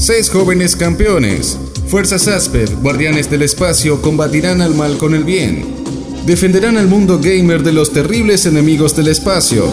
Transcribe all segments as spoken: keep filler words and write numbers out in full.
Seis jóvenes campeones. Fuerzas Asper, guardianes del espacio, combatirán al mal con el bien. Defenderán al mundo gamer de los terribles enemigos del espacio.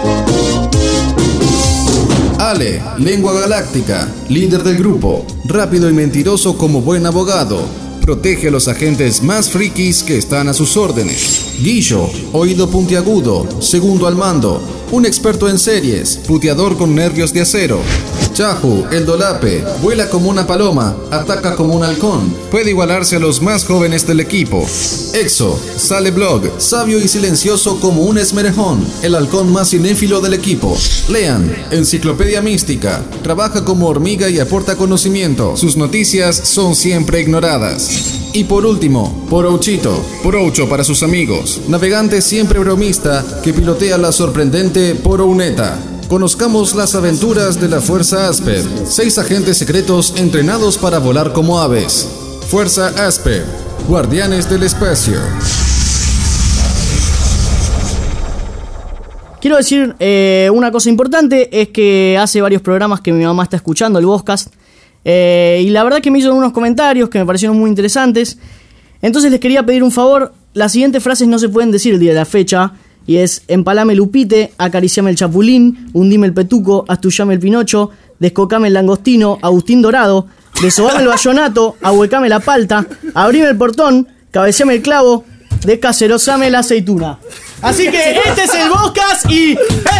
Ale, lengua galáctica, líder del grupo, rápido y mentiroso como buen abogado. Protege a los agentes más frikis que están a sus órdenes. Guillo, oído puntiagudo, segundo al mando, un experto en series, puteador con nervios de acero. Chahu, el dolape, vuela como una paloma, ataca como un halcón, puede igualarse a los más jóvenes del equipo. Exo, sale blog, sabio y silencioso como un esmerejón, el halcón más cinéfilo del equipo. Lean, enciclopedia mística, trabaja como hormiga y aporta conocimiento, sus noticias son siempre ignoradas. Y por último, Porouchito, Poroucho para sus amigos, navegante siempre bromista que pilotea la sorprendente Porouneta. Conozcamos las aventuras de la Fuerza Asper, seis agentes secretos entrenados para volar como aves. Fuerza Asper, guardianes del espacio. Quiero decir eh, una cosa importante, es que hace varios programas que mi mamá está escuchando el podcast, eh, y la verdad que me hizo unos comentarios que me parecieron muy interesantes. Entonces les quería pedir un favor. Las siguientes frases no se pueden decir el día de la fecha, y es: empalame el upite, acariciame el chapulín, hundime el petuco, astullame el pinocho, descocame el langostino, Agustín Dorado, desobame el bayonato, ahuecame la palta, abrime el portón, cabeceame el clavo, descacerosame la aceituna. Así que este es el podcast y...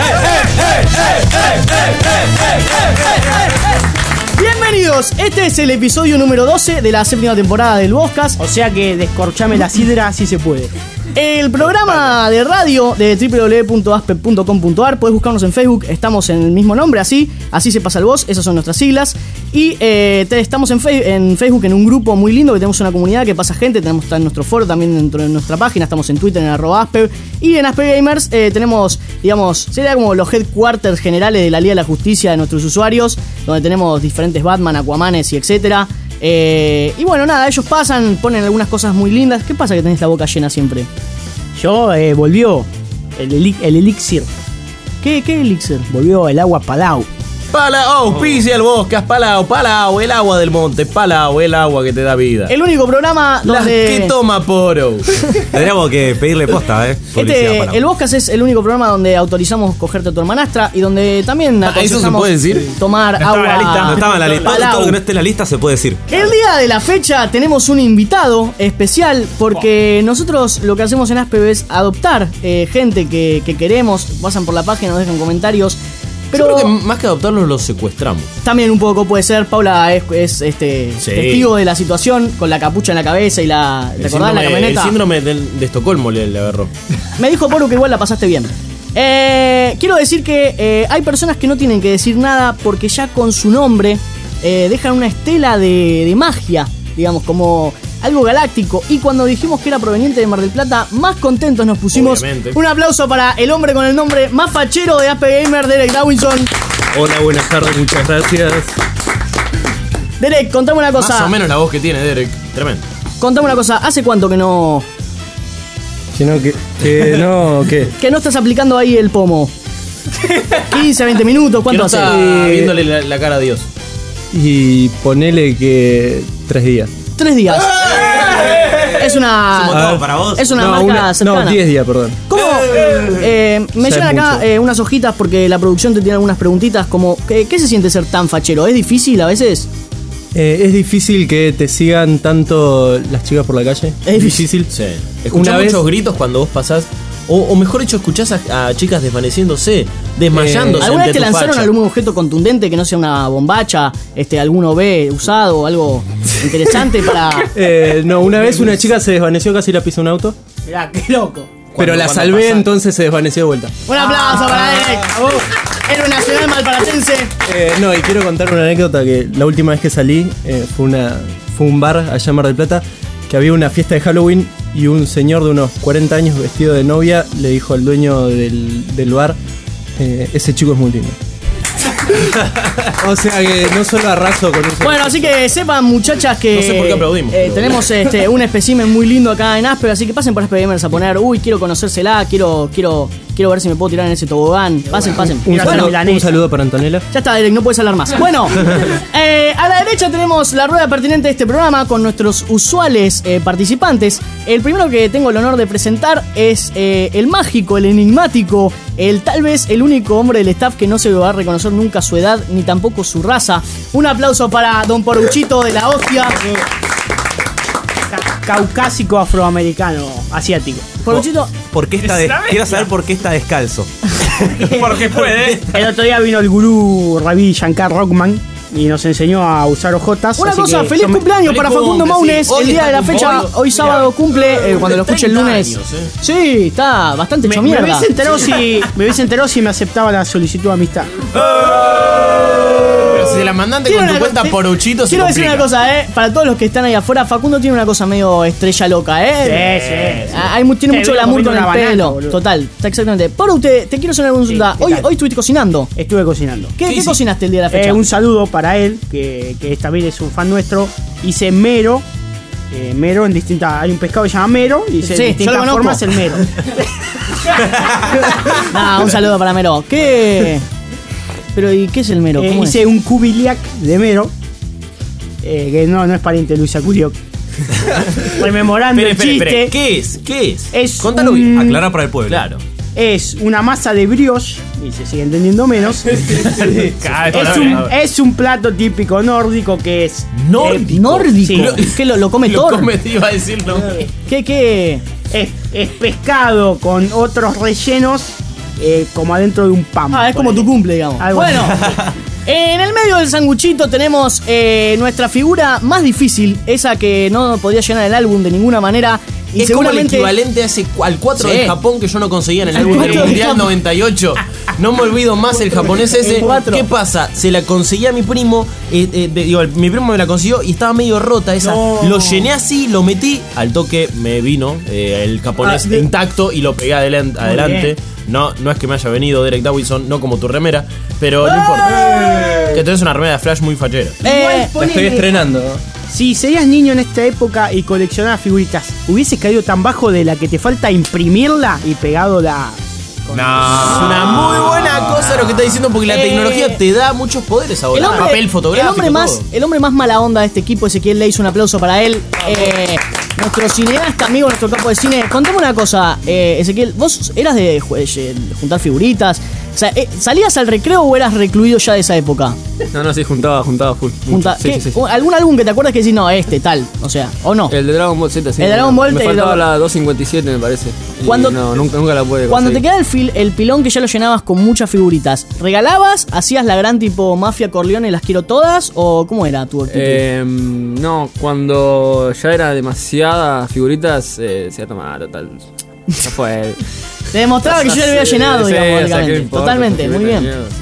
Bienvenidos, este es el episodio número doce de la séptima temporada del Podcast. O sea que descorchame la sidra si se puede. El programa de radio de doble u doble u doble u punto aspe punto com punto a r. Puedes buscarnos en Facebook, estamos en el mismo nombre, así Así se pasa el voz, esas son nuestras siglas. Y eh, te, estamos en, fe, en Facebook en un grupo muy lindo, que tenemos una comunidad que pasa gente. Tenemos está en nuestro foro, también dentro de nuestra página. Estamos en Twitter, en arroba aspe. Y en Aspe Gamers eh, tenemos, digamos, sería como los headquarters generales de la Liga de la Justicia de nuestros usuarios, donde tenemos diferentes Batman, Aquamanes y etcétera. Eh, y bueno, nada, ellos pasan, ponen algunas cosas muy lindas. ¿Qué pasa que tenés la boca llena siempre? Yo, eh, volvió el, eli- el elixir. ¿Qué, qué elixir? Volvió el agua Palau. Palau, auspicia el Boscas, Palau, Palau, el agua del monte, Palau, el agua que te da vida. El único programa Las donde... que toma Poro. Tendríamos que pedirle posta, ¿eh? Este, el Boscas es el único programa donde autorizamos cogerte a tu hermanastra y donde también Ah, ¿eso se puede decir? tomar No agua. estaba en la lista, no estaba en la lista. Todo, Palau. todo lo que no esté en la lista se puede decir. El día de la fecha tenemos un invitado especial porque nosotros lo que hacemos en Aspe es adoptar eh, gente que, que queremos. Pasan por la página, nos dejan comentarios. Pero Yo creo que más que adoptarlos los secuestramos. también un poco puede ser. Paula es, es, este Sí. testigo de la situación con la capucha en la cabeza y la... ¿Te El acordás la síndrome, el camioneta? síndrome del- de Estocolmo le, le agarró. Me dijo Polo que igual la pasaste bien. Eh, quiero decir que eh, hay personas que no tienen que decir nada porque ya con su nombre eh, dejan una estela de, de magia, digamos, como algo galáctico. Y cuando dijimos que era proveniente de Mar del Plata, más contentos nos pusimos. Obviamente. Un aplauso para el hombre con el nombre más fachero de Aspe Gamer, Derek Dawinson. Hola, buenas tardes, muchas gracias. Derek, contame una cosa. Más o menos la voz que tiene Derek. Tremendo. Contame una cosa. ¿Hace cuánto que no Que no, que, que no, ¿qué? que no estás aplicando ahí el pomo? quince, veinte minutos. Que ¿Cuánto no hace? está Eh, viéndole la, la cara a Dios. Y ponele que tres días. Tres días. Es una. Un montón para vos. Es una no, marca una- cercana. no, diez días, perdón. ¿Cómo? Eh, me Ya llegan es acá mucho. eh, unas hojitas porque la producción te tiene algunas preguntitas como ¿qué, qué se siente ser tan fachero? ¿Es difícil a veces? Eh, es difícil que te sigan tanto las chicas por la calle. Es difícil. Sí. Escuchás Una vez- muchos gritos cuando vos pasás. O, o mejor dicho, escuchás a, a chicas desvaneciéndose, desmayándose. ¿Alguna vez ante te tu lanzaron facha. algún objeto contundente que no sea una bombacha, este, algún O B usado, algo interesante para... Eh, no, una vez una chica se desvaneció, casi la pisó un auto. Mirá, qué loco. Pero la cuando salvé, pasa- entonces se desvaneció de vuelta. Un aplauso para Derek. Héroe nacional malparatense. Eh, no, y quiero contar una anécdota que la última vez que salí eh, fue, una, fue un bar allá en Mar del Plata, que había una fiesta de Halloween y un señor de unos cuarenta años vestido de novia le dijo al dueño del, del bar, eh, ese chico es muy lindo. O sea que no solo arraso con eso. Bueno, así que sepan, muchachas, que No sé por qué aplaudimos, eh, pero- tenemos este, un espécimen muy lindo acá en Aspe, así que pasen por Aspe Gamers a poner, uy, quiero conocérsela, quiero, quiero, Quiero ver si me puedo tirar en ese tobogán. Pasen, pasen. Un, Bueno, saludo, un saludo para Antonella. ya está, Derek, no puedes hablar más. Bueno, eh, a la derecha tenemos la rueda pertinente de este programa con nuestros usuales eh, participantes. El primero que tengo el honor de presentar es eh, el mágico, el enigmático, el tal vez el único hombre del staff que no se va a reconocer nunca su edad ni tampoco su raza. Un aplauso para don Poruchito de la hostia. Caucásico, afroamericano, asiático. Poruchito, ¿Por qué está de- Quiero saber por qué está descalzo. Porque puede. El otro día vino el gurú Ravi Shankar Rockman y nos enseñó a usar ojotas. una así cosa, que feliz yo me- cumpleaños feliz para Facundo cumple, Maunes, sí. Hoy el día está de la cum- fecha, hoy- hoy mira, sábado cumple, eh, cuando lo escuche el treinta lunes. años, eh. Sí, está bastante Me, hecho me mierda. hubiese enterado si me hubiese enterado si me aceptaba la solicitud de amistad. Pero si se la mandaste Tiene con tu una cuenta cosa- por Uchito, se Quiero decir complica. una cosa, eh, para todos los que están ahí afuera, Facundo tiene una cosa medio estrella loca, eh. Sí, sí. Ah, Hay, mu- tiene Te mucho vino glamour comiendo con el una banana, pelo. boludo. Total, está exactamente. Poru, te, te quiero hacer una consulta. ¿qué hoy, tal? hoy estuviste cocinando. Estuve cocinando. ¿Qué, ¿Qué qué hici- cocinaste el día de la fecha? Eh, un saludo para él, que, que también es un fan nuestro. Hice mero. eh, mero en distintas. Hay un pescado que se llama mero y se Sí, en yo lo distintas conozco. formas el mero. Ah, un saludo para Mero. ¿Qué? Pero, ¿y qué es el Mero? Eh, ¿Cómo hice es? un cubiliac de mero. eh, que no, no es pariente de Luisa Curiok. Rememorando Espere, el espere, chiste. espere. ¿Qué es? ¿Qué es? Es Contalo un- bien. Aclara para el pueblo. Claro. Es una masa de brioche, y se sigue entendiendo menos. Cada vez es, más un, bien. es un plato típico nórdico que es. Nórdico. eh, Nórdico. Sí. ¿Qué lo, lo come Lo Thor? come, te iba a decir lo mismo. ¿Qué, qué? Es, es pescado con otros rellenos, eh, como adentro de un pan. Ah, es como tu ponele. cumple, digamos. Algo Bueno, así. en el medio del sanguchito tenemos eh, nuestra figura más difícil, esa que no podía llenar el álbum de ninguna manera. Y Es como el seguramente equivalente a ese, cu- al cuatro Sí. de Japón que yo no conseguía en el Al álbum del cuatro de Mundial Japón. noventa y ocho. No me olvido más el japonés ese. El cuatro. ¿Qué pasa? Se la conseguí a mi primo. eh, eh, de- digo, el- mi primo me la consiguió y estaba medio rota esa. No. Lo llené así, lo metí. Al toque me vino eh, el japonés Ah, de- intacto y lo pegué adelan- adelante. No, no es que me haya venido Derek Dawson, no como tu remera, pero no importa. Que tenés una remera de Flash muy fachera. Eh, Igual La estoy ponele- estrenando. Si serías niño en esta época y coleccionabas figuritas, ¿hubieses caído tan bajo de la que te falta imprimirla y pegado la. Es una muy buena cosa lo que está diciendo porque la Eh, tecnología te da muchos poderes ahora. el hombre, Papel fotográfico. el hombre más, todo. el hombre más mala onda de este equipo, Ezequiel Leis, un aplauso para él. Eh, nuestro cineasta amigo, nuestro capo de cine. Contame una cosa, eh, Ezequiel, ¿vos eras de, ju- de juntar figuritas? O sea, eh, ¿salías al recreo o eras recluido ya de esa época? No, no, sí, juntaba, juntaba full. Junta- Sí, ¿qué- sí, sí. ¿Algún álbum que te acuerdas que decís, no, este, tal? O sea, ¿o no? El de Dragon Ball Z, sí. El de Dragon Ball Me te- faltaba lo- la doscientos cincuenta y siete, me parece. Y Cuando- no, nunca, nunca la pude Cuando te conseguir. queda el, fil- el pilón que ya lo llenabas con muchas figuritas, ¿regalabas? ¿Hacías la gran tipo Mafia Corleone, las quiero todas? ¿O cómo era tu actitud? Eh, no, cuando ya era demasiadas figuritas, eh, se iba a tomar, total. Ya fue. Te demostraba que yo ya lo había llenado, Sí, digamos, o sea, ¿qué básicamente. me importa? Totalmente, muy Figuritas bien. de mierda,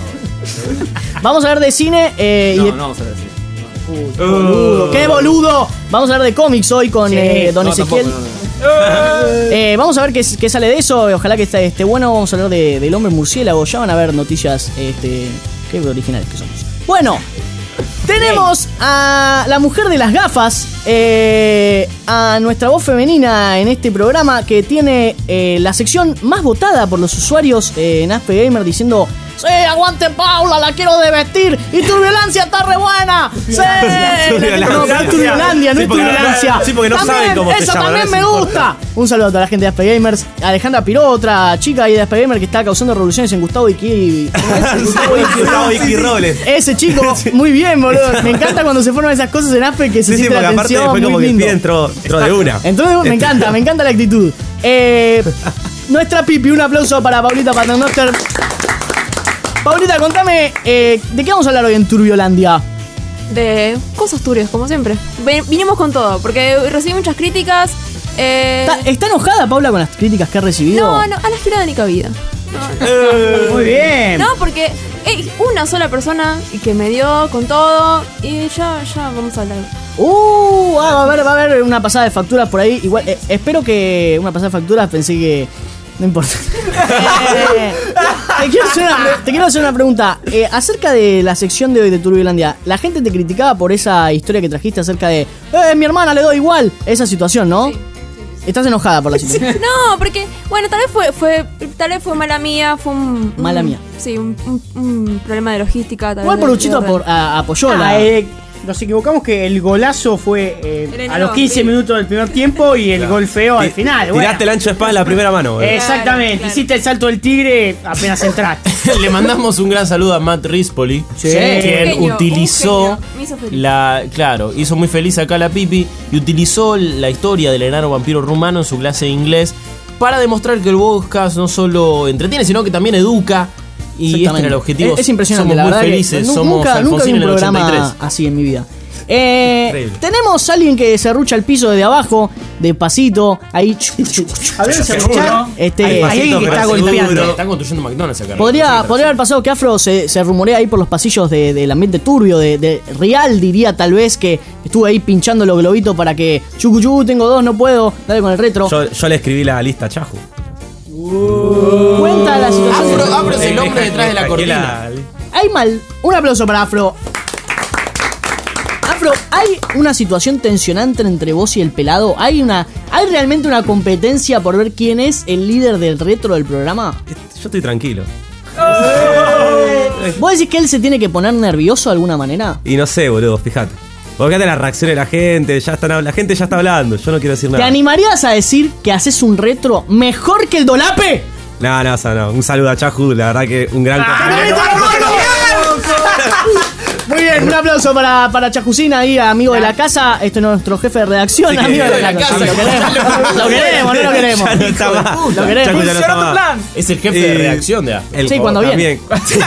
sí. Vamos a hablar de cine eh, y No, de- no vamos a decir. Qué boludo, ¡Qué boludo! Vamos a hablar de cómics hoy con Sí. eh, Don No, Ezequiel. tampoco, no, no. Eh, vamos a ver qué, qué sale de eso. Ojalá que esté, esté bueno. Vamos a hablar de- del hombre murciélago. Ya van a ver noticias este, qué originales que somos. Bueno, tenemos a la mujer de las gafas, eh, a nuestra voz femenina en este programa que tiene eh, la sección más votada por los usuarios eh, en Aspe Gamer diciendo: ¡Sí, aguante Paula, la quiero de vestir! ¡Y Turbiolencia está re buena! ¡Sí! Turbiolencia. No, no es Turbiolandia, no Sí, es porque no- Turbiolencia. sí, porque no También, saben cómo se esa llama, también no me les gusta. Un saludo a toda la gente de Aspe Gamers. Alejandra Piró, otra chica ahí de Aspe Gamer que está causando revoluciones en Gustavo Iki. Gustavo Iki. Gustavo Iki Robles. Ese chico, muy bien, boludo. Me encanta cuando se forman esas cosas en Aspe que se Sí, sí, siente porque la aparte atención. fue como muy que el lindo. pie entró, entró de una. Entonces me encanta, me encanta la actitud. Eh, nuestra Pipi, un aplauso para Paulita Paternoster. Paulita, contame, eh, ¿de qué vamos a hablar hoy en Turbiolandia? De cosas turbias, como siempre. Ven- vinimos con todo, porque recibí muchas críticas. Eh, ¿Está, está enojada Paula con las críticas que ha recibido? no, no, a la girada ni cabida. Muy bien. No, porque hay una sola persona que me dio con todo y ya, ya vamos a hablar. Uh, ah, va a haber, va a haber una pasada de facturas por ahí. Igual, eh, espero que una pasada de facturas, pensé que. No importa. Eh, te, quiero hacer una, pre- te quiero hacer una pregunta. Eh, acerca de la sección de hoy de Turbiolandia, la gente te criticaba por esa historia que trajiste acerca de. Eh, mi hermana le doy igual. Esa situación, ¿no? Sí. Estás enojada por la situación. No, porque, bueno, tal vez fue, fue, tal vez fue mala mía, fue un... un- Mala mía. Sí, un, un- un problema de logística. Tal Igual vez por de- Luchito de- apor- a- apoyó Ah, la... eh, nos equivocamos que el golazo fue eh, El a enano los quince vampiro. minutos del primer tiempo y el gol feo al final. bueno. Tiraste el ancho de espada en la primera mano. boludo. Exactamente, Claro. hiciste el salto del tigre apenas entraste. Le mandamos un gran saludo a Matt Rispoli, Sí. quien Un genio, utilizó un genio. Me hizo feliz. la, claro, hizo muy feliz acá la Pipi y utilizó la historia del enano vampiro rumano en su clase de inglés para demostrar que el podcast no solo entretiene, sino que también educa. Y este era el objetivo. Es, es impresionante, somos la muy verdad. que felices, nu- somos nunca, nunca vi Alfonsín un en el ochenta y programa tres. así en mi vida. Eh, Increíble. tenemos a alguien que se arrucha el piso desde abajo, despacito, ahí. chu, chu, chu, Hablando de Seguro. serruchar, Este, hay alguien que pero está seguro. golpeando. Están construyendo McDonald's acá. Podría, Sí, podría haber pasado que Afro se, se rumorea ahí por los pasillos de- del ambiente turbio, de, de Real, diría tal vez, que estuve ahí pinchando los globitos para que chucu chucu, tengo dos, no puedo, dale con el retro. Yo, yo le escribí la lista a Chaju. Cuenta la situación. Afro, Afro es el Eh, hombre me- detrás de la me- cortina. Hay mal. Un aplauso para Afro. Afro, ¿hay una situación tensionante entre vos y el pelado? ¿Hay una, hay realmente una competencia por ver quién es el líder del retro del programa? Yo estoy tranquilo. ¿Vos decís que él se tiene que poner nervioso de alguna manera? Y no sé, boludo, fíjate. Vos fíjate la reacción de la gente, ya están, hab- la gente ya está hablando, yo no quiero decir ¿Te nada. animarías a decir que haces un retro mejor que el Dolape? No, no, o sea, no. Un saludo a Chaju, la verdad que un gran compañero. Muy bien, un aplauso para, para Chajucina ahí, amigo de la casa. Este es nuestro jefe de redacción, Sí, que- amigo de la, de la casa. casa. Sí, lo queremos, lo queremos, no lo queremos. Ya no está más. Lo queremos. Chacu ya no está más. Es el jefe de Eh, reacción de Afro. El- Sí, cuando también.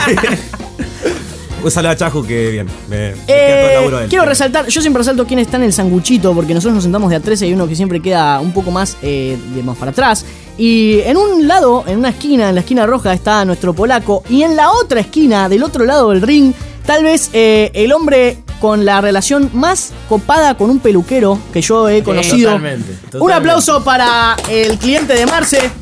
Un saludo a Chaju que bien. Me, me queda todo el Eh, laburo de él. quiero resaltar, yo siempre resalto quién está en el sanguchito, porque nosotros nos sentamos de a trece y hay uno que siempre queda un poco más, eh, digamos, para atrás. Y en un lado, en una esquina, en la esquina roja, está nuestro polaco. Y en la otra esquina, del otro lado del ring, tal vez eh, el hombre con la relación más copada con un peluquero que yo he conocido. totalmente, Un totalmente. aplauso para el cliente de Marce.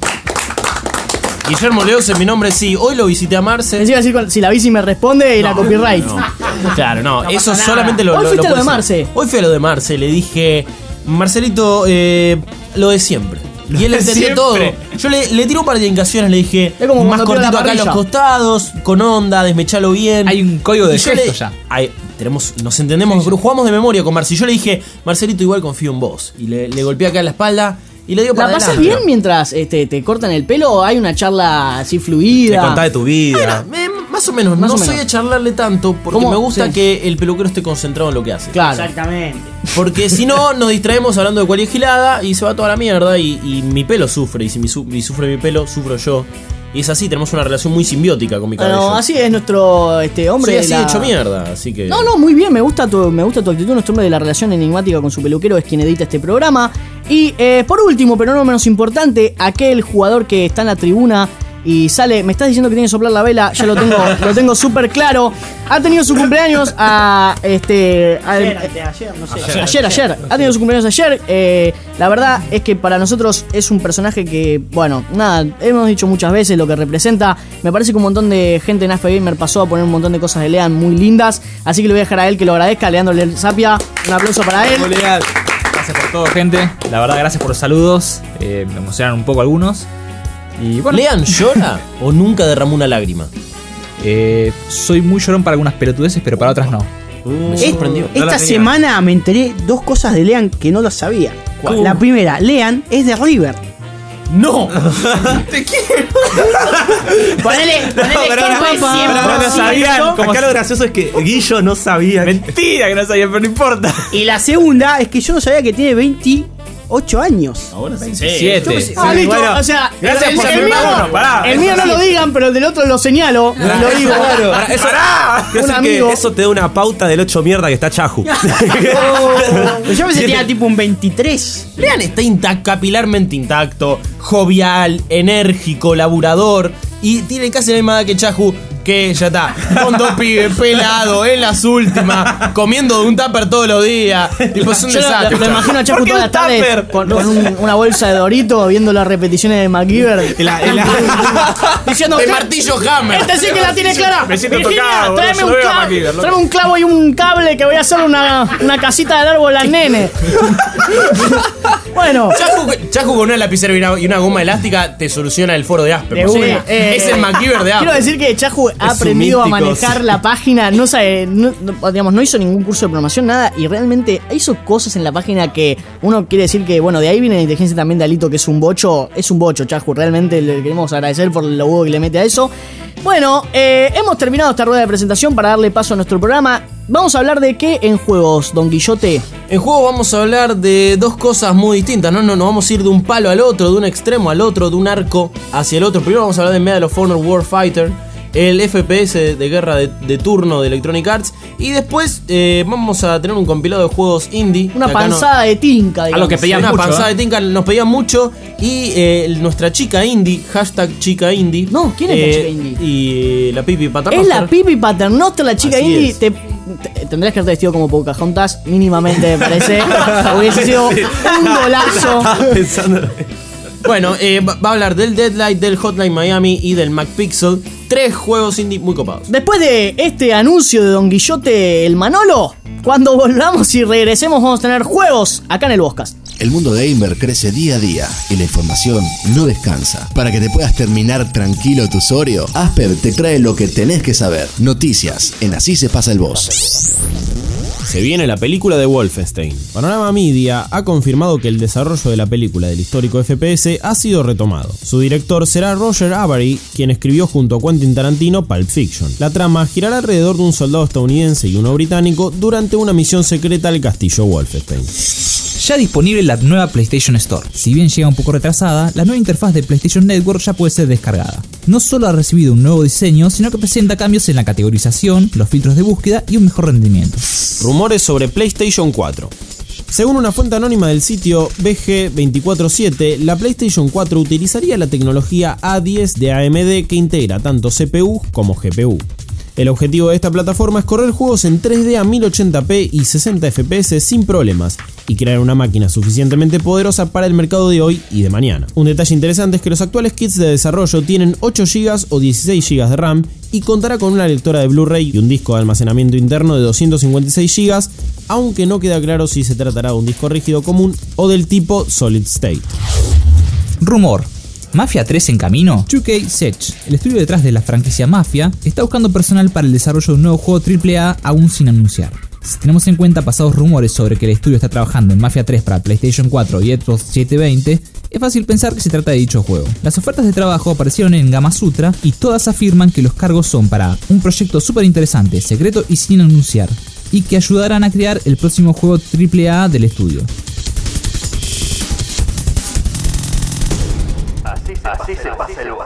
Guillermo Leos es mi nombre, sí. Hoy lo visité a Marce. Les iba a decir cuando- si la bici me responde y la copyright. No. Claro, no, No eso pasa solamente nada. lo Hoy lo- fuiste lo a lo de puede Marce. ser. Hoy fui a lo de Marce, le dije, Marcelito, eh, lo de siempre. Y él de entendió todo. siempre. Yo le, le tiré un par de indicaciones, le dije, Es como más cuando tiro la cortito acá en los parrilla. costados, con onda, desmechalo bien. Hay un código de Y yo gesto le- ya. Hay- tenemos, nos entendemos, jugamos de memoria con Marce. Y yo le dije, Marcelito, igual confío en vos. Y le, le golpeé acá en la espalda y le dio para ¿La pasas adelante. bien mientras este, te cortan el pelo o hay una charla así Me fluida? contá de tu vida. Me- más o menos, Más no o soy menos. de charlarle tanto porque ¿Cómo? me gusta Sí. que el peluquero esté concentrado en lo que hace. Claro. Exactamente. Porque si no, nos distraemos hablando de cualquier gilada y se va toda la mierda y, y mi pelo sufre. Y si mi su- y sufre mi pelo, sufro yo. Y es así, tenemos una relación muy simbiótica con mi cabello. Bueno, así es nuestro este hombre. Soy de así la- hecho mierda, así que... No, no, muy bien, me gusta tu, me gusta tu actitud. Nuestro hombre de la relación enigmática con su peluquero es quien edita este programa. Y eh, por último, pero no menos importante, aquel jugador que está en la tribuna y sale, me estás diciendo que tiene que soplar la vela, ya lo tengo, lo tengo súper claro. Ha tenido su cumpleaños a este a- Ayer, antes de ayer, no sé. Ayer, ayer. Ha tenido su cumpleaños ayer. Eh, la verdad es que para nosotros es un personaje que, bueno, nada, hemos dicho muchas veces lo que representa. Me parece que un montón de gente en A F Gamer pasó a poner un montón de cosas de Lean muy lindas. Así que le voy a dejar a él que lo agradezca, Leandro Ler Sapia. Un aplauso para él. Gracias por todo, gente. La verdad, gracias por los saludos. Eh, me emocionan un poco algunos. Y bueno, ¿Lean llora o nunca derramó una lágrima? eh, soy muy llorón para algunas pelotudeces, pero para otras no. Me Es- sorprendió. No la Esta tenía. semana me enteré dos cosas de Lean que no lo sabía. ¿Cuál? La primera, Lean es de River. ¡No! Ponele, ponele pero que no, no es papá, cien por pero no ciento. sabían. Acá lo gracioso es que Guillo no sabía. Mentira que no sabía, pero no importa. Y la segunda es que yo no sabía que tiene veintiocho años. Ahora sí. Siete. Ah, listo. bueno, o sea, gracias el, por el ser mío, uno, pará. el mío no lo digan, pero el del otro lo señalo. Lo digo. Ahora, eso, quiero Un decir que amigo. eso te da una pauta del ocho mierda que está Chaju. Pero yo pensé que tenía tipo un veintitrés. Lean está intac- capilarmente intacto, jovial, enérgico, laburador y tiene casi la misma edad que Chaju, que ya está, con dos pibes, pelado, en las últimas, comiendo de un tupper todos los días. Tipo, es un Yo lo, desastre. lo imagino a Chacu ¿Por qué toda la un tarde tupper? con, con un- una bolsa de Dorito viendo las repeticiones de MacGyver. Diciendo De "¿Qué? martillo Hammer. Este sí que la tiene clara. Me siento Virginia, tocado, boludo, tráeme yo un, lo veo a clavo, MacGyver, loco. tráeme un clavo y un cable que voy a hacer una, una casita del árbol al nene. Bueno, Chahu, Chahu con una lapicera y una, y una goma elástica te soluciona el foro de Asper. De por una, ejemplo. eh, es el MacGyver de Apple. quiero decir que Chahu ha un aprendido a místico, manejar sí. la página, no sabe, no, no, digamos, no hizo ningún curso de programación, nada, y realmente hizo cosas en la página que uno quiere decir que, bueno, de ahí viene la inteligencia también de Alito, que es un bocho, es un bocho, Chahu, realmente le queremos agradecer por lo huevo que le mete a eso. Bueno, eh, hemos terminado esta rueda de presentación para darle paso a nuestro programa. Vamos a hablar de qué en juegos, Don Guillote. En juego vamos a hablar de dos cosas muy distintas, ¿no? No, nos vamos a ir de un palo al otro, de un extremo al otro, de un arco hacia el otro. Primero vamos a hablar de Medal of Honor Warfighter, el F P S de guerra de, de turno de Electronic Arts. Y después eh, vamos a tener un compilado de juegos indie. Una que acá panzada de tinca, digamos. A lo que pedían Una mucho, panzada ¿eh? de tinca, nos pedían mucho. Y eh, nuestra chica indie, hashtag chica indie. No, ¿quién es la chica indie? Y la Pipi Paternoster. Es la Pipi Paternoster, la chica Así indie. es. Te, te- tendrías que haberte vestido como Pocahontas, mínimamente me parece. Hubiese sido un golazo. Estaba pensando. Bueno, eh, va va a hablar del Deadlight, del Hotline Miami y del MacPixel. Tres juegos indie muy copados. Después de este anuncio de Don Guillote el Manolo, cuando volvamos y regresemos vamos a tener juegos acá en el Boscast. El mundo gamer crece día a día y la información no descansa. Para que te puedas terminar tranquilo tu Sorio, Asper te trae lo que tenés que saber. Noticias en Así se pasa el boss. Se viene la película de Wolfenstein. Panorama Media ha confirmado que el desarrollo de la película del histórico F P S ha sido retomado. Su director será Roger Avary, quien escribió junto a Quentin Tarantino Pulp Fiction. La trama girará alrededor de un soldado estadounidense y uno británico durante una misión secreta al castillo Wolfenstein. Ya disponible la nueva PlayStation Store. Si bien llega un poco retrasada, la nueva interfaz de PlayStation Network ya puede ser descargada. No solo ha recibido un nuevo diseño, sino que presenta cambios en la categorización, los filtros de búsqueda y un mejor rendimiento. Rumores sobre PlayStation cuatro. Según una fuente anónima del sitio B G veinticuatro siete, la PlayStation cuatro utilizaría la tecnología A diez de A M D que integra tanto C P U como G P U. El objetivo de esta plataforma es correr juegos en tres D a mil ochenta p y sesenta F P S sin problemas y crear una máquina suficientemente poderosa para el mercado de hoy y de mañana. Un detalle interesante es que los actuales kits de desarrollo tienen ocho gigas o dieciséis gigas de RAM y contará con una lectora de Blu-ray y un disco de almacenamiento interno de doscientos cincuenta y seis gigas, aunque no queda claro si se tratará de un disco rígido común o del tipo Solid State. Rumor. ¿Mafia tres en camino? dos K Sech, el estudio detrás de la franquicia Mafia, está buscando personal para el desarrollo de un nuevo juego triple A aún sin anunciar. Si tenemos en cuenta pasados rumores sobre que el estudio está trabajando en Mafia tres para PlayStation cuatro y Xbox setecientos veinte, es fácil pensar que se trata de dicho juego. Las ofertas de trabajo aparecieron en Gamasutra y todas afirman que los cargos son para un proyecto súper interesante, secreto y sin anunciar, y que ayudarán a crear el próximo juego triple A del estudio. Así se pasa el boss.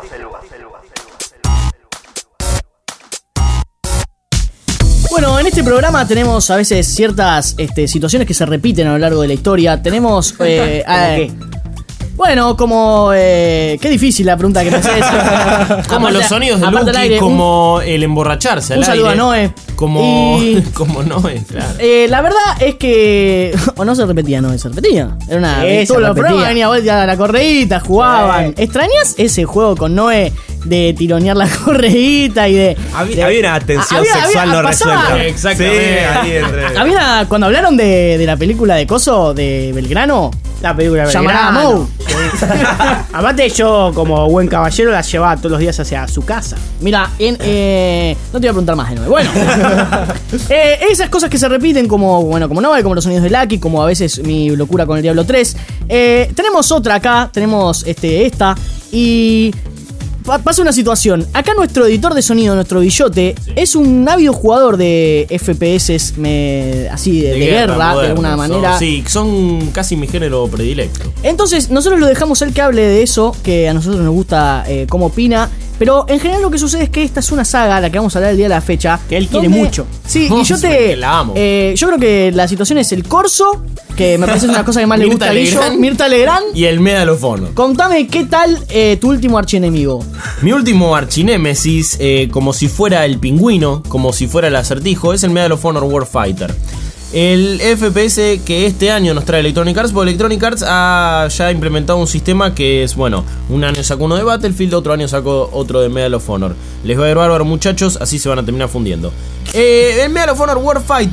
Bueno, en este programa tenemos a veces ciertas este, situaciones que se repiten a lo largo de la historia. Tenemos... Eh, eh, bueno, como... Eh, qué difícil la pregunta que me haces. Como Aparte- los sonidos de aparte al Lucky, aire, como el emborracharse. Un, un al saludo aire, a Noé. Como, Y- como Noé, claro. Eh, la verdad es que... O no se repetía, no, se repetía. Era una... Sí, se todos los repetía. programas venía vuelta a la correíta, jugaban. ¿Extrañas ese juego con Noé de tironear la correíta y de... Había, de- había una tensión Había- sexual había- no pasaba- resuelta. Exactamente. Sí, ahí entre. Había una- cuando hablaron de, de la película de Coso, de Belgrano, La película de llamará a Belgrano. Mou. Aparte, yo, como buen caballero, la llevaba todos los días hacia su casa. Mira, en, eh, no te voy a preguntar más de nuevo. Bueno, eh, esas cosas que se repiten como, bueno, como Nova, como los sonidos de Lucky, como a veces mi locura con el Diablo tres. Eh, tenemos otra acá, tenemos este, esta, y pa- pasa una situación. Acá nuestro editor de sonido, nuestro Billote, es un ávido jugador de F P S me- así de, de guerra, de modernos, alguna son- manera. sí, son casi mi género predilecto. Entonces, nosotros lo dejamos él que hable de eso, que a nosotros nos gusta eh, cómo opina. Pero en general lo que sucede es que esta es una saga, la que vamos a hablar el día de la fecha. Que él quiere donde- mucho. Sí, No, y yo sí, te. que la amo. eh, yo creo que la situación es el corso, que me parece una cosa que más le Mirta gusta a Guillo. Legrand. Mirta Legrand. Y el Medal of Honor. Contame qué tal eh, tu último archienemigo. Mi último archinémesis, eh, como si fuera el pingüino, como si fuera el acertijo, es el Medal of Honor Warfighter. El F P S que este año nos trae Electronic Arts, porque Electronic Arts ha ya implementado un sistema que es, bueno, un año sacó uno de Battlefield, otro año sacó otro de Medal of Honor. Les va a ir bárbaro, muchachos, así se van a terminar fundiendo. Eh, el Medal of Honor Warfighter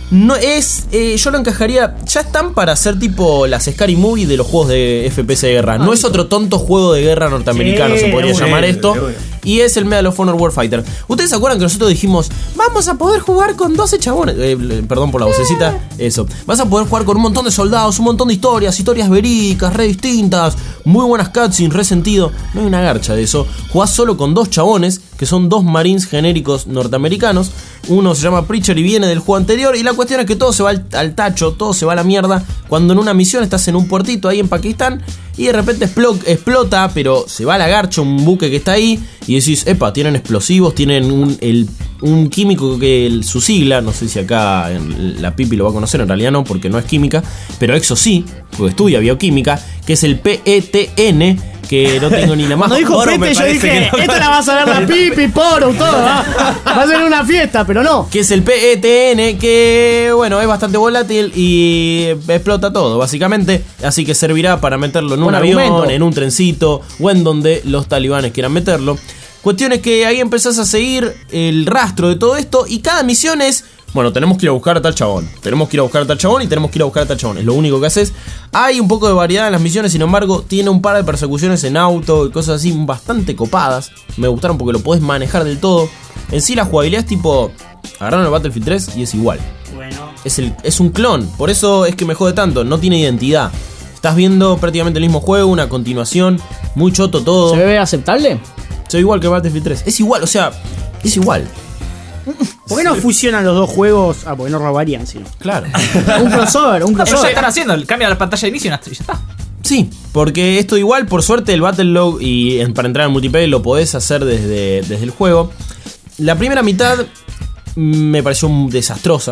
No es. Eh, yo lo encajaría. Ya están para hacer tipo las Scary Movie de los juegos de F P S de guerra. No es otro tonto juego de guerra norteamericano, Sí, se podría bueno, llamar esto. bueno. Y es el Medal of Honor Warfighter. ¿Ustedes se acuerdan que nosotros dijimos, vamos a poder jugar con doce chabones? Eh, perdón por la vocecita. Eso. Vas a poder jugar con un montón de soldados, un montón de historias, historias verídicas, re distintas, muy buenas cutscenes, re sentido. No hay una garcha de eso. Jugás solo con dos chabones, que son dos marines genéricos norteamericanos. Uno se llama Preacher y viene del juego anterior. Y la cuestión es que todo se va al, al tacho, todo se va a la mierda cuando en una misión estás en un puertito ahí en Pakistán y de repente explo- explota, pero se va a la garcha un buque que está ahí y decís, epa, tienen explosivos, tienen un, el, un químico que el, su sigla, no sé si acá en la Pipi lo va a conocer, en realidad no, porque no es química, pero Exo sí, porque estudia bioquímica, que es el P E T N, que no tengo ni la más. Cuando dijo Poro, Pete, me yo parece dije, que no. esta la vas a ver la pipi, poro, todo. ¿va? Va a ser una fiesta, pero no. Que es el P E T N, que bueno, es bastante volátil y explota todo, básicamente. Así que servirá para meterlo en un Buen avión, argumento. en un trencito o en donde los talibanes quieran meterlo. Cuestión es que ahí empezás a seguir el rastro de todo esto y cada misión es, bueno, tenemos que ir a buscar a tal chabón, tenemos que ir a buscar a tal chabón y tenemos que ir a buscar a tal chabón. Es lo único que haces. Hay un poco de variedad en las misiones, sin embargo, tiene un par de persecuciones en auto y cosas así bastante copadas. Me gustaron porque lo podés manejar del todo. En sí la jugabilidad es tipo, agarraron el Battlefield tres y es igual. Bueno. Es, el, es un clon, por eso es que me jode tanto, no tiene identidad. Estás viendo prácticamente el mismo juego, una continuación, muy choto todo. ¿Se ve aceptable? Soy igual que Battlefield tres. Es igual, o sea, es igual. ¿Por qué no fusionan los dos juegos? Ah, porque no robarían, sí. Claro. Un crossover, un Eso ya crossover. están haciendo, cambia la pantalla de inicio y ya está. Sí, porque esto igual, por suerte, el Battle Log y en- para entrar al multiplayer lo podés hacer desde, desde el juego. La primera mitad me pareció desastrosa.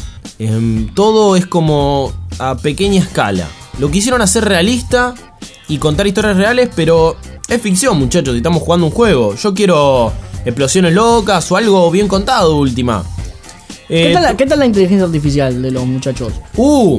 Em, todo es como a pequeña escala. Lo quisieron hacer realista y contar historias reales, pero es ficción, muchachos, y estamos jugando un juego. Yo quiero explosiones locas o algo bien contado, última. ¿Qué, Eh, tal la, ¿Qué tal la inteligencia artificial de los muchachos? Uh,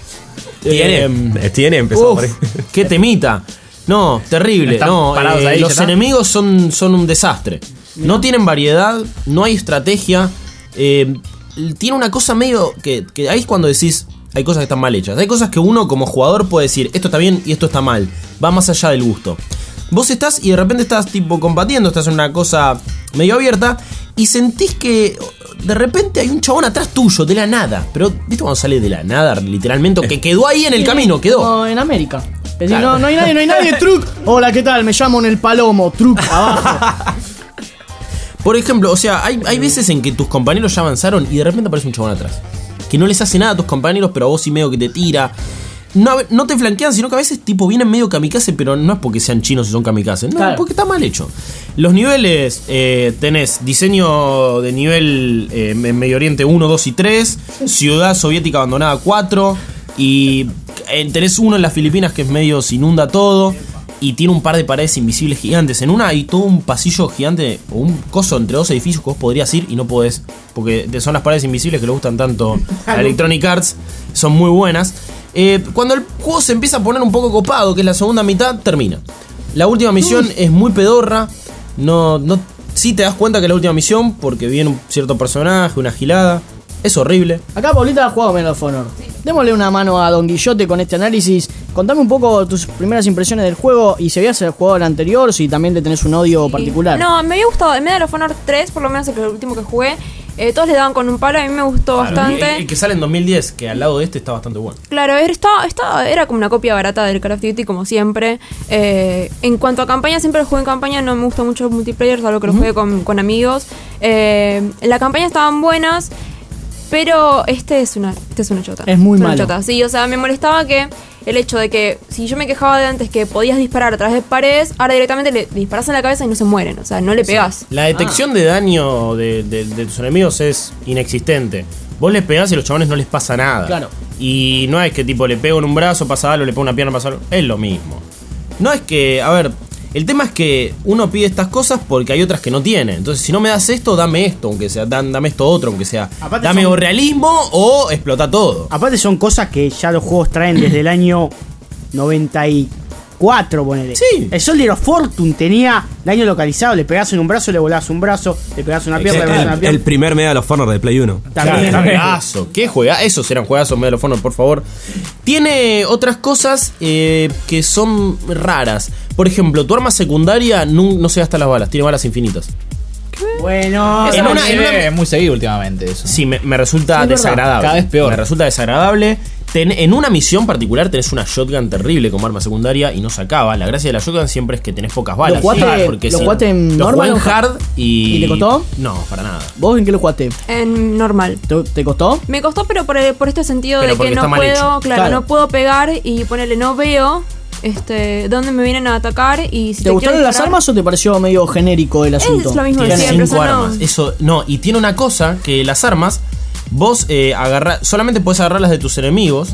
Tiene, em, tiene, empezó Uf, por ahí. qué temita. No, terrible. Están No, parados eh, ahí, los ya está. enemigos son, son un desastre. No tienen variedad, no hay estrategia. eh, tiene una cosa medio que, que ahí es cuando decís, hay cosas que están mal hechas. Hay cosas que uno como jugador puede decir, esto está bien y esto está mal. Va más allá del gusto. Vos estás y de repente estás tipo combatiendo, estás en una cosa medio abierta y sentís que de repente hay un chabón atrás tuyo, de la nada. Pero, ¿viste cuando sale de la nada, literalmente? Que quedó ahí en el camino, quedó. Como en América. Es decir, Claro. no, no hay nadie, no hay nadie, truc. Hola, ¿qué tal? Me llamo en el Palomo, truc, abajo. Por ejemplo, o sea, hay, hay veces en que tus compañeros ya avanzaron y de repente aparece un chabón atrás. Que no les hace nada a tus compañeros, pero a vos sí medio que te tira. No, no te flanquean, sino que a veces tipo vienen medio kamikaze, pero no es porque sean chinos y son kamikaze. No, Claro. porque está mal hecho. Los niveles, eh, tenés diseño de nivel eh, en Medio Oriente uno, dos y tres, Ciudad Soviética Abandonada cuatro, y eh, tenés uno en las Filipinas que es medio se inunda todo. Y tiene un par de paredes invisibles gigantes. En una hay todo un pasillo gigante o un coso entre dos edificios que vos podrías ir y no podés. Porque son las paredes invisibles que le gustan tanto a Electronic Arts. Son muy buenas. Eh, cuando el juego se empieza a poner un poco copado, que es la segunda mitad, termina. La última misión es muy pedorra. No, no, sí te das cuenta que es la última misión porque viene un cierto personaje, una gilada. Es horrible. Acá Paulita ha jugado Medal of Honor. Démosle una mano a Don Guillote con este análisis. Contame un poco tus primeras impresiones del juego y si habías jugado el anterior, si también le tenés un odio particular. No, me había gustado. En Medal of Honor tres, por lo menos el último que jugué, eh, todos le daban con un palo. A mí me gustó bastante. El, el que sale en dos mil diez, que al lado de este está bastante bueno. Claro, era, estaba- estaba- era como una copia barata del Call of Duty, como siempre. Eh, en cuanto a campaña, siempre lo jugué en campaña. No me gusta mucho el multiplayer, salvo que lo jugué con, con amigos. Eh, la campaña estaban buenas, pero este es una, este es una chota. Es muy una malo. chota. Sí, o sea, me molestaba que el hecho de que si yo me quejaba de antes que podías disparar a través de paredes, ahora directamente le disparas en la cabeza y no se mueren. O sea, no le pegás. La detección de daño de, de- de tus enemigos es inexistente. Vos les pegás y a los chabones no les pasa nada. Claro. Y no es que tipo le pego en un brazo, pasa algo, le pego en una pierna, pasa algo. Es lo mismo. No es que, a ver, el tema es que uno pide estas cosas porque hay otras que no tiene. Entonces, si no me das esto, dame esto, aunque sea. Dan- Dame esto otro, aunque sea. Aparte Dame son- o realismo o explota todo. Aparte son cosas que ya los juegos traen desde el año noventa y cuatro, ponele. Sí. El Soldier of Fortune tenía daño localizado, le pegás en un brazo, le volás un brazo, le pegás una pierna, le volás una El, pierna. el primer Medal of Honor de Play uno. También. Claro, juegazo. ¿Qué juega? Esos eran juegazos Medal of Honor, por favor. Tiene otras cosas eh, que son raras. Por ejemplo, tu arma secundaria no, no se gasta las balas, tiene balas infinitas. Bueno, En En una- en una- es muy seguido últimamente eso. Sí, me, me resulta Sí, es verdad. desagradable. Cada vez peor. Me resulta desagradable. Ten- en una misión particular tenés una shotgun terrible como arma secundaria y no se acaba. La gracia de la shotgun siempre es que tenés pocas balas. jugaste- porque lo si- jugaste en lo normal jugué en o hard? hard y... ¿Y te costó? No, para nada. ¿Vos en qué lo jugaste? En normal. ¿Te, te costó? Me costó, pero por, por este sentido Pero de porque que está no mal puedo, hecho. claro, Claro. no puedo pegar y ponerle no veo este dónde me vienen a atacar y si ¿Te te, gustaron quiero las disparar- armas o te pareció medio genérico el asunto? Es lo mismo de Tiene siempre, cinco eso no- armas. Eso, no, y tiene una cosa que las armas, vos eh, agarra, solamente podés agarrarlas de tus enemigos.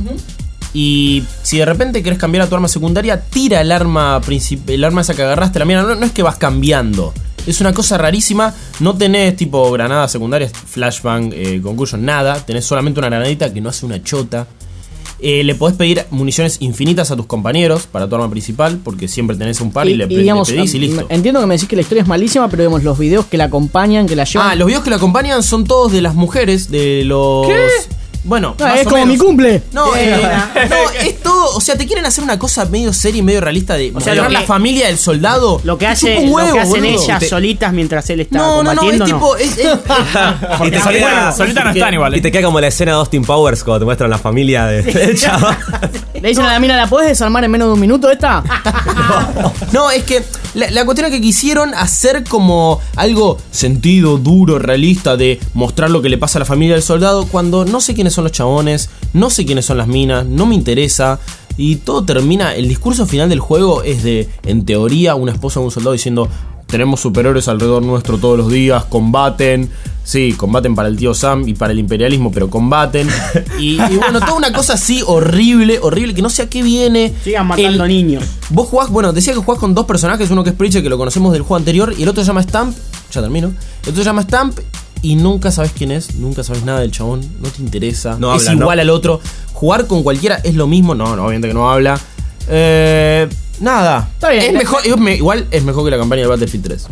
Y si de repente querés cambiar a tu arma secundaria, tira el arma princip- el arma esa que agarraste, la mira, no, no es que vas cambiando. Es una cosa rarísima. No tenés tipo granadas secundarias, flashbang, eh, concussion, nada. Tenés solamente una granadita que no hace una chota. Eh, le podés pedir municiones infinitas a tus compañeros para tu arma principal, porque siempre tenés un par y, le, pe- digamos, le pedís y listo. entiendo que me decís que la historia es malísima, pero vemos los videos que la acompañan, que la llevan. Ah, los videos que la acompañan son todos de las mujeres, de los... ¿Qué? Bueno, Ah, más es o como menos. mi cumple. No, eh, no, es todo, o sea, te quieren hacer una cosa medio seria y medio realista de O sea, mostrar lo que- la familia del soldado. Lo que, Te hace, chupa un lo huevo, que hacen boludo. ellas Te- solitas mientras él está No, no, no, es combatiendo, no. tipo... Es, es- Y te Solita, queda- solita no están igual. Y te queda como la escena de Austin Powers cuando te muestran la familia de- del chaval. Le dicen a la mina, ¿la podés desarmar en menos de un minuto esta? No, es que la, la cuestión es que quisieron hacer como algo sentido, duro, realista de mostrar lo que le pasa a la familia del soldado cuando no sé quiénes son los chabones, no sé quiénes son las minas, no me interesa. Y todo termina, el discurso final del juego es de, en teoría, una esposa de un soldado diciendo: tenemos superhéroes alrededor nuestro todos los días, combaten. Sí, combaten para el tío Sam y para el imperialismo, pero combaten. Y, y bueno, toda una cosa así horrible, horrible, que no sé a qué viene. Sigan matando El- niños. Vos jugás, bueno, decía que jugás con dos personajes, uno que es Preacher, que lo conocemos del juego anterior, y el otro se llama Stamp, ya termino. El otro se llama Stamp y nunca sabes quién es, nunca sabes nada del chabón, no te interesa, No es habla, igual ¿no? al otro. Jugar con cualquiera es lo mismo, no, no, obviamente que no habla. Eh, nada. Está bien. Es mejor, es me- igual es mejor que la campaña de Battlefield tres.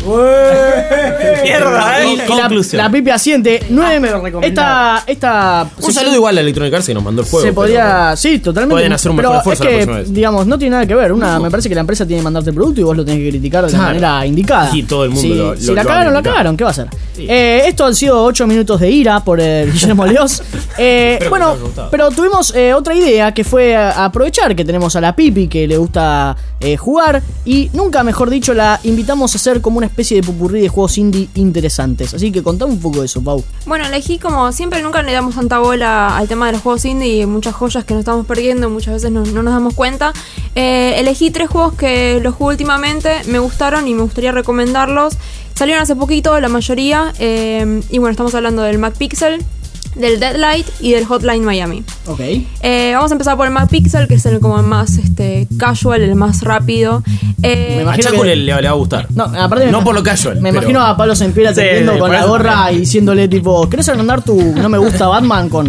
Mierda, Y ¿eh? la, Conclusión. la pipi asiente. Nueve. Esta. esta Un saludo igual a Electronic Arts que nos mandó el juego. Se podría. pero- Sí, totalmente. pueden hacer un mejor pero esfuerzo es la que, próxima vez. digamos, no tiene nada que ver. Una, Me parece que la empresa tiene que mandarte el producto y vos lo tenés que criticar de la Claro. manera indicada. Y todo el mundo Si, lo- si lo- la lo cagaron, va a la criticar. cagaron. ¿Qué va a hacer? Eh, esto han sido ocho minutos de ira por el Guillermo Leos. Eh, Espero que bueno, les haya gustado. pero tuvimos eh, otra idea que fue a- aprovechar que tenemos a la Pipi que le gusta eh, jugar y nunca mejor dicho la invitamos a hacer como una especie de popurrí de juegos indie interesantes. Así que contame un poco de eso, Pau. Bueno, elegí como siempre, nunca le damos tanta bola al tema de los juegos indie y muchas joyas que nos estamos perdiendo, muchas veces no, no nos damos cuenta. Eh, elegí tres juegos que los jugué últimamente, me gustaron y me gustaría recomendarlos. Salieron hace poquito, la mayoría, eh, y bueno, estamos hablando del MacPixel, del Deadlight y del Hotline Miami. Ok. Eh, vamos a empezar por el MacPixel, que es el como el más este, casual, el más rápido. Eh, Me A imagino Chaco que- le, le va a gustar. No, aparte No por lo casual. Me pero- imagino a Pablo Sempier atendiendo sí, con por la eso gorra y diciéndole tipo, ¿querés agrandar tu no me gusta Batman con?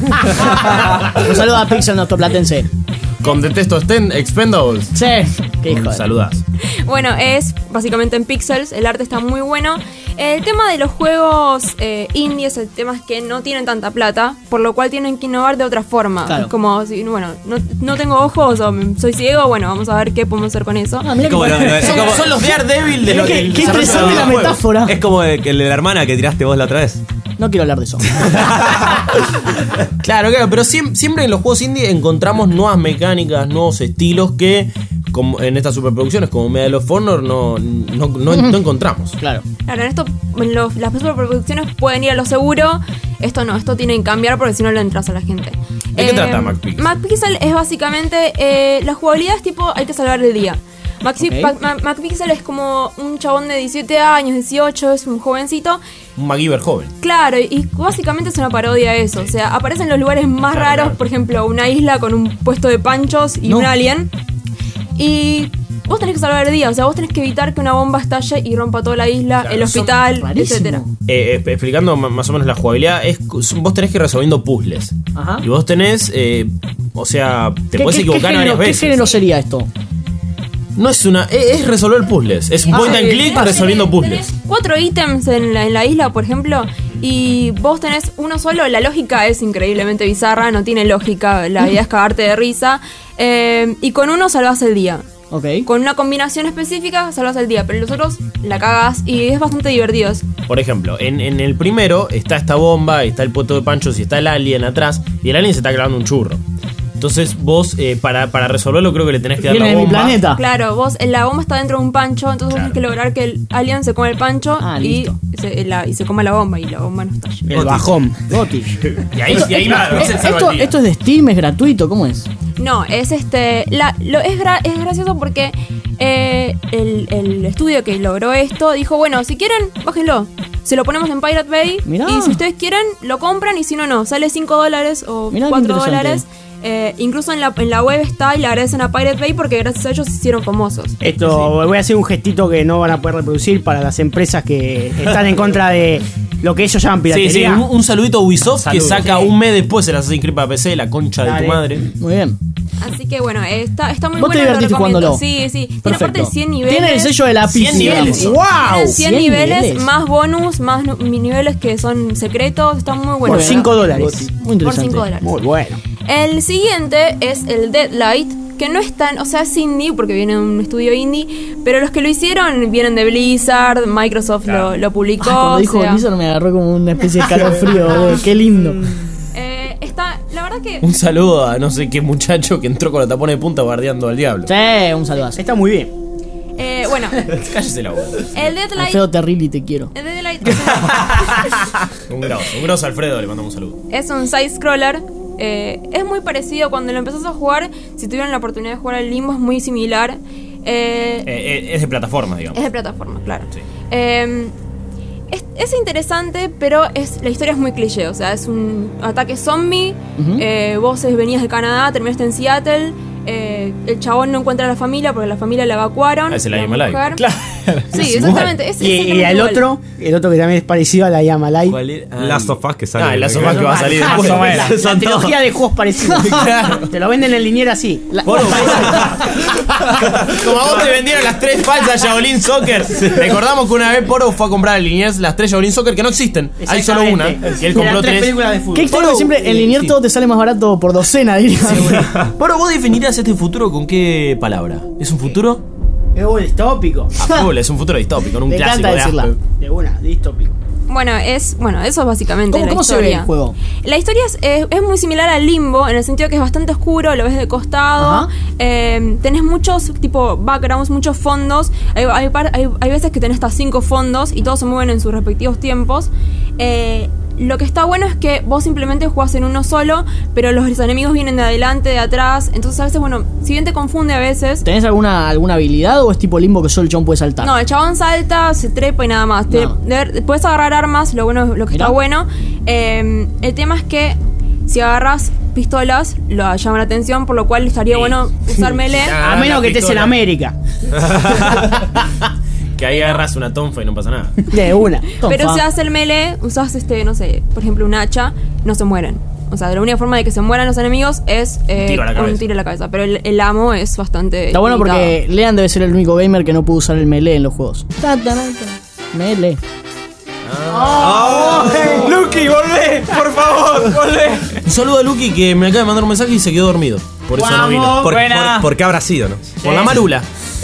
Un saludo a Pixel, nuestro platense. Con Detesto Sten Expendables. Sí, qué hijo de... Saludas. Bueno, es básicamente en pixels, el arte está muy bueno. El tema de los juegos eh, indies, el tema es que no tienen tanta plata, por lo cual tienen que innovar de otra forma. Claro. Es como, si, bueno, no, no tengo ojos o me- soy ciego, bueno, vamos a ver qué podemos hacer con eso. Ah, mira Como que... lo- lo- Son, como- son los Daredevil de Mirá lo qué- del qué desarrollo interesante de la videojuegos. metáfora. Es como el, el de la hermana que tiraste vos la otra vez. No quiero hablar de eso. Claro, claro, pero siem- siempre en los juegos indie encontramos nuevas mecánicas, nuevos estilos que como en estas superproducciones como Medal of Honor no, no, no, no encontramos. Claro. Claro, en esto en los- las superproducciones pueden ir a lo seguro. Esto no, esto tiene que cambiar porque si no le entras a la gente. ¿De qué trata MacPixel? MacPixel es básicamente eh, la jugabilidad es tipo hay que salvar el día. Maxi- Ok. Pa- Ma- MacPixel es como un chabón de diecisiete años, dieciocho, es un jovencito. Un MacGyver joven. Claro, y básicamente es una parodia a eso. O sea, aparecen los lugares más raros, por ejemplo, una isla con un puesto de panchos y No. un alien. Y vos tenés que salvar el día, o sea, vos tenés que evitar que una bomba estalle y rompa toda la isla, Claro, el hospital, rarísimo. etcétera. Eh, eh, explicando ma- más o menos la jugabilidad, es vos tenés que ir resolviendo puzzles. Ajá. Y vos tenés, eh, o sea, te ¿Qué- puedes qué- equivocar qué género, varias ¿Qué veces. género sería esto? No es una. Es, es resolver puzzles. Es Ah, point and sí. click Vos resolviendo tenés- puzzles. tenés cuatro ítems en la, en la isla, por ejemplo, y vos tenés uno solo. La lógica es increíblemente bizarra, no tiene lógica. La idea es cagarte de risa. Eh, y con uno salvás el día. Ok. Con una combinación específica salvás el día, pero los otros la cagás y es bastante divertido. Por ejemplo, en, en el primero está esta bomba, está el puesto de panchos y está el alien atrás. Y el alien se está clavando un churro. Entonces vos, eh, para, para resolverlo, creo que le tenés que dar Viene la de mi bomba. planeta. Claro, vos, la bomba está dentro de un pancho, entonces vos tenés que lograr que el alien se coma el pancho Ah, y listo. se, la- y se coma la bomba y la bomba no está. El bajón. Goti. Y ahí, y ahí va, es el salva Esto, el día. esto es de Steam, es gratuito, ¿cómo es? No, es este. La, lo, es, gra- es gracioso porque eh, el, el estudio que logró esto dijo: bueno, si quieren, bájenlo. Se lo ponemos en Pirate Bay. Mirá. Y si ustedes quieren, lo compran. Y si no, no. Sale cinco dólares o Mirá qué cuatro interesante. dólares. Eh, incluso en la, en la web está y le agradecen a Pirate Bay porque gracias a ellos se hicieron famosos. Esto, voy a hacer un gestito que no van a poder reproducir para las empresas que están en contra de lo que ellos llaman Sí, sí, piratería. un, un saludito a Ubisoft Saludos. que saca Sí. un mes después el Assassin's Creed para P C, la concha de Dale. tu madre. Muy bien. Así que bueno, eh, está, está muy Vos te bueno. lo divertiste recomiendo. jugándolo. Sí, sí. Tiene Perfecto. aparte cien niveles. Tiene el sello de la cien Pizzi, niveles. digamos. Tienen ¡Wow! cien niveles, más bonus, más nu- niveles que son secretos. Está muy bueno. Por cinco dólares. Muy Por interesante. cinco dólares. Muy bueno. El siguiente es el Deadlight, que no es tan, o sea, es indie porque viene de un estudio indie, pero los que lo hicieron vienen de Blizzard, Microsoft lo, lo publicó. Ah, cuando o dijo sea, Blizzard me agarró como una especie de calofrío, boludo. Qué lindo. eh, está, la verdad que Un saludo a no sé qué muchacho que entró con la tapona de punta guardiando al diablo. Sí, un saludazo. Está muy bien. eh, bueno, Cállese la boca. el Deadlight, Alfredo Terrili, te quiero. el Deadlight Un grosso, un grosso Alfredo, le mandamos un saludo. es un side scroller. Eh, es muy parecido cuando lo empezás a jugar. Si tuvieron la oportunidad de jugar al Limbo, es muy similar. Eh, Eh, eh, es de plataforma, digamos. Es de plataforma, claro. Sí. Eh, es, es interesante, pero es la historia es muy cliché. O sea, es un ataque zombie. Ujú. eh, vos es- venías de Canadá, terminaste en Seattle. eh, el chabón no encuentra a la familia porque la familia la evacuaron. Ah, es el la Animal Life. mujer- Claro. Sí, exactamente. Es, Y, y exactamente el igual. otro, el otro que también es parecido a la Yamalai. ¿Cuál era? Last of Us que sale. Ah, el Last of Us que va a salir después. La, la Son todos. trilogía de juegos parecidos. Claro. Te lo venden en liniera así. Bueno, como a vos te vendieron las tres falsas Shaolin Soccer, recordamos que una vez Poro fue a comprar a Liniers las tres Shaolin Soccer que no existen. Hay solo una. Exactamente. Y él De compró las tres tres. películas de fútbol. Qué extraño que siempre en eh, Linier sí. todo te sale más barato por docena, diría. Poro, ¿vos definirías este futuro con qué palabra? ¿Es un futuro? Es un distópico. A full, es un futuro distópico, no un Me clásico encanta de decirla. Asper. De una, distópico. Bueno, es bueno, eso es básicamente ¿Cómo, la cómo se historia. ve el juego? La historia es, es- es muy similar al Limbo en el sentido que es bastante oscuro, lo ves de costado, Ajá. eh, tenés muchos tipo backgrounds, muchos fondos, hay, hay, par- hay- hay veces que tenés hasta cinco fondos y todos se mueven en sus respectivos tiempos. Eh, lo que está bueno es que vos simplemente jugás en uno solo, pero los enemigos vienen de adelante, de atrás, entonces a veces, bueno, si bien te confunde a veces... ¿Tenés alguna, alguna habilidad o es tipo Limbo que solo el chabón puede saltar? No, el chabón salta, se trepa y nada más. Te, No. de- puedes agarrar armas, lo bueno, lo que Mirá. está bueno. Eh, el tema es que si agarras pistolas, lo llama la atención, por lo cual estaría bueno usar melee. Ah, A menos la que estés en pistola. América. Que ahí agarras una tonfa y no pasa nada. De una. Pero Tonfa. si haces el melee, usas este, no sé, por ejemplo, un hacha, no se mueren. O sea, la única forma de que se mueran los enemigos es eh, Tiro a la con un cabeza. tiro a la cabeza. Pero el, el amo es bastante. Está bueno limitado. porque Lean debe ser el único gamer que no pudo usar el melee en los juegos. Ta, ta, ta, ta. Melee. Lucky, volvé, por favor, volvé. Un saludo a Lucky que me acaba de mandar un mensaje y se quedó dormido. Por eso no vino. ¿Por, Buena. por, por qué habrá sido, no? Por la marula.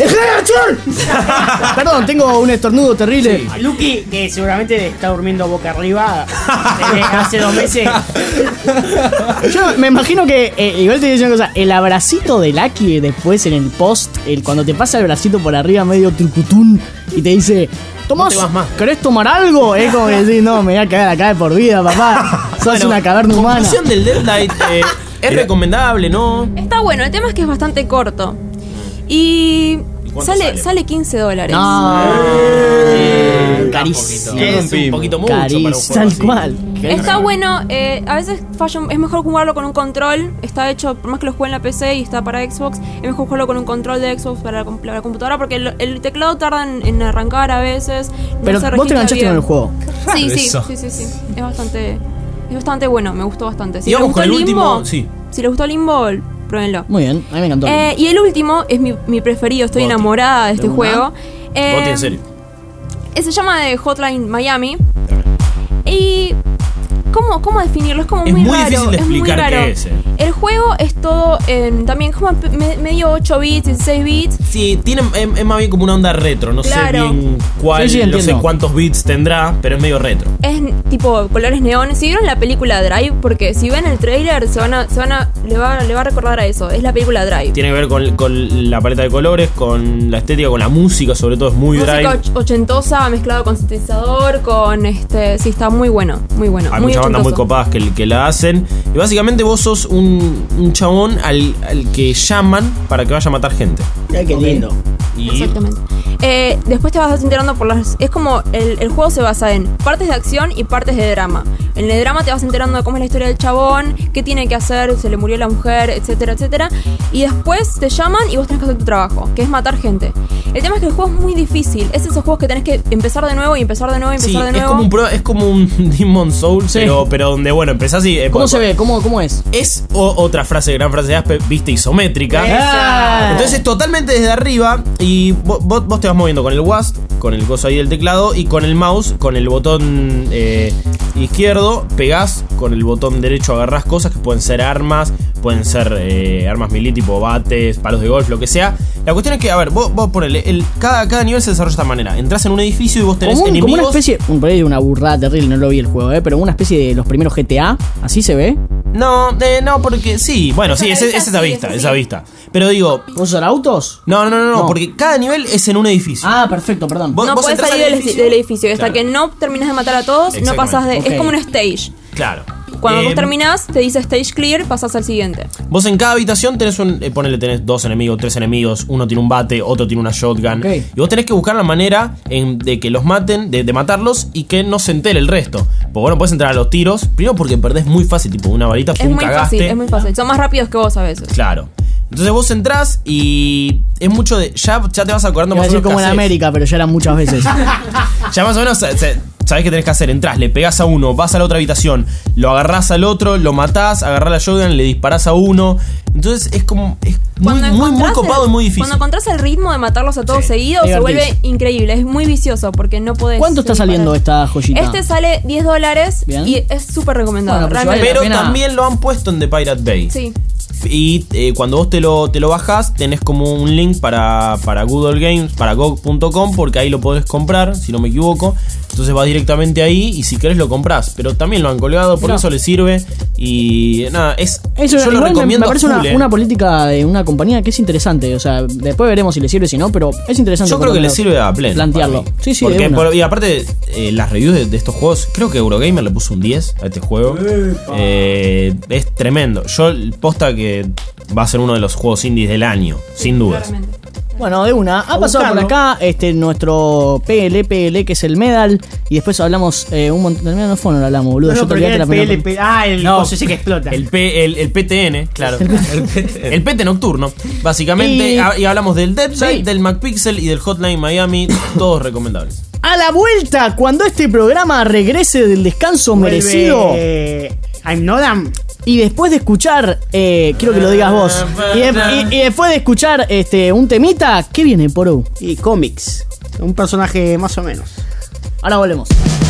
Perdón, tengo un estornudo terrible. Lucky, que seguramente está durmiendo boca arriba desde hace dos meses. Yo me imagino que, eh, igual te voy a decir una cosa, el abracito de Lucky después en el post, el, cuando te pasa el bracito por arriba medio trucutún y te dice, Tomás, No te vas más. ¿querés tomar algo? Es como que decís, no, me voy a quedar acá de por vida, papá. Sos Bueno, una caverna humana. Conclusión del Deadlight. eh, es recomendable, ¿no? Está bueno, el tema es que es bastante corto. Y. cuánto Sale, sale? sale quince dólares. No, Eh, carísimo. Es un poquito mucho para un Carísimo, juego tal así. cual. Está bueno, eh, a veces falla, un- es mejor jugarlo con un control. Está hecho, por más que lo juegue en la P C y está para Xbox, es mejor jugarlo con un control de Xbox para la, com- la computadora porque el, el teclado tarda en, en arrancar a veces. no Pero se vos te registra enganchaste bien. con el juego. Sí, sí, Eso. sí, sí, sí. Es bastante, es bastante bueno, me gustó bastante. Si Y les vamos gustó con el Limbo, último. Sí. si les gustó Limbo, pruébenlo. Muy bien, a mí me encantó. Eh, y el último es mi, mi preferido, estoy Goti. enamorada de este ¿De una? juego. Eh, Goti, en serio. eh, Se llama de Hotline Miami. Y... ¿Cómo, ¿Cómo definirlo? Es como Es muy, muy raro. difícil de es muy explicar raro. qué es, eh. El juego es todo en, también como pe- me- medio ocho bits, dieciséis bits. Sí, tiene, es, es más bien como una onda retro. No Claro. sé bien cuál, Sí, sí, no sé entiendo. cuántos bits tendrá, pero es medio retro. Es tipo colores neones. Si vieron la película Drive, porque si ven el trailer se van a, se van a, le va, le va a recordar a eso. Es la película Drive. Tiene que ver con, con la paleta de colores, con la estética, con la música, sobre todo es muy Música drive. och- ochentosa mezclado con sintetizador, con este, sí, está muy bueno, muy bueno. Hay muy muchas bandas muy ochentoso. copadas que, que la hacen. Y básicamente vos sos un, un chabón al, al que llaman para que vaya a matar gente. Ay, qué lindo. Y Exactamente. Eh, después te vas enterando por las... Es como el, el juego se basa en partes de acción y partes de drama. En el drama te vas enterando de cómo es la historia del chabón, qué tiene que hacer, se le murió la mujer, etcétera, etcétera. Y después te llaman y vos tenés que hacer tu trabajo, que es matar gente. El tema es que el juego es muy difícil. Es esos juegos que tenés que empezar de nuevo y empezar de nuevo y empezar sí, de es nuevo. como un pro- es como un Demon Souls, Sí. pero, pero donde, bueno, empezás y. eh, ¿Cómo cu- se ve? ¿Cómo, cómo es? Es o- otra frase, gran frase de Aspe, vista isométrica. ¡Esa! Entonces es totalmente desde arriba y vos, vos- vos te vas moviendo con el W A S D, con el coso ahí del teclado y con el mouse, con el botón eh, izquierdo, pegás, con el botón derecho agarrás cosas que pueden ser armas, pueden ser eh, armas melee tipo bates, palos de golf, lo que sea. La cuestión es que, a ver, vos, vos ponele, el, cada, cada nivel se desarrolla de esta manera. Entrás en un edificio y vos tenés Como, un- enemigos. como una especie, un, por ahí una burrada terrible, no lo vi el juego, ¿eh? Pero una especie de los primeros G T A, así se ve. No, eh, no, porque sí, bueno, sí, Esa- es, es esa esa sí, vista, esa esa sí. vista. Pero digo, ¿Puedo usar autos? no, no, no, no, No. porque cada nivel es en un edificio. Ah, perfecto, perdón. Vos- No vos puedes entrás salir al del edificio, del edificio. Y hasta Claro. que no terminas de matar a todos, no Exactamente. pasas de... Ok. Es como un stage. Claro. Cuando Eh, vos terminás, te dice stage clear, pasas al siguiente. Vos en cada habitación tenés un. Eh, ponele, tenés dos enemigos, tres enemigos. Uno tiene un bate, otro tiene una shotgun. Ok. Y vos tenés que buscar la manera en- de que los maten, de, de matarlos y que no se entere el resto. Porque vos no podés entrar a los tiros. Primero porque perdés muy fácil, tipo una varita, Es pum, muy cagaste. fácil, es muy fácil. Son más rápidos que vos a veces. Claro. Entonces vos entrás y es mucho de. Ya, ya te vas acordando Iba a más o decir menos como qué en hacés. América, pero ya eran muchas veces. Ya más o menos se- se- sabés qué tenés que hacer. Entrás, le pegás a uno, vas a la otra habitación, lo agarrás al otro, lo matás, agarrás la shotgun, le disparás a uno. Entonces es como. Es muy, Cuando muy, muy encontrás copado el- y muy difícil. Cuando encontrás el ritmo de matarlos a todos Sí. seguidos, se Divertís. vuelve increíble. Es muy vicioso porque no podés. ¿Cuánto está seguir saliendo parando. esta joyita? Este sale diez dólares Bien. y es súper recomendado. Bueno, pues realmente. vale la Pero pena. también lo han puesto en The Pirate Bay. Sí. Y eh, cuando vos te lo, te lo bajás, tenés como un link para, para Google Games, para go punto com, porque ahí lo podés comprar, si no me equivoco. Entonces vas directamente ahí y si querés lo comprás. Pero también lo han colgado, por Mirá. eso les sirve. Y nada, es. Eso yo lo igual me, recomiendo me parece a full, una, eh. una política de una compañía que es interesante. O sea, después veremos si le sirve, si no, pero es interesante. Yo por creo lo que le menos sirve a pleno. plantearlo. para mí. Sí, sí, Porque de una. por- y aparte, eh, las reviews de, de estos juegos, creo que Eurogamer le puso un diez a este juego. Eh, es tremendo. Yo, posta que va a ser uno de los juegos indies del año, sin dudas. Claramente. Bueno, de una. Ha A pasado por buscarlo. acá este nuestro P L P L, que es el Medal. Y después hablamos eh, un montón. Del Medal no fue, no lo hablamos, boludo. No, Yo te porque olvidaste era la el primera- P L P. Ah, el No. coso ese que explota. El, P, el, el P T N, claro. El P T nocturno, básicamente. Y- Ah, Y, hablamos del Dead Side, Sí. del McPixel y del Hotline Miami. Todos recomendables. A la vuelta, cuando este programa regrese del descanso merecido. Vuelve I'm Nodam. Y después de escuchar, eh, quiero que lo digas vos. Y, de- y- y después de escuchar este un temita, ¿qué viene, Porú? Y cómics. Un personaje más o menos. Ahora volvemos.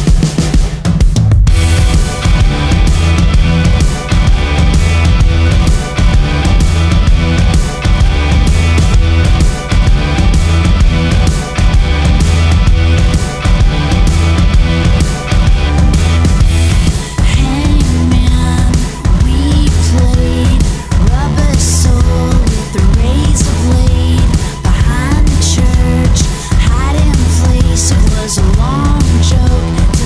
Hangman, we played rubber soul with the razor blade behind the church, hiding place. It was a long joke.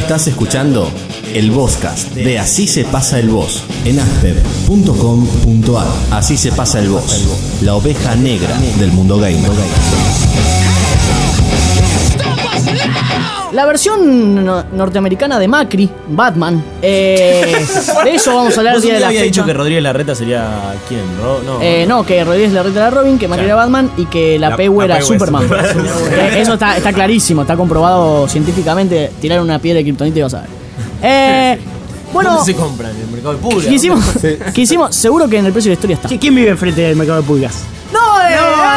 Estás escuchando el Vozcast de Así se pasa el voz en asper punto com punto ar. Así se pasa el voz, la oveja negra del mundo gamer. La versión no- norteamericana de Macri, Batman, eh, de eso vamos a hablar el ¿Vos día de la había fecha. dicho que Rodríguez Larreta sería quién? Ro- no, Eh, no, que Rodríguez Larreta era Robin, que Macri era Batman y que la, La- P U la era P U es Superman. Superman. Eh, Eso está, está clarísimo, está comprobado científicamente. Tirar una piedra de kriptonita y vas a ver. Eh, bueno, ¿Dónde se compra? ¿En el mercado de pulgas? quisimos, quisimos, seguro que en el precio de la historia está. ¿Quién vive enfrente del mercado de pulgas? ¡No! eh,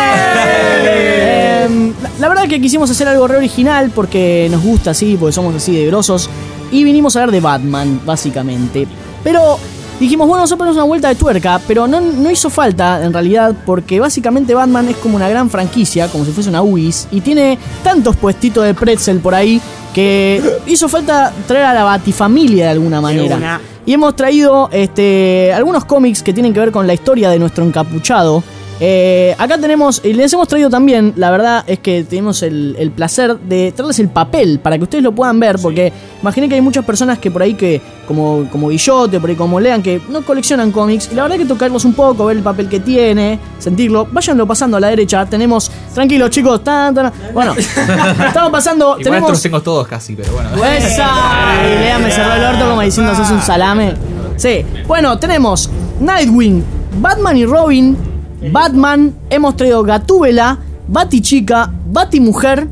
eh, la, la verdad que quisimos hacer algo re original porque nos gusta así, porque somos así de grosos. Y vinimos a hablar de Batman, básicamente. Pero dijimos, bueno, vamos a ponernos una vuelta de tuerca, pero no, no hizo falta en realidad, porque básicamente Batman es como una gran franquicia, como si fuese una U I S, y tiene tantos puestitos de pretzel por ahí que hizo falta traer a la Batifamilia de alguna manera. una. Y hemos traído este, algunos cómics que tienen que ver con la historia de nuestro encapuchado. Eh, acá tenemos, y les hemos traído también, la verdad es que tenemos el, el placer de traerles el papel para que ustedes lo puedan ver, porque imaginé que hay muchas personas que por ahí que, como, como Guillote, por ahí como Lean, que no coleccionan cómics, y la verdad hay que tocarlos un poco, ver el papel que tiene, sentirlo, váyanlo pasando a la derecha, tenemos, tranquilos chicos, tan, tan, bueno, estamos pasando, Igual tenemos... estos los tengo todos casi, pero bueno. ¡Esa! Y Lean me cerró el orto como diciendo, sos un salame. Sí, bueno, tenemos Nightwing, Batman y Robin, Batman, hemos traído Gatúbela, Batichica, Batimujer.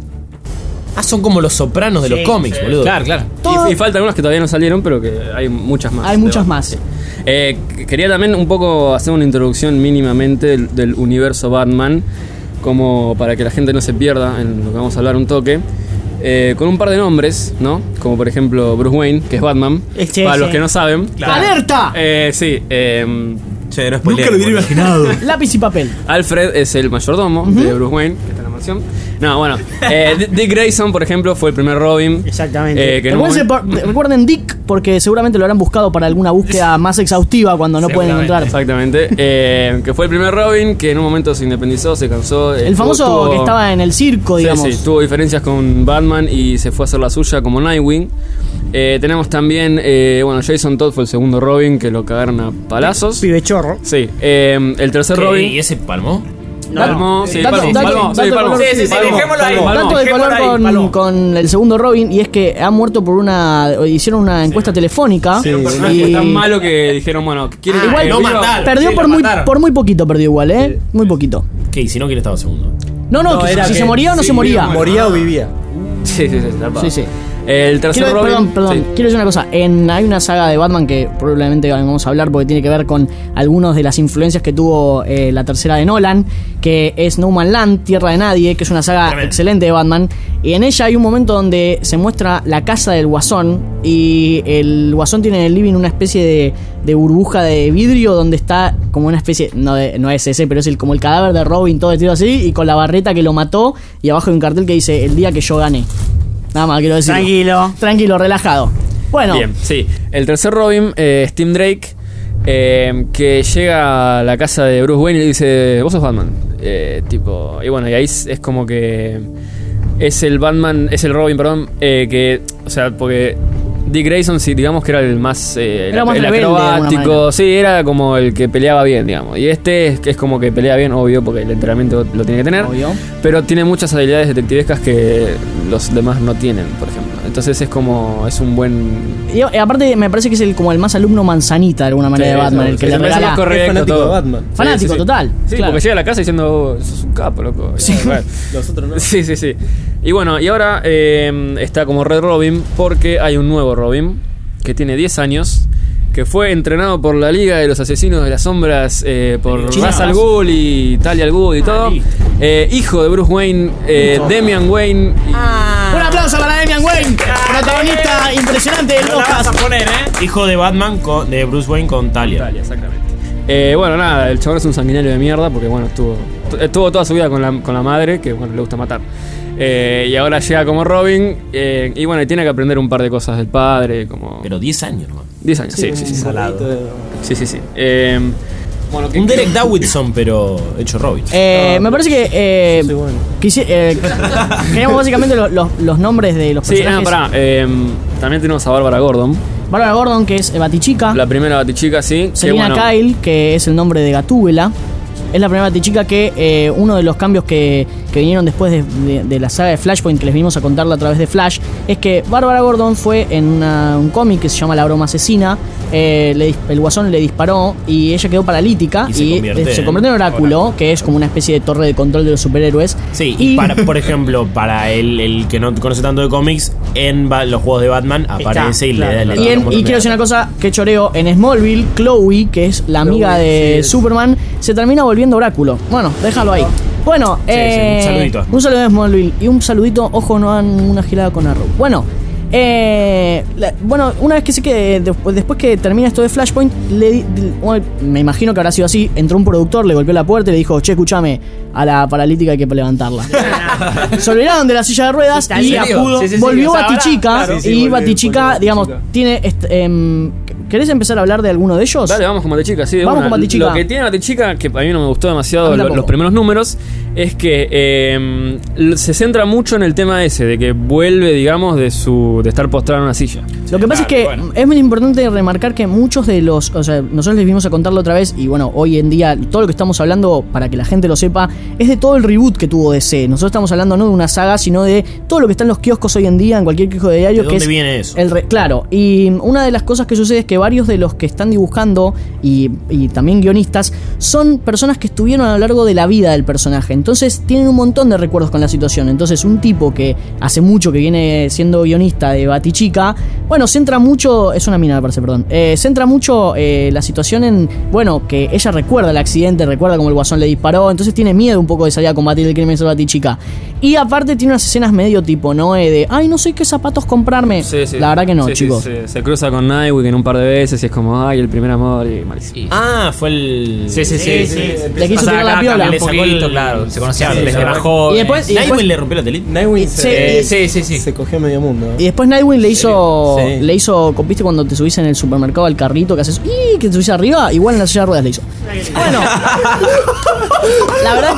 Ah, son como los sopranos de los Sí, cómics, sí. boludo. Claro, claro. Todo- Y, y faltan algunas que todavía no salieron, pero que hay muchas más. Hay de muchas Batman. más. Eh, qu- quería también un poco hacer una introducción mínimamente del, del universo Batman, como para que la gente no se pierda en lo que vamos a hablar un toque. Eh, con un par de nombres, ¿no? Como por ejemplo Bruce Wayne, que es Batman. Sí, para sí. los que no saben. ¡Alerta! Eh, sí, eh, Che, no spoileé, boludo. imaginado. Lápiz y papel. Alfred es el mayordomo de Bruce Wayne, que está en la mansión. No, bueno. eh, D- Dick Grayson, por ejemplo, fue el primer Robin. Exactamente. Eh, que en un Recuerden, momento- por- recuerden Dick, porque seguramente lo habrán buscado para alguna búsqueda más exhaustiva cuando no pueden encontrar. Exactamente. Eh, que fue el primer Robin que en un momento se independizó, se cansó. eh, El famoso tuvo- que estaba en el circo, Sí, digamos. sí, tuvo diferencias con Batman y se fue a hacer la suya como Nightwing. Eh, tenemos también, eh, bueno, Jason Todd fue el segundo Robin que lo cagaron a palazos. Pibe chorro. Sí, eh, el tercer ¿Qué? Robin. ¿Y ese palmó? Palmo, sí, Dato- Palmo, dato- Palmo, dato sí, de Palmo. color. Sí, sí, sí, Palmo, dejémoslo ahí, Palmo, Palmo. Dato de Dejémoslo color ahí, con, Palmo. con el segundo Robin, y es que ha muerto por una. Hicieron una encuesta telefónica. Sí, un personaje y tan malo que dijeron, bueno, quieren igual que lo viva- mataron. perdió Sí, por lo muy, mataron. por muy poquito, perdió igual, ¿eh? Muy poquito. ¿Qué? ¿Y si no, quién estaba segundo? No, no, No, que era si que- se moría o no sí, se moría. ¿Moría o vivía? Sí, sí, sí, zarpado. Sí, sí. El tercer Quiero, Robin. perdón, perdón, sí. quiero decir una cosa. En, hay una saga de Batman que probablemente vamos a hablar porque tiene que ver con algunas de las influencias que tuvo eh, la tercera de Nolan, que es No Man's Land, Tierra de Nadie, que es una saga Tremendo. excelente de Batman. Y en ella hay un momento donde se muestra la casa del Guasón y el Guasón tiene en el living una especie de, de burbuja de vidrio donde está como una especie, no, de- no es ese, pero es el, como el cadáver de Robin, todo vestido así, y con la barreta que lo mató, y abajo hay un cartel que dice, el día que yo gané. Nada más quiero decir. Tranquilo. Tranquilo, relajado. Bueno, Bien, sí. El tercer Robin, eh, es Tim Drake, eh, que llega a la casa de Bruce Wayne y le dice, vos sos Batman. Eh, tipo, y bueno, y ahí es, es como que es el Batman, es el Robin, perdón, eh, que, o sea, porque Dick Grayson, sí, digamos que era el más, eh, Era el, más el rebelde, de alguna acrobático, manera. sí, era como el que peleaba bien, digamos. Y este es, que es como que pelea bien, obvio, porque el entrenamiento lo tiene que tener. obvio. Pero tiene muchas habilidades detectivescas que los demás no tienen, por ejemplo. Entonces es como, es un buen... Y, y aparte me parece que es el como el más alumno manzanita de alguna manera Sí, de Batman, eso, el que sí, le me parece regala. más correcto Es fanático todo. de Batman. Fanático, Sí, sí, sí. total. Sí, claro. porque llega a la casa diciendo, oh, sos un capo, loco. Sí. Bueno, Los otros no. sí, sí, sí. Y bueno, y ahora eh, está como Red Robin porque hay un nuevo Robin que tiene diez años, que fue entrenado por la Liga de los Asesinos de las Sombras, eh, por Chicas. Ra's al Ghul y Talia al Ghul y todo. listo. Eh, hijo de Bruce Wayne, eh, Damian Wayne. y- Un aplauso para Damian Wayne, protagonista impresionante del No la vas a podcast. poner, ¿eh? Hijo de Batman, con, de Bruce Wayne con Talia. Talia, exactamente. Eh, bueno, nada, el chabón es un sanguinario de mierda porque, bueno, estuvo, estuvo toda su vida con la, con la madre, que, bueno, le gusta matar. Eh, y ahora llega como Robin, eh, y bueno, y tiene que aprender un par de cosas del padre, como... Pero diez años, ¿no? diez años, sí, sí, sí. Sí, Salado. sí, sí. sí. Eh, Bueno, Un Derek Dawidson, pero hecho Robin. Eh, me parece que. Eh, quisi- eh, queríamos básicamente lo- los, los nombres de los Sí, personajes. no, pará. eh, también tenemos a Bárbara Gordon. Bárbara Gordon, que es Batichica. La primera Batichica, sí. Selina que, bueno, Kyle, que es el nombre de Gatúbela. Es la primera Batichica que eh, uno de los cambios que, que vinieron después de, de- de la saga de Flashpoint, que les vinimos a contarla a través de Flash, es que Bárbara Gordon fue en una- un cómic que se llama La Broma Asesina. eh, le dis- el guasón le disparó y ella quedó paralítica Y se convierte eh, se en convirtió en Oráculo, que es como una especie de torre de control de los superhéroes. Sí, y para, por ejemplo, para el, el que no conoce tanto de cómics, en ba- los juegos de Batman aparece y le da le da Y, en- un montón y de quiero decir una cosa que choreo, en Smallville, Chloe, que es la amiga Chloe, de sí, es- Superman, se termina volviendo Oráculo. Bueno, déjalo ahí. Bueno, Sí, eh, sí, un saludito. un saludo de Smallville y un saludito, ojo, no hagan una girada con Arrow. Bueno, eh, la- bueno, una vez que sé que después, después que termina esto de Flashpoint, le, di- di- bueno, me imagino que habrá sido así, entró un productor, le golpeó la puerta y le dijo, che, escúchame, a la paralítica hay que levantarla. Se olvidaron de la silla de ruedas ¿En y serio? Sí, sí, sí, volvió o sea, ahora- Batichica claro. Sí, y sí, volvió- Batichica, volvió digamos, Batichica. tiene... este, em, ¿querés empezar a hablar de alguno de ellos? Dale, vamos con Batichica, sí. de Vamos una. con Batichica. Lo que tiene Batichica, que a mí no me gustó A demasiado mí lo- tampoco. los primeros números, es que eh, l- se centra mucho en el tema ese, de que vuelve, digamos, de su de estar postrado en una silla. Lo que pasa es que es muy importante remarcar que muchos de los, o sea, nosotros les vimos a contarlo otra vez y bueno, hoy en día todo lo que estamos hablando, para que la gente lo sepa, es de todo el reboot que tuvo D C. Nosotros estamos hablando no de una saga, sino de todo lo que está en los kioscos hoy en día, en cualquier kiosco de diario. ¿De que dónde es viene eso? el re- claro, y una de las cosas que sucede es que varios de los que están dibujando y, y también guionistas son personas que estuvieron a lo largo de la vida del personaje. Entonces tienen un montón de recuerdos con la situación. Entonces un tipo que hace mucho que viene siendo guionista de Batichica, bueno, centra mucho, es una mina me parece, perdón, eh, centra mucho eh, la situación en, bueno, que ella recuerda el accidente, recuerda cómo el guasón le disparó, entonces tiene miedo un poco de salir a combatir el crimen de Batichica. Y aparte tiene unas escenas medio tipo, ¿no? Eh, de, ay, no sé qué zapatos comprarme. Sí, sí. La verdad que no, Sí, sí, chicos. sí. Se cruza con Nightwing en un par de veces y es como, ay, el primer amor y malísimo. Ah, fue el. Sí, sí, sí. sí, Le quiso O sea, tirar la acá piola. le Un sacó poquito, el- claro. Se conocían Sí, desde sí. más joven. Y después- y ¿Nightwing después- le rompió la telita? Nightwing Sí, se, sí, sí, sí. se cogió medio mundo. Y después Nightwing le hizo, Sí. le hizo, ¿viste cuando te subís en el supermercado al carrito que haces, ¡y! Que te subís arriba? Igual en la silla de ruedas le hizo. Bueno, la verdad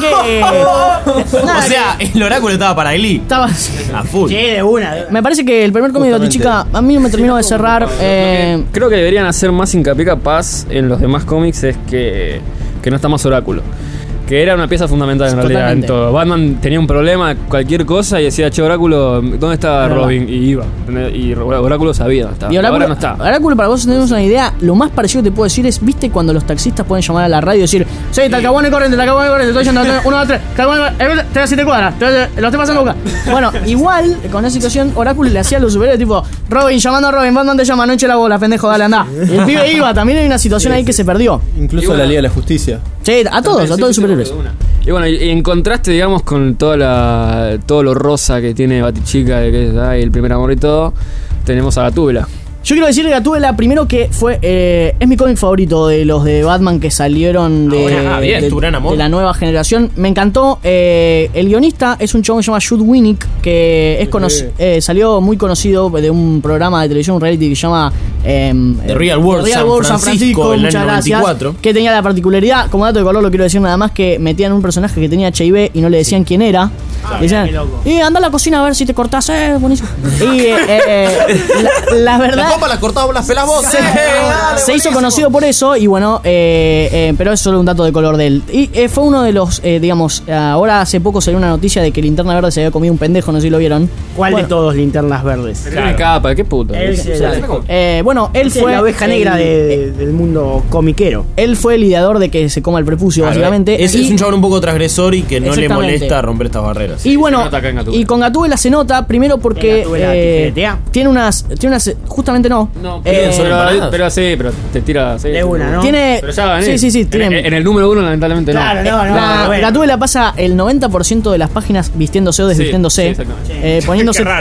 que... nada, O sea, el oráculo estaba para Glee. estaba... A full. Sí, de una. de una. Me parece que el primer cómic de Batichica a mí no me terminó de cerrar. eh, Creo que deberían hacer más hincapié capaz en los demás cómics es que, que no está más Oráculo. Que era una pieza fundamental en realidad en Totalmente. todo. Batman tenía un problema, cualquier cosa, y decía, che, Oráculo, ¿dónde está Verdad. Robin? Y iba. ¿entendés? Y Oráculo sabía dónde estaba. Y Pero Oráculo, ahora no está. Oráculo, para vos tenemos una idea, lo más parecido que te puedo decir es, ¿viste cuando los taxistas pueden llamar a la radio y decir, sí, Talcahuano y Corrientes, Talcahuano y Corrientes, estoy yendo, uno, dos, tres, Talcahuano y Corrientes, estoy a siete cuadras, estoy a- lo estoy pasando a buscar. Bueno, igual, con esa situación, Oráculo le hacía a los superiores, tipo, Robin, llamando a Robin, Batman te llama, no eche la bola, pendejo, dale, anda. Y el pibe iba, también hay una situación ahí que se perdió. Incluso Y bueno. la Liga de la Justicia. Sí, a todos, a todos los superhéroes. Y bueno, y en contraste, digamos, con toda la, todo lo rosa que tiene Batichica, de que es ay, el primer amor y todo, tenemos a Gatúbela. Yo quiero decir que Gatúbela, primero que fue. Eh, es mi cómic favorito de los de Batman que salieron de, Ah, bien, de- tu gran amor. de la nueva generación. Me encantó. Eh, el guionista es un chabón que se llama Jude Winnick, que es conoci- eh, salió muy conocido de un programa de televisión, un reality que se llama. Eh, The Real World San Francisco, el muchas año gracias. noventa y cuatro. Que tenía la particularidad, como dato de color, lo quiero decir nada más, que metían un personaje que tenía H I V y no le decían quién era. Le decían, qué loco. y anda a la cocina a ver si te cortás, eh, buenísimo. Y eh, eh, la, la verdad. La copa la cortaba, las pelas vos. Se, Eh, dale, se hizo buenísimo. conocido por eso y bueno, eh, eh, pero es solo un dato de color de él. Y eh, fue uno de los, eh, digamos, ahora hace poco salió una noticia de que Linterna Verde se había comido un pendejo, no sé si lo vieron. ¿Cuál Bueno, de todos linternas verdes? Tiene capa, qué puto. Él es el- eh, bueno, él Esa es fue la oveja el- negra de- de- del mundo comiquero. Él fue el ideador de que se coma el prepucio, Claro, básicamente. Es, y, es un chabón un poco transgresor y que no le Exactamente. molesta romper estas barreras. y bueno, se nota acá en Gatúbela. y con Gatúbela se nota, primero porque ¿En Gatúbela eh, tijeretea? tiene unas, tiene unas, justamente no. No, Eh, pero, solo pero, empanadas. pero sí, pero te tira. Sí, De una, ¿no? tiene, Pero ya va a venir. sí, sí, sí, En- tiene, En, el número uno, lamentablemente, Claro, no. no, no. La bueno. Gatúbela pasa el noventa por ciento de las páginas vistiéndose o desvistiéndose, Sí, sí, exactamente. eh, poniéndose, Qué raro.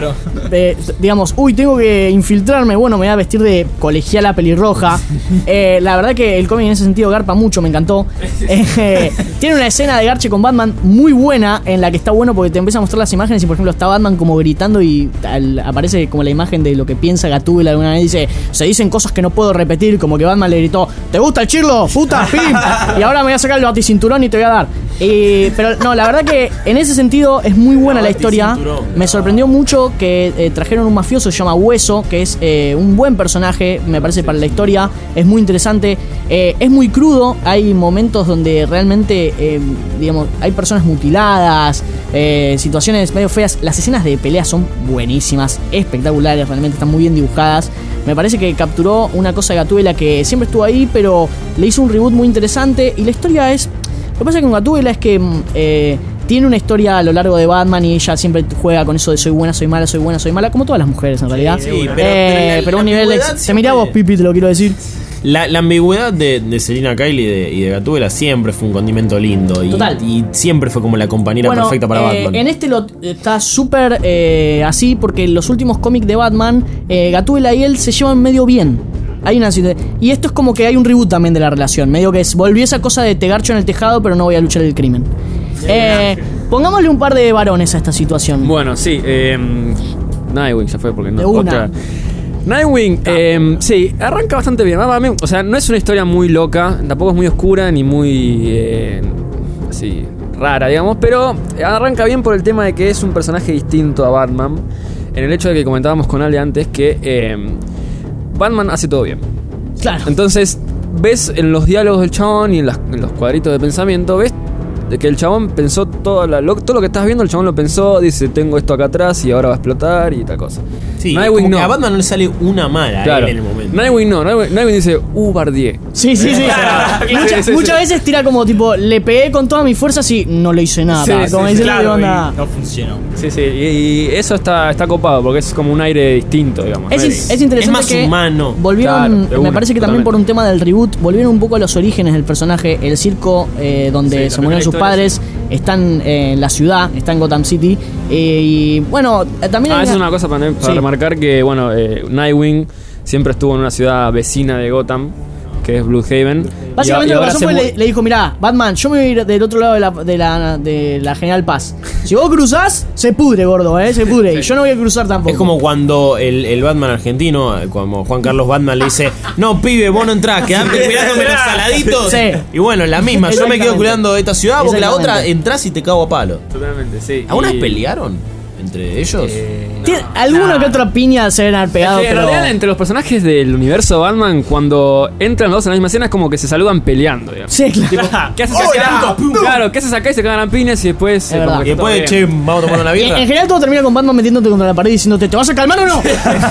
eh, digamos, uy, tengo que infiltrarme, bueno, me voy a vestir de colegiala pelirroja. Eh, la verdad que el cómic en ese sentido garpa mucho, me encantó. Eh, tiene una escena de garche con Batman muy buena, en la que está bueno porque te empieza a mostrar las imágenes y, por ejemplo, está Batman como gritando y al, aparece como la imagen de lo que piensa Gatúbela alguna vez. Dice, se dicen cosas que no puedo repetir, como que Batman le gritó, ¿te gusta el chirlo? ¡Puta! ¡Pim! Y ahora me voy a sacar el baticinturón y te voy a dar. Eh, pero no, la verdad que en ese sentido es muy buena la historia. Me sorprendió mucho que eh, trajeron un mafioso, se llama Hueso, que es eh, un buen personaje, me parece, para la historia. Es muy interesante. Eh, es muy crudo. Hay momentos donde realmente, eh, digamos, hay personas mutiladas, eh, situaciones medio feas. Las escenas de pelea son buenísimas, espectaculares, realmente están muy bien dibujadas. Me parece que capturó una cosa de Gatúbela que siempre estuvo ahí, pero le hizo un reboot muy interesante. Y la historia es... Lo que pasa con Gatúbela es que eh, tiene una historia a lo largo de Batman y ella siempre juega con eso de soy buena, soy mala, soy buena, soy mala, como todas las mujeres en realidad. Sí, pero, eh, pero, la, pero la un nivel de... Te mirá vos, Pipi, te lo quiero decir. La, la ambigüedad de, de Selina Kyle y de, y de Gatúbela siempre fue un condimento lindo. Y, Total. y siempre fue como la compañera Bueno, perfecta para eh, Batman. En este lo, está súper eh, así porque en los últimos cómics de Batman, eh, Gatúbela y él se llevan medio bien. Hay una situación. Y esto es como que hay un reboot también de la relación. Medio que es, volvió esa cosa de te garcho en el tejado, pero no voy a luchar el crimen. Eh, pongámosle un par de varones a esta situación. Bueno, sí. Eh, Nightwing ya fue porque no. De una. Otra. Nightwing, eh, sí, arranca bastante bien. O sea, no es una historia muy loca, tampoco es muy oscura ni muy eh, así rara, digamos, pero arranca bien por el tema de que es un personaje distinto a Batman. En el hecho de que comentábamos con Ale antes que eh, Batman hace todo bien. Claro. Entonces, ves en los diálogos del chabón y en, las, en los cuadritos de pensamiento, ves de que el chabón pensó todo, la, lo, todo lo que estás viendo, el chabón lo pensó, dice, tengo esto acá atrás y ahora va a explotar y tal cosa. Sí, Nightwing como no. que a Batman no le sale una mala Claro. en el momento. Nightwing no, Nightwing, Nightwing dice, uh, bardié. Sí, sí, sí. Mucha- Sí, sí, muchas sí. veces tira como tipo, le pegué con todas mis fuerzas y no le hice nada. Sí, como sí, diciendo, claro, "¿Qué onda?". No funcionó. Sí, sí, y, y eso está, está copado porque es como un aire distinto, digamos. Es, ¿no? in- es interesante Es más que humano. volvieron, Claro, de me una, parece que también totalmente. por un tema del reboot, volvieron un poco a los orígenes del personaje. El circo eh, donde Sí, se la murieron primera sus historia, padres están eh, en la ciudad, está en Gotham City. Eh, y bueno, eh, también Ah, hay eso es una- una cosa para, para Sí. remarcar que, bueno, eh, Nightwing siempre estuvo en una ciudad vecina de Gotham, que es Bloodhaven. Básicamente y, y lo que ahora pasó se fue mu- le, le dijo, mirá, Batman, yo me voy a ir del otro lado de la, de la, de la General Paz. Si vos cruzás, se pudre, gordo, eh, se pudre. Y yo no voy a cruzar tampoco. Es como cuando el, el Batman argentino, como Juan Carlos Batman le dice, no, pibe, vos no entrás, quedate cuidándome los saladitos. Sí. Y bueno, la misma, yo me Exactamente. quedo cuidando esta ciudad porque la Exactamente. otra entrás y te cago a palo. Totalmente, sí. ¿Alguna vez Y- pelearon entre ellos? Tiene- Alguna que otra piña se deben haber Es pegado, que en pero... realidad entre los personajes del universo Batman, cuando entran los dos en la misma escena es como que se saludan peleando, digamos. Sí, claro. Tipo, ¿qué haces ¡Hola! acá? Claro, ¿qué haces acá? Y se cagan a piñas y después... eh, verdad. como que Y está todo después, bien. che, vamos a tomar una En, birra. en general todo termina con Batman metiéndote contra la pared y diciéndote, ¿te vas a calmar o no?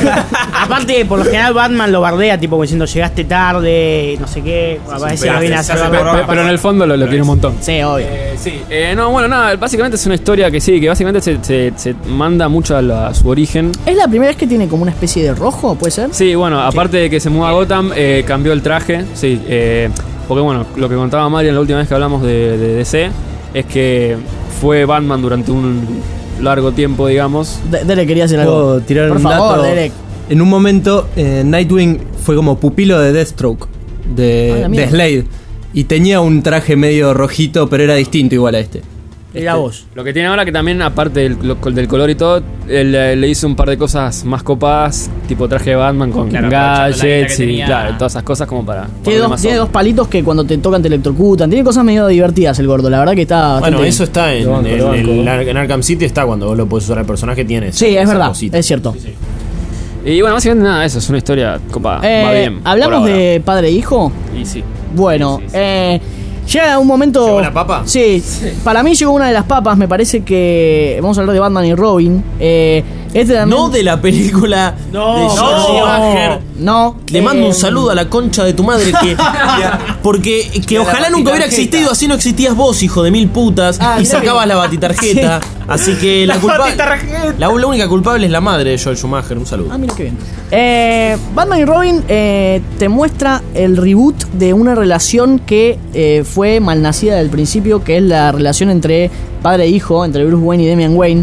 Aparte, por lo general Batman lo bardea, tipo diciendo llegaste tarde, no sé qué. A veces pero viene a se hacer hace la- por- Pero, pero en el fondo lo, lo quiere un montón. Sí, obvio. Eh, sí, eh, no, bueno, nada, básicamente es una historia que sí, que básicamente se, se- se manda mucho a, la- a su origen. ¿Es la primera vez que tiene como una especie de rojo, puede ser? Sí, bueno, aparte de que se muda a Gotham, eh, cambió el traje, sí, eh, porque bueno, lo que contaba Marian la última vez que hablamos de, de D C es que fue Batman durante un largo tiempo, digamos. De- Derek quería hacer algo. Puedo tirar Por un favor, dato. Derek. En un momento, eh, Nightwing fue como pupilo de Deathstroke, Ah, de, la de mierda. Slade. Y tenía un traje medio rojito, pero era distinto igual a este. Era vos. Lo que tiene ahora que también, aparte del, lo- del color y todo, él, eh, le hizo un par de cosas más copadas, tipo traje de Batman con Claro, aprovechando la guita gadgets que y tenía. claro, todas esas cosas como para... Tiene, ponerle dos, más tiene onda. dos palitos que cuando te tocan te electrocutan. Tiene cosas medio divertidas el gordo. La verdad que está bastante Bueno, bien. eso está en, Lo banco, en- lo banco. en Ar- en Arkham City, está cuando vos lo podés usar al personaje, tienes. Sí, es verdad. Es cierto. Y bueno, básicamente nada, eso es una historia copada, Eh, va bien. ¿Hablamos por ahora. de padre e hijo? Y sí. Bueno, Sí, sí, sí. eh, llega un momento... ¿Llegó la papa? Sí, para mí llegó una de las papas. Me parece que... Vamos a hablar de Batman y Robin. Eh, este también... No de la película No, de George no. Schumacher. No. Le eh, mando un saludo a la concha de tu madre que porque que ojalá nunca hubiera existido, así no existías vos, hijo de mil putas, Ah, y mirá sacabas que- la batitarjeta. Así que la culpable la, la única culpable es la madre de George Schumacher. Un saludo. Ah, mira qué bien. Eh, Batman y Robin eh, te muestra el reboot de una relación que eh, fue malnacida del principio, que es la relación entre padre e hijo, entre Bruce Wayne y Damian Wayne.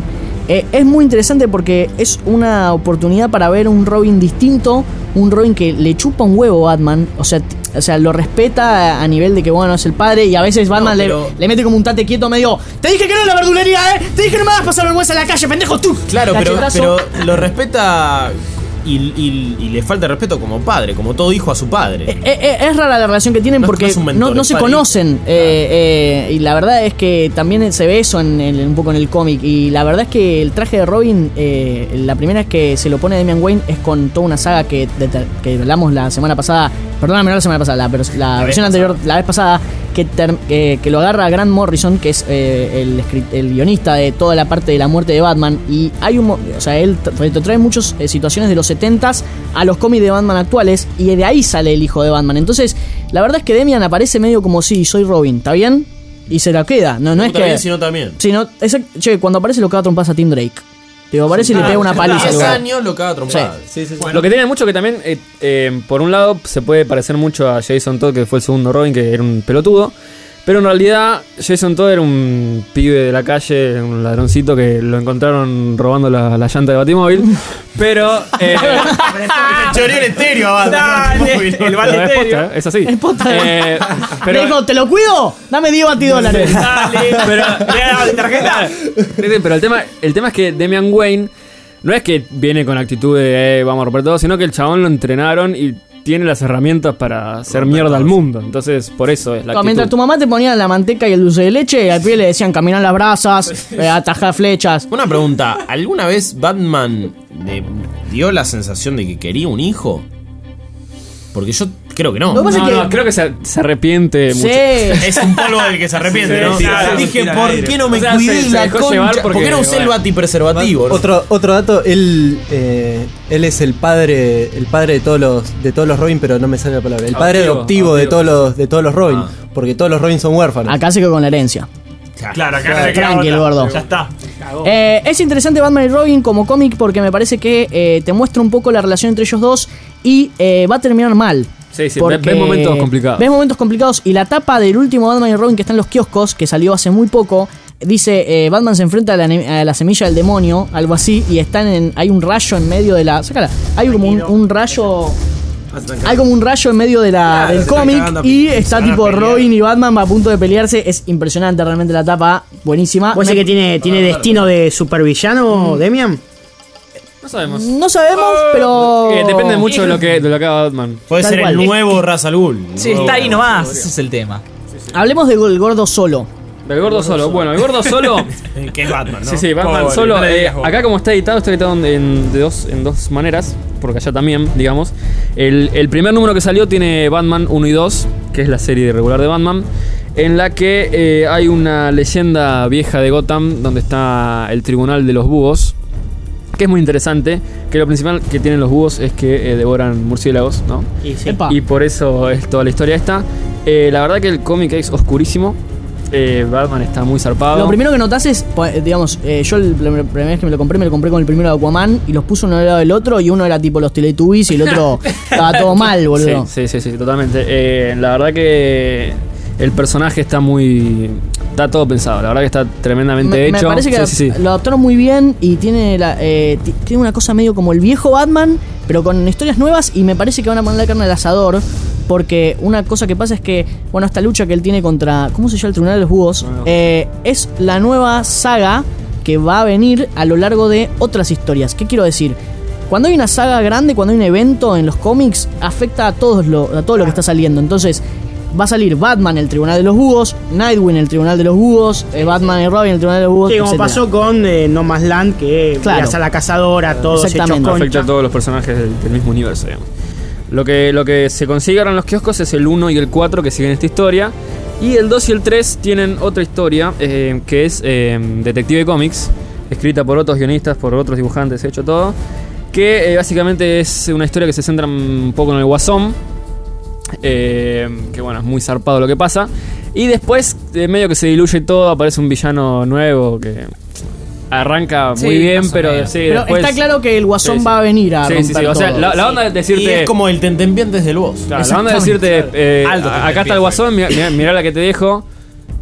Eh, es muy interesante porque es una oportunidad para ver un Robin distinto, un Robin que le chupa un huevo a Batman, o sea, t- o sea, lo respeta a nivel de que, bueno, es el padre, y a veces Batman No, pero- le, le mete como un tate quieto medio, te dije que no en la verdulería, eh, te dije que no me vas a pasar vergüenza en la calle, pendejo, tú. Claro, pero, Cachetazo. pero lo respeta y, y- y le falta respeto como padre, como todo hijo a su padre. Eh, eh, es rara la relación que tienen No- porque no es un no, mentor, no es se padre. conocen. eh, eh, y la verdad es que también se ve eso en el- un poco en el cómic. Y la verdad es que el traje de Robin, eh, la primera vez que se lo pone Damian Wayne es con toda una saga que, de- que hablamos la semana pasada. Perdóname, no la semana pasada, la, pero la, La versión vez anterior, la vez pasada, que, ter- eh, que lo agarra Grant Morrison, que es eh, el, escrit- el guionista de toda la parte de la muerte de Batman. Y hay un. mo- O sea, él tra- te trae muchas eh, situaciones de los setentas a los cómics de Batman actuales. Y de ahí sale el hijo de Batman. Entonces, la verdad es que Damian aparece medio como sí, soy Robin, ¿está bien? Y se la queda. No, no es Está que. bien, sino también. Si no, exact- che, cuando aparece lo caga a trompadas a Tim Drake. Digo, aparece y le pega una paliza. diez luego. años lo caga trompada. Sí. Lo que tiene mucho que también, eh, eh, por un lado, se puede parecer mucho a Jason Todd, que fue el segundo Robin, que era un pelotudo. Pero en realidad, Jason Todd era un pibe de la calle, un ladroncito que lo encontraron robando la, la llanta de Batimóvil. Pero. Eh, Choreó el estéreo a Batman. Dale, el pero vale es estéreo. posta, es así. Es posta. Eh, Le pero, dijo, ¿te lo cuido? Dame diez batidólares. Dale, pero, dale, tarjeta. pero el tema, el tema es que Damian Wayne no es que viene con actitud de eh, vamos a romper todo, sino que el chabón lo entrenaron y tiene las herramientas para hacer mierda al mundo. Entonces, por eso es la No, actitud. mientras tu mamá te ponía la manteca y el dulce de leche, al pie le decían caminar las brasas, eh, atajar flechas. Una pregunta, ¿alguna vez Batman le dio la sensación de que quería un hijo? Porque yo creo que no. Lo que pasa No, es que- no, creo que se, se arrepiente Sí. mucho. Es un polvo del que se arrepiente, Sí, ¿no? sí, Claro, sí, dije, tira al ¿por aire. qué no me O sea, cuidé se- se la dejó concha? llevar Porque, porque, era un bueno. celo antipreservativo. ¿no? Otro, otro dato, él, eh, él es el padre, el padre de todos los, de todos los Robin, pero no me sale la palabra. El padre Adoptivo, adoptivo, de adoptivo. todos los, de todos los Robin, Ah. porque todos los Robin son huérfanos. Acá se quedó con la herencia. Claro, acá Claro, no le queda tranqui, otra. gordo. Ya está. Cagó. Eh, es interesante Batman y Robin como cómic porque me parece que eh, te muestra un poco la relación entre ellos dos y eh, va a terminar mal. Sí, sí, Porque ves ves momentos complicados. Ves momentos complicados y la tapa del último Batman y Robin que está en los kioscos, que salió hace muy poco, dice eh, Batman se enfrenta a la, ne- a la semilla del demonio, algo así, y están en, hay un rayo en medio de la... Sácala, hay como un, un rayo... Hay como un rayo en medio de la, Claro, del se están cómic cagando a y piñas. está Se van a tipo pelear. Robin y Batman a punto de pelearse. Es impresionante realmente la tapa, buenísima. ¿Vos Me- decís que tiene, tiene destino de supervillano, Demian? No sabemos. No sabemos, pero... Eh, depende mucho de lo que, de lo que haga Batman. Puede Tal ser cual. el nuevo Ra's al Ghul. Sí, está ahí nomás, ese es el tema. Hablemos del gordo solo. El gordo solo. Bueno, el gordo solo. Que es Batman, ¿no? Sí, sí, Batman Pobre, solo. no le eh, digas vos. acá como está editado, está editado en, en- de, dos, en dos maneras, porque allá también, digamos. El, el primer número que salió tiene Batman uno y dos, que es la serie regular de Batman, en la que eh, hay una leyenda vieja de Gotham, donde está el Tribunal de los Búhos, que es muy interesante, que lo principal que tienen los búhos es que eh, devoran murciélagos, ¿no? Y sí. Epa. Y por eso es toda la historia esta. Eh, la verdad que el cómic es oscurísimo. Eh, Batman está muy zarpado. Lo primero que notas es, pues, digamos, eh, yo el- la primera vez que me lo compré, me lo compré con el primero de Aquaman y los puse uno al lado del otro y uno era tipo los Teletubbies y el otro estaba todo mal, boludo. Sí, sí, sí, sí, totalmente. Eh, la verdad que el personaje está muy... Está todo pensado, la verdad que está tremendamente Me, hecho. me parece que Sí, sí, sí. lo adaptaron muy bien y tiene, la, eh, ti- tiene una cosa medio como el viejo Batman, pero con historias nuevas y me parece que van a poner la carne al asador. Porque una cosa que pasa es que, bueno, esta lucha que él tiene contra, ¿cómo se llama? El Tribunal de los Búhos, eh, es la nueva saga que va a venir a lo largo de otras historias. ¿Qué quiero decir? Cuando hay una saga grande, cuando hay un evento en los cómics, afecta a, todos lo, a todo lo que está saliendo. Entonces, va a salir Batman, el Tribunal de los Búhos, Nightwing, el Tribunal de los Búhos, eh, Batman y Robin, el Tribunal de los Búhos, Sí, como etcétera. pasó con eh, No Más Land, que Claro. miras a la cazadora, todos hechos Exactamente. concha. Afecta a todos los personajes del, del mismo universo, digamos. Lo que, lo que se consigue ahora en los kioscos es el uno y el cuatro que siguen esta historia. Y el dos y el tres tienen otra historia, eh, que es eh, Detective Comics, escrita por otros guionistas, por otros dibujantes, hecho todo. Que eh, básicamente es una historia que se centra un poco en el Guasón. Eh, que bueno, es muy zarpado lo que pasa. Y después, de medio que se diluye todo, aparece un villano nuevo que arranca muy Sí, bien, más o pero menos. sí, Pero después... está claro que el Guasón Sí, sí. va a venir a Sí, romper sí, sí. O sea, todo. la, la onda de decirte... Y es como el tentempientes del boss. Claro, la onda de decirte, eh, Alto acá está el Guasón, mira, mira, mirá la que te dejo.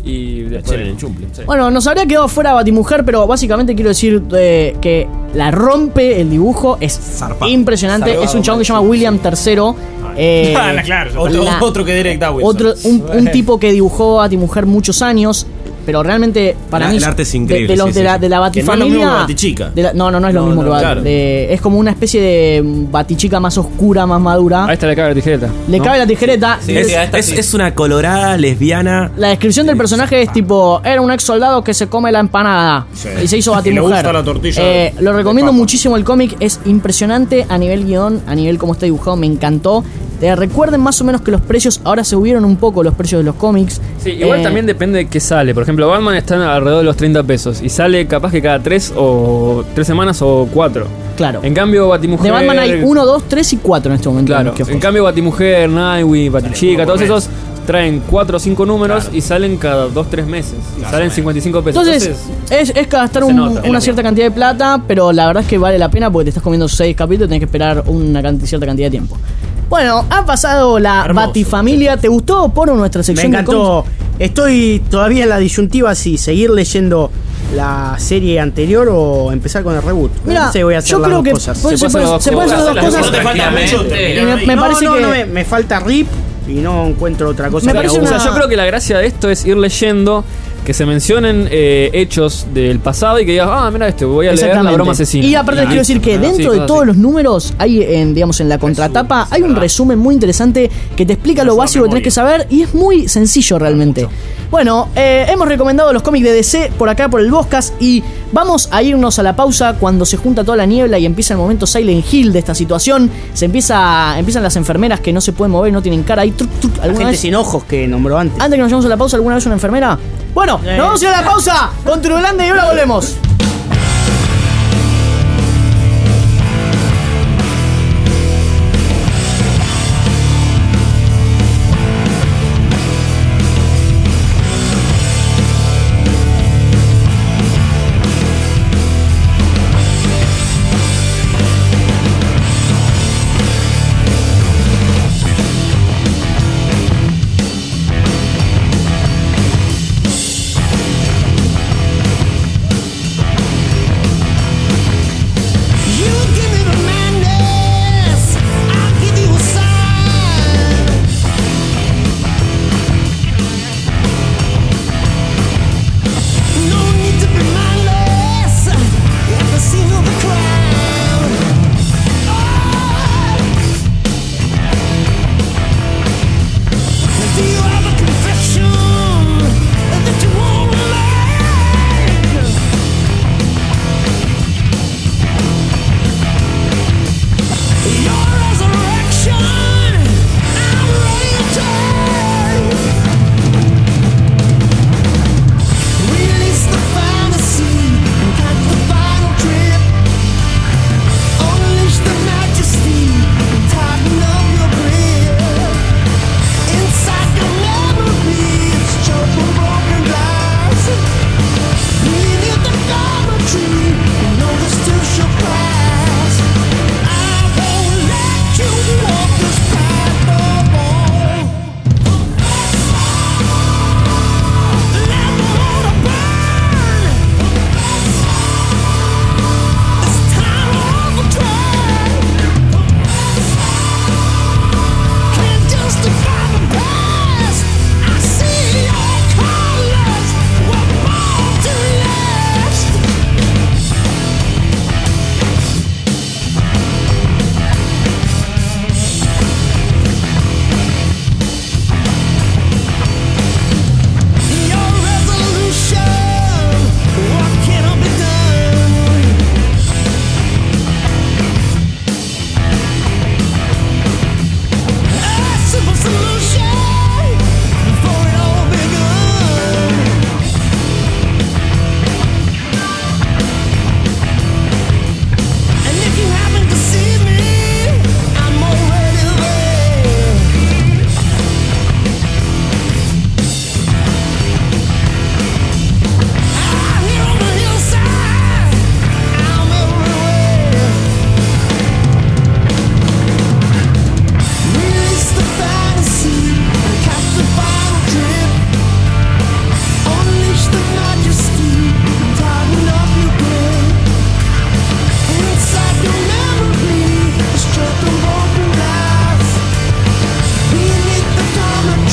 y después el enchumple. Sí. Bueno, nos habría quedado fuera Batimujer, pero básicamente quiero decir eh, que la rompe el dibujo, es impresionante. Zarpado, es un chabón que se llama William tercero. Eh, Ah, claro, otro, la- otro que Derek Dawson. otro, un, un tipo que dibujó a Batimujer muchos años, pero realmente para La- mí el arte es de- increíble, de, los sí, de, sí, la, sí. de la Que no es lo mismo Batifamilia que Batichica. de la- no no no es lo No, mismo no, que Bat- claro. de- es como una especie de Batichica más oscura, más madura. Ahí está la cabe la tijereta. Le ¿no? cabe la tijereta. Es, Es- es- es una colorada lesbiana. la descripción del personaje es tipo, era un ex soldado que se come la empanada y se hizo Y le Batimujer. gusta la tortilla Eh, de- lo de recomiendo papa. muchísimo el cómic, es impresionante a nivel guión, a nivel cómo está dibujado, me encantó. Eh, recuerden más o menos que los precios ahora se subieron un poco los precios de los cómics. Sí, igual Eh, también depende de qué sale. Por ejemplo, Batman está alrededor de los treinta pesos y sale capaz que cada tres o tres semanas o cuatro. Claro. En cambio, Batimujer. De Batman hay uno, dos, tres y cuatro en este momento. en Claro. los kioscos. En cambio, Batimujer, Nightwing, Batichica, todos esos traen cuatro o cinco números y salen cada dos tres meses. Y salen cincuenta y cinco pesos. Entonces, es, es gastar se un- nota, es una lo cierta cantidad de plata, pero la verdad es que vale la pena porque te estás comiendo seis capítulos y tenés que esperar una canti- cierta cantidad de tiempo. Bueno, ha pasado la Hermoso. Batifamilia. ¿Te gustó, Poro, nuestra Me sección de encantó. cómics? Estoy todavía en la disyuntiva si seguir leyendo la serie anterior o empezar con el reboot. Mira, no sé, voy a hacer yo las creo dos que cosas. puede- se puede- se pueden hacer las dos cosas. No te falta mucho. Y me, me no, parece no, que no, me, me falta Rip y no encuentro otra cosa Me que parece haga. O sea, una- yo creo que la gracia de esto es ir leyendo, que se mencionen eh, hechos del pasado y que digas, ah, mira esto, voy a leer la Exactamente. broma asesina. Y aparte les quiero decir que Ah, dentro sí, de cosas todos así. los números hay en, digamos, en la contratapa hay un resumen muy interesante que te explica lo básico que tenés que saber y es muy sencillo realmente. Bueno, eh, hemos recomendado los cómics de D C por acá por el Boscas y vamos a irnos a la pausa cuando se junta toda la niebla y empieza el momento Silent Hill de esta situación. Se empieza empiezan las enfermeras que no se pueden mover, no tienen cara ahí. Truc, truc, La ¿alguna gente vez? sin ojos que nombró antes. Antes que nos llevemos a la pausa, ¿alguna vez una enfermera? Bueno, Eh. nos vamos a ir a la pausa con Turulandia y ahora volvemos.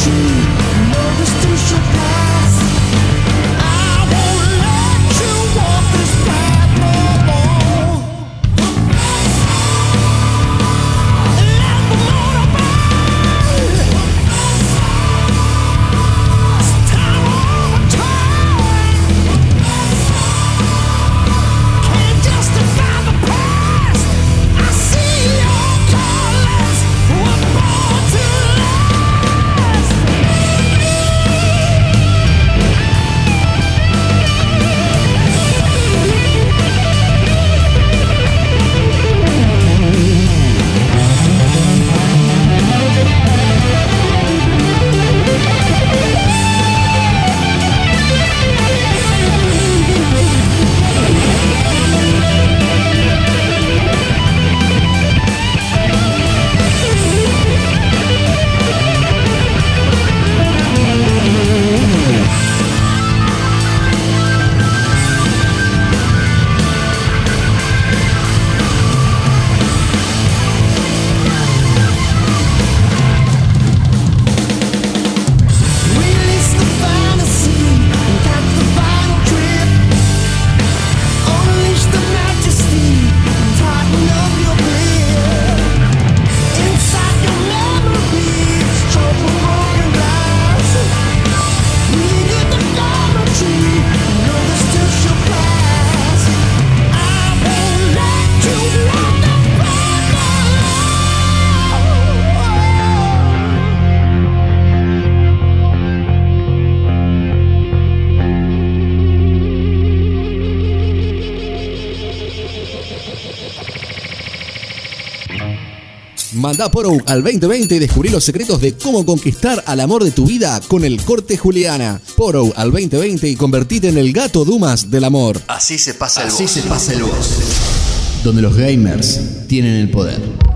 Mandá Poro al veinte veinte y descubrí los secretos de cómo conquistar al amor de tu vida con el corte Juliana. Poro al veinte veinte y convertite en el gato Dumas del amor. Así se pasa el Así voz. se pasa el voz. Donde los gamers tienen el poder.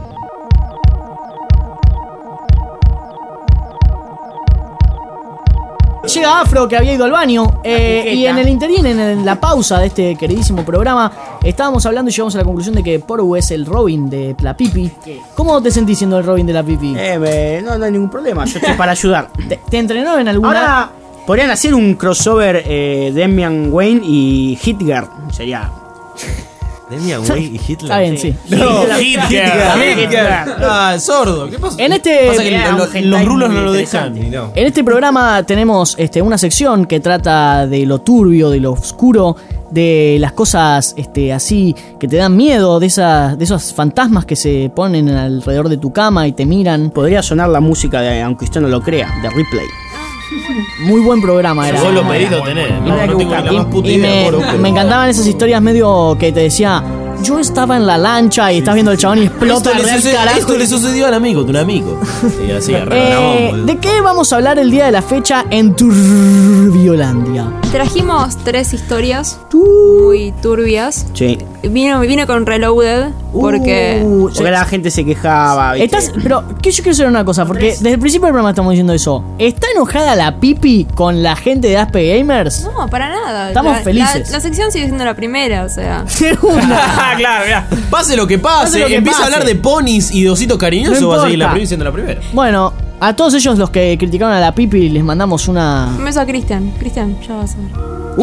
Llega Afro, que había ido al baño, eh, y en el interín, en, el- en la pausa de este queridísimo programa, estábamos hablando y llegamos a la conclusión de que Poro es el Robin de la Pipi. ¿Cómo te sentís siendo el Robin de la Pipi? Eh, me- no, no hay ningún problema, yo estoy para ayudar. ¿Te, te entrenó en alguna...? Ahora podrían hacer un crossover eh, Damian Wayne y Hitler. Sería. Damian Wayne y Hitler. Está bien, sí. No, Hitler, Hitler. Hitler. Ah, sordo. ¿Qué pasa? En este- Pasa que Era lo- un hentai los rulos muy no lo interesante. dejan. y no. En este programa tenemos este, una sección que trata de lo turbio, de lo oscuro, de las cosas este, así que te dan miedo, de, esas, de esos fantasmas que se ponen alrededor de tu cama y te miran. Podría sonar la música de, aunque usted no lo crea, de Ripley. Muy buen programa era. Vos lo pedís, lo tenés. No, Habría que no tengo ni la buscarlo. más puta Y idea. me, Poro, pero- me encantaban esas historias medio que te decía, yo estaba en la lancha y estás viendo el chabón y explota Esto, le el sucedió, carajo. esto le sucedió al amigo de un amigo. Y así Eh, arreglamos. ¿De qué vamos a hablar el día de la fecha en Turbiolandia? Trajimos tres historias muy turbias. Sí. Vino, vine con Reloaded porque... Uh, Porque la gente se quejaba. ¿viste? Estás, pero que yo quiero saber una cosa, porque desde el principio del programa estamos diciendo eso. ¿Está enojada la Pipi con la gente de Aspe Gamers? No, para nada. Estamos La- felices. La, la sección sigue siendo la primera, o sea... Segunda. claro, mira. Pase lo que pase, Pase lo que empieza pase. a hablar de ponis y de ositos cariñosos, No va a seguir la importa. primera siendo la primera. Bueno, a todos ellos los que criticaron a la Pipi les mandamos una... Un beso a Cristian. Cristian, ya vas a ver.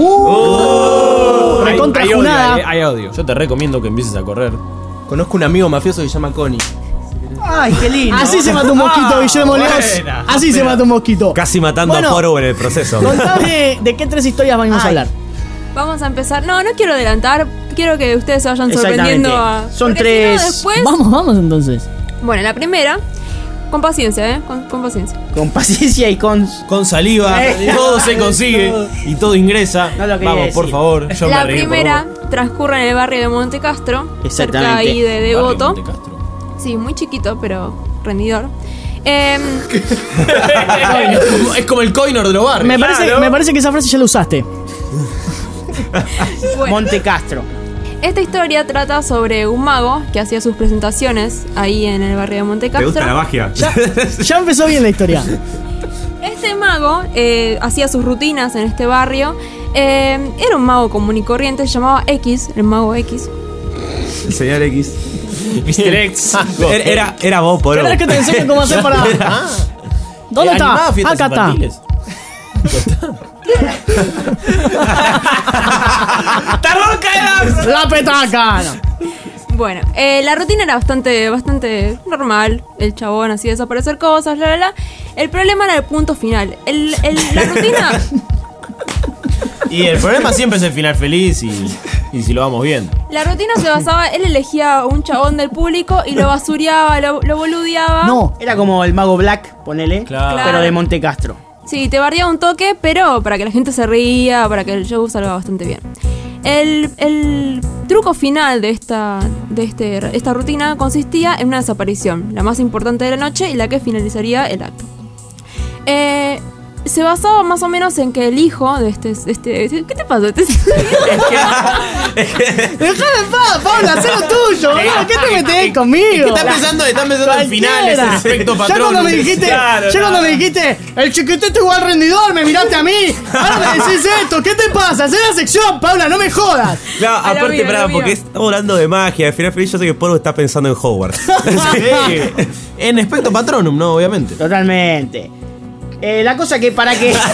Uh, recontra hay, hay odio, junada. hay, hay odio. Yo te recomiendo que empieces a correr. Conozco un amigo mafioso que se llama Connie. Ay, qué lindo. Así se mata un mosquito, Ah, Guillermo Leos. buena. Así se mata un mosquito. Casi matando Bueno, a Poro en el proceso. Contame de qué tres historias vamos a Ay. hablar. Vamos a empezar. No, no quiero adelantar. Quiero que ustedes se vayan Exactamente. sorprendiendo. A... Son porque si no, tres. después... Vamos, vamos entonces. Bueno, la primera. Con paciencia, ¿eh? Con, con paciencia. Con paciencia y con. Con saliva, Eh, todo se consigue y todo ingresa. No lo quería Vamos, por decir. favor. Yo La me reí, por primera favor. transcurre en el barrio de Monte Castro. Cerca Exactamente. ahí de Barrio Devoto. Monte Castro. Sí, muy chiquito, pero rendidor. Em, es, como, es como el coinor de los barrios. Me parece, Claro. me parece que esa frase ya la usaste. bueno, Monte Castro. esta historia trata sobre un mago que hacía sus presentaciones ahí en el barrio de Monte ¿Te gusta la Castro. magia? Ya, ya empezó bien la historia. Este mago eh, hacía sus rutinas en este barrio. Eh, era un mago común y corriente, se llamaba X, el mago X. El señor X. mister X. Era, era, era vos, Poro. ¿Querés que te enseñe cómo hacer para...? ¿Dónde Eh, está? animadas fiestas Acá está. infantiles. La petaca. No. Bueno, eh, la rutina era bastante, bastante normal. El chabón hacía desaparecer cosas, la, la, la. El problema era el punto final. El, el- la rutina. Y el problema siempre es el final feliz y, y si lo vamos viendo. La rutina se basaba, él elegía un chabón del público y lo basureaba, lo, lo boludeaba. No, era como el mago Black, ponele, Claro. pero de Monte Castro. Sí, te bardeaba un toque, pero para que la gente se ría, para que el show salga bastante bien. El, el truco final de esta, de este, esta rutina consistía en una desaparición, la más importante de la noche y la que finalizaría el acto. Eh, se basaba más o menos en que el hijo de este... de este ¿qué te pasa? Este- Dejá en paz, Paula, haz lo tuyo, boludo. ¿Qué te metés conmigo? Es que estás pensando, estás pensando en finales, en efecto Ya patrón. cuando me dijiste, Claro, ya no. cuando me dijiste, el chiquitito igual rendidor, me miraste a mí. Ahora me decís esto, ¿qué te pasa? Hacé la sección, Paula, no me jodas. Claro, A lo aparte, mío, a pará, lo porque mío. estamos hablando de magia. Al final feliz, yo sé que Polo está pensando en Hogwarts. Sí. En Espectro Patronum, no, obviamente. Totalmente. Eh, la cosa que para que.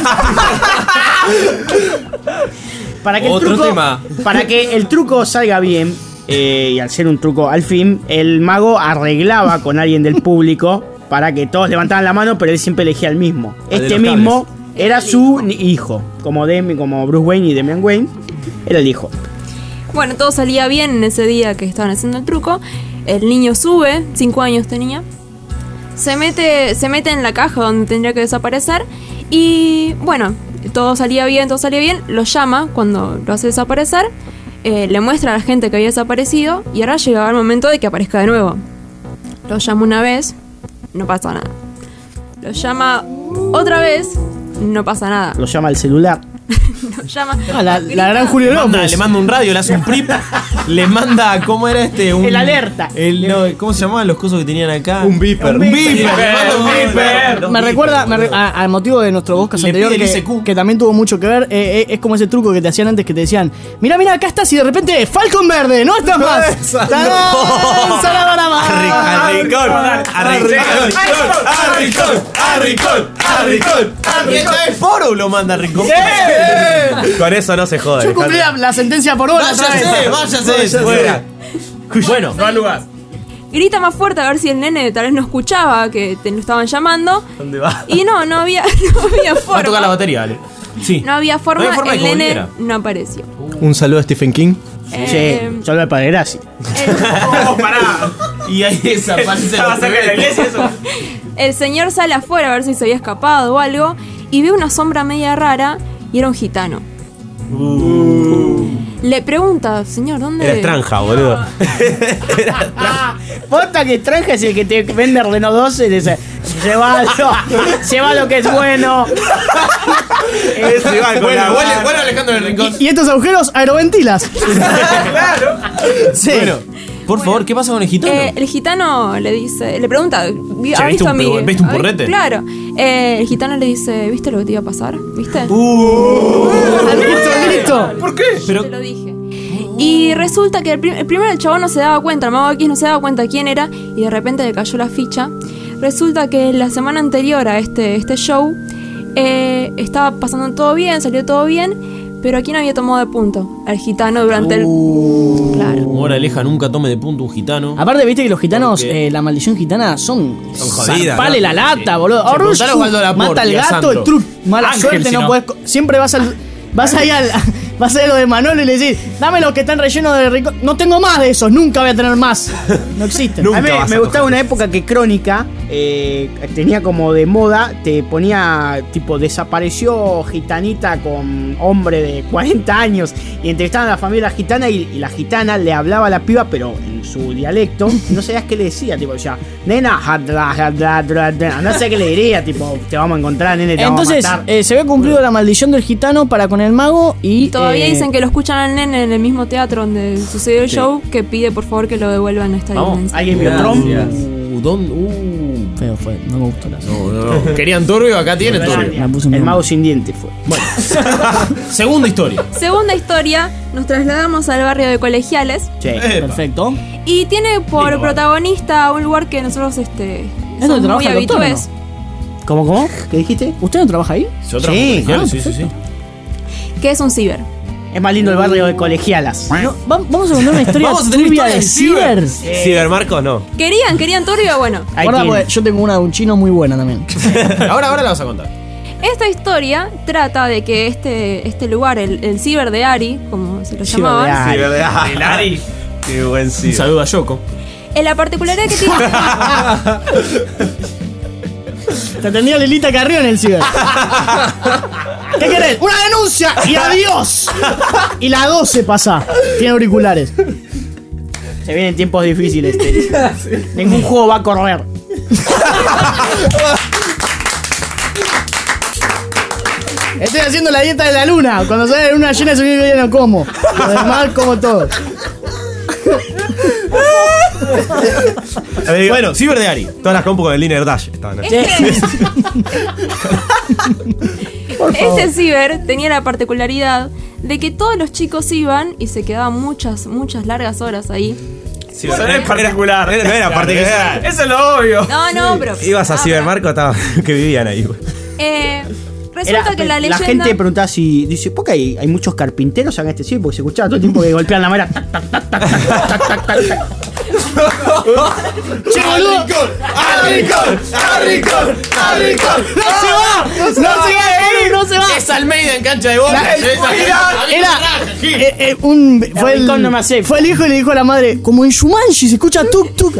para que el Otro truco. tema. Para que el truco salga bien. eh, y al ser un truco al fin, el mago arreglaba con alguien del público para que todos levantaran la mano, pero él siempre elegía el mismo. Al de Este los mismo era su ni- hijo. Como, Demi, como Bruce Wayne y Damian Wayne. Era el hijo. Bueno, todo salía bien en ese día que estaban haciendo el truco. El niño sube, cinco años tenía. Se mete, se mete en la caja donde tendría que desaparecer. Y bueno, todo salía bien, todo salía bien. Lo llama cuando lo hace desaparecer. eh, le muestra a la gente que había desaparecido. Y ahora llegaba el momento de que aparezca de nuevo. Lo llama una vez, no pasa nada. Lo llama otra vez, no pasa nada. Lo llama al celular. Lo llama. Ah, la, la gran Julio Le manda, López. le manda un radio, le hace un prip. Le manda, ¿cómo era este? Un, El alerta. El, no, ¿cómo se llamaban los cosos que tenían acá? Un beeper. Un beeper. Le manda un beeper. Me recuerda, me re- a- al motivo de nuestro podcast Le anterior, pide el que, I C Q. que también tuvo mucho que ver, eh, eh, es como ese truco que te hacían antes que te decían, mira, mira, acá estás y de repente, Falcon Verde, no estás más. ¡Tarán! ¡Salamara! Arrincón, arrincón, arrincón, arrincón, arrincón, Y esta vez Foro lo manda a Rincón. Con eso no se jode. Yo cumplí la, la sentencia por hora otra vez. Váyase, váyase. Fuera. Bueno, no al lugar. Grita más fuerte a ver si el nene tal vez no escuchaba que te lo estaban llamando. ¿Dónde va? Y no, no había, no había Va a tocar la forma. batería, dale. Sí. No había forma, No había forma de el que nene volviera. no apareció. Un saludo a Stephen King. Eh, Sí, solo para gracia. Oh, pará. Y ahí desaparece Ya va a sacar la iglesia eso. el señor sale afuera a ver si se había escapado o algo y ve una sombra media rara y era un gitano. Le pregunta, señor, ¿dónde? Era Estranja, boludo. Posta que extranjera es el que te vende Renault doce y dice, llévalo, lleva lo que es bueno. Ese igual con Bueno, la vuelve, barra. vuelve Alejandro del Rincón. Y estos agujeros aeroventilas. Claro. Sí. Bueno, por favor, ¿qué pasa con el gitano? Eh, el gitano le dice, le pregunta, ¿vi- Che, ¿ha ¿viste visto a un mi- pe- viste un a- porrete? Claro. Eh, el gitano le dice, ¿viste lo que te iba a pasar? ¿Viste? Uh. listo, listo. ¿Por qué? Pero Te lo dije. Y resulta que el, prim- el primero el chabón no se daba cuenta, el mago X no se daba cuenta quién era y de repente le cayó la ficha. Resulta que la semana anterior a este, este show eh, estaba pasando todo bien, salió todo bien, pero ¿a quién había tomado de punto? Al gitano durante el... Claro. Moraleja, nunca tome de punto un gitano. Aparte, viste que los gitanos, Porque- eh, la maldición gitana son. Son jodidas, Zarpale ¿no? la lata, Sí. boludo. Che, Ahora, preguntale a Osvaldo Laporte mata al y a gato, Sandro. el truc. Mala Ángel, suerte, si no no. puedes. co- Siempre vas al. Vas ahí al. Vas a ir lo de Manolo y le decís, dame los que están rellenos de rico. No tengo más de esos, nunca voy a tener más. No existen. Nunca A mí me, vas a me gustaba coger. una época que Crónica eh, tenía como de moda, te ponía tipo desapareció gitanita con hombre de cuarenta años y entrevistaban a la familia gitana y, y la gitana le hablaba a la piba pero en su dialecto y no sabías qué le decía, tipo decía, nena, hadra, hadra, hadra, hadra". No sé qué le diría, tipo, te vamos a encontrar, nene, te Entonces, vamos a matar. eh, se ve cumplido la maldición del gitano para con el mago y. Todavía eh, dicen que lo escuchan al nene en el mismo teatro donde sucedió el show, que pide por favor que lo devuelvan a esta Vamos. dimensión. ¿Alguien vio Tron? Uh, ¿dónde? Uh. Feo fue, no me gustó la No, no, no. Querían turbio, acá tiene turbio. Me puse un El poco- mago sin dientes fue. Bueno. Segunda historia. Segunda historia, nos trasladamos al barrio de Colegiales Che. Epa. Perfecto. y tiene por Lindo, protagonista un lugar que nosotros este donde somos trabaja muy el doctor, habitués. ¿Cómo, cómo? ¿Qué dijiste? ¿Usted no trabaja ahí? Yo trabajo Sí. en colegiales, Ah, sí, sí, sí. ¿Qué es un ciber? Es más lindo el barrio de colegialas. No, va- vamos a contar una historia Vamos a tener turbia historia de de ciber. ciber. Cibermarcos no. ¿Querían? ¿Querían turbio? Bueno, Ahí Guarda, tiene. porque yo tengo una de un chino muy buena también. Ahora, ahora la vas a contar. esta historia trata de que este, este lugar, el, el ciber de Ari, como se lo Ciber de llamaban, Ari. Ciber de Ari. El Ari. Qué buen Un ciber. saludo a Yoko. en la particularidad que tiene. Te atendía Lilita Carrión en el ciber. ¿Qué querés? ¡Una denuncia! ¡Y adiós! Y la doce pasa. Tiene auriculares. Se vienen tiempos difíciles. Este. Ningún juego va a correr. Estoy haciendo la dieta de la luna. Cuando sale la luna llena, es el único día que no como. Lo demás, como todo. A ver, Bueno, ciber de Ari. todas las compu con el Linear Dash estaban. Este, este ciber tenía la particularidad de que todos los chicos iban y se quedaban muchas, muchas largas horas ahí. Ciber- no era particular. Era, no era particular. Eso es lo obvio. No, no, pero. Ibas a ah, Cibermarco, estaba, que vivían ahí. Eh, resulta Era- que la leyenda. gente preguntaba si. Dice, ¿por qué hay, hay muchos carpinteros en este ciber? Porque se escuchaba todo el tiempo que golpeaban la madera. Tac, tac, tac, tac, tac, tac, tac, tac, tac. ¡Che, boludo! ¡Al rincón! ¡Al rincón! ¡Al rincón! ¡No se va! ¡No se va, Eri! ¡No se va! Es Almeida en cancha de bola. La- Es esa- Era eh, eh, un fue el, rincón no me hace. fue el hijo y le dijo a la madre, como en Shumanji se escucha tuk tuk.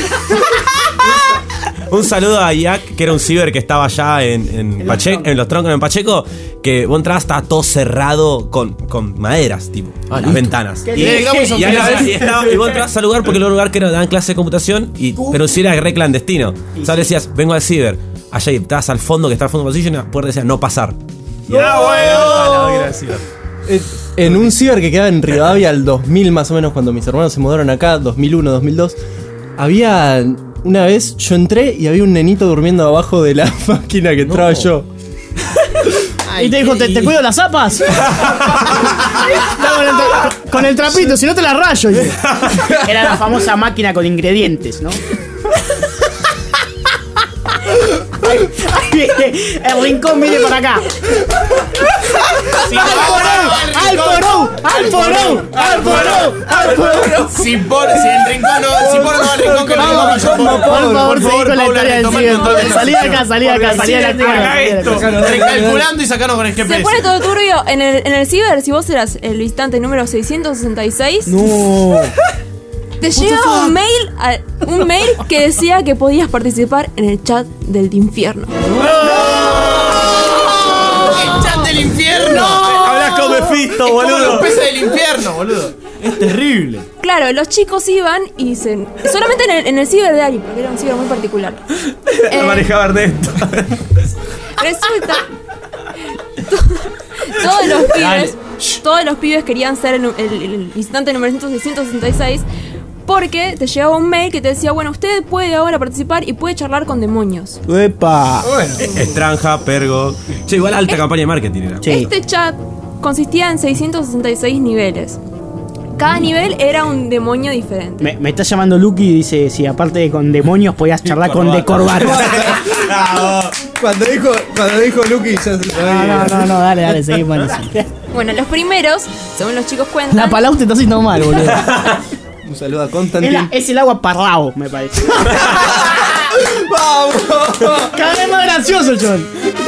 Un saludo a Iac, que era un ciber que estaba allá en, en, Pacheco, en los troncos en Pacheco, que vos entrabas, estaba todo cerrado con, con maderas, tipo, Ah, las listo. ventanas. Qué Y, lindo. y, a la vez- y estaba- y vos entrabas al lugar porque era un lugar que era, daban clase de computación, y, pero si era re clandestino. O sea, le decías, vengo al ciber, allá y estabas al fondo, que está al fondo del pasillo, y una puerta decía, no pasar. Y era bueno. Eh, En un ciber que quedaba en Rivadavia al dos mil más o menos, cuando mis hermanos se mudaron acá, dos mil uno, dos mil dos, había... Una vez yo entré y había un nenito durmiendo abajo de la máquina que entraba yo. Y te dijo, ¿te, te cuido las zapas? Está con, el tra- con el trapito, si no te la rayo. dice. Era la famosa máquina con ingredientes, ¿no? El rincón viene para acá. ¡Al porón! ¡Al porón! ¡Al porón! ¡Al porón! Si por, si el rincón no, si por no va al rincón, que lo diga yo. Por favor, seguí con la Paula, historia del retoma ciber. el control de Salí de acá, salí de acá, salí de la escuela. Haga salí de la esto. escuela. Recalculando y sacanos con el G P Se S. pone todo turbio. En el, en el ciber, si vos eras el visitante número seiscientos sesenta y seis, No. te llega un mail, a- un mail que decía que podías participar en el chat del infierno. ¡El chat del infierno! Hablas con Mephisto, Es como los boludo. peces del infierno, boludo. Es terrible. Claro, los chicos iban y se. Solamente en el, en el ciber de Ari, porque era un ciber muy particular. La Eh, manejaba Ernesto. Resulta. to- Todos los pibes. Todos los pibes querían ser el, el- el visitante número seiscientos sesenta y seis. Porque te llegaba un mail que te decía, bueno, usted puede ahora participar y puede charlar con demonios. ¡Epa! Estranja, Pergo. Che, igual alta campaña de marketing era. Sí. Este chat consistía en seiscientos sesenta y seis niveles. Cada nivel era un demonio diferente. Me, me está llamando Lucky y dice si aparte de con demonios podías charlar con de corbata. Cuando dijo, cuando dijo Lucky ya se No, no, no, no, dale, dale, seguimos. Bueno, los primeros, según los chicos cuentan. La palau te está haciendo mal, boludo. Un saludo a Es, Constantine. la- es el agua parlao, me parece. Cada vez más gracioso, John.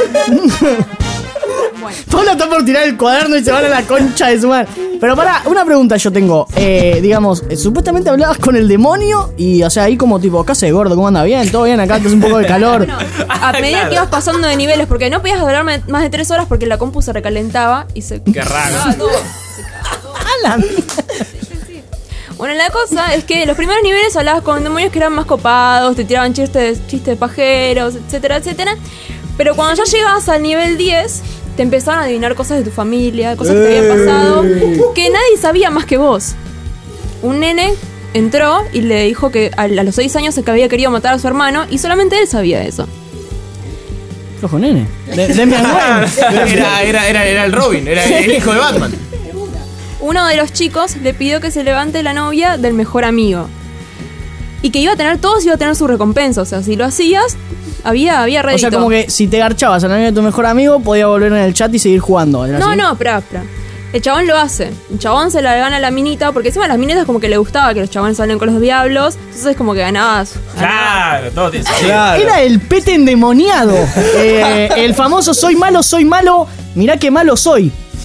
Bueno. Pablo está por tirar el cuaderno y se van a la concha de su madre. Pero pará, una pregunta yo tengo. Eh, digamos, eh, supuestamente hablabas con el demonio y, o sea, ahí como tipo, casa de gordo, ¿cómo anda? Bien, todo bien, acá hace un poco de calor. Bueno, a medida que ibas pasando de niveles, porque no podías durar me- más de tres horas porque la compu se recalentaba y se. Qué raro. cagaba todo. Alan. Bueno, la cosa es que los primeros niveles hablabas con demonios que eran más copados, te tiraban chistes, chistes pajeros, etcétera, etcétera. Pero cuando ya llegabas al nivel diez, te empezaron a adivinar cosas de tu familia, cosas que te habían pasado, que nadie sabía más que vos. Un nene entró y le dijo que a, a los seis años se que había querido matar a su hermano y solamente él sabía eso. Ojo, nene. De, de mi Era, era, era, era el Robin, era el hijo de Batman. Uno de los chicos le pidió que se levante la novia del mejor amigo. y que iba a tener todos, iba a tener su recompensa. O sea, si lo hacías, había, había O rédito. sea, como que si te garchabas a la novia de tu mejor amigo, podía volver en el chat y seguir jugando. ¿era No, así? no, espera, espera. El chabón lo hace. El chabón se la gana a la minita, porque encima a las minitas como que le gustaba que los chabones salen con los diablos. Entonces como que ganabas. Claro, todo tiene sentido. Claro. Era el pete endemoniado. Eh, el famoso soy malo, soy malo, mirá qué malo soy.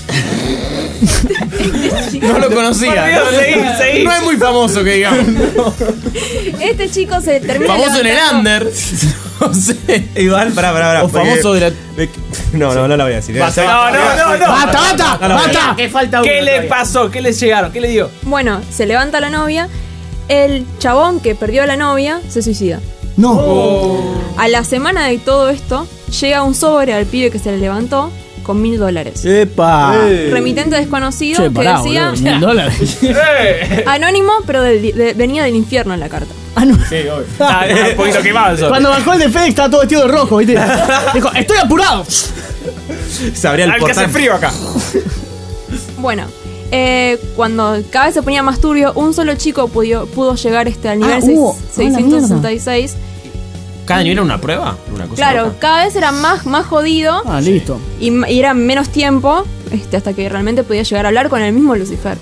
No lo conocía. No, seguí, seguí. No es muy famoso que digamos. Este chico se termina Famoso en el levantando- under. No sé. Igual, pará, pará, pará. O famoso de la. No, no, no la voy a decir. Basta, No, no, no, no. ¡Basta, basta! No, no, ¡Basta! ¿Qué falta uno ¿Qué le todavía? pasó? ¿Qué les llegaron? ¿Qué le dio? Bueno, se levanta la novia. El chabón que perdió a la novia se suicida. No. A la semana de todo esto, llega un sobre al pibe que se le levantó con mil dólares. ¡Epa! Remitente desconocido Che, que pará, decía boludo, mil dólares. anónimo, pero del- de- venía del infierno en la carta. Ah, no. Ah, un poquito quemado el sobre. Cuando bajó el de FedEx estaba todo vestido de rojo, ¿viste? Dijo, estoy apurado. Se abría el Al que hace portal. frío acá. Bueno, eh, cuando cada vez se ponía más turbio, un solo chico pudo, pudo llegar este, al nivel Ah, hubo. seis- Ah, la seiscientos sesenta y seis. ¿Cada nivel era una prueba? Una cosa Claro, loca. cada vez era más, más jodido Ah, listo. y, m- y era menos tiempo este, hasta que realmente podía llegar a hablar con el mismo Lucifer.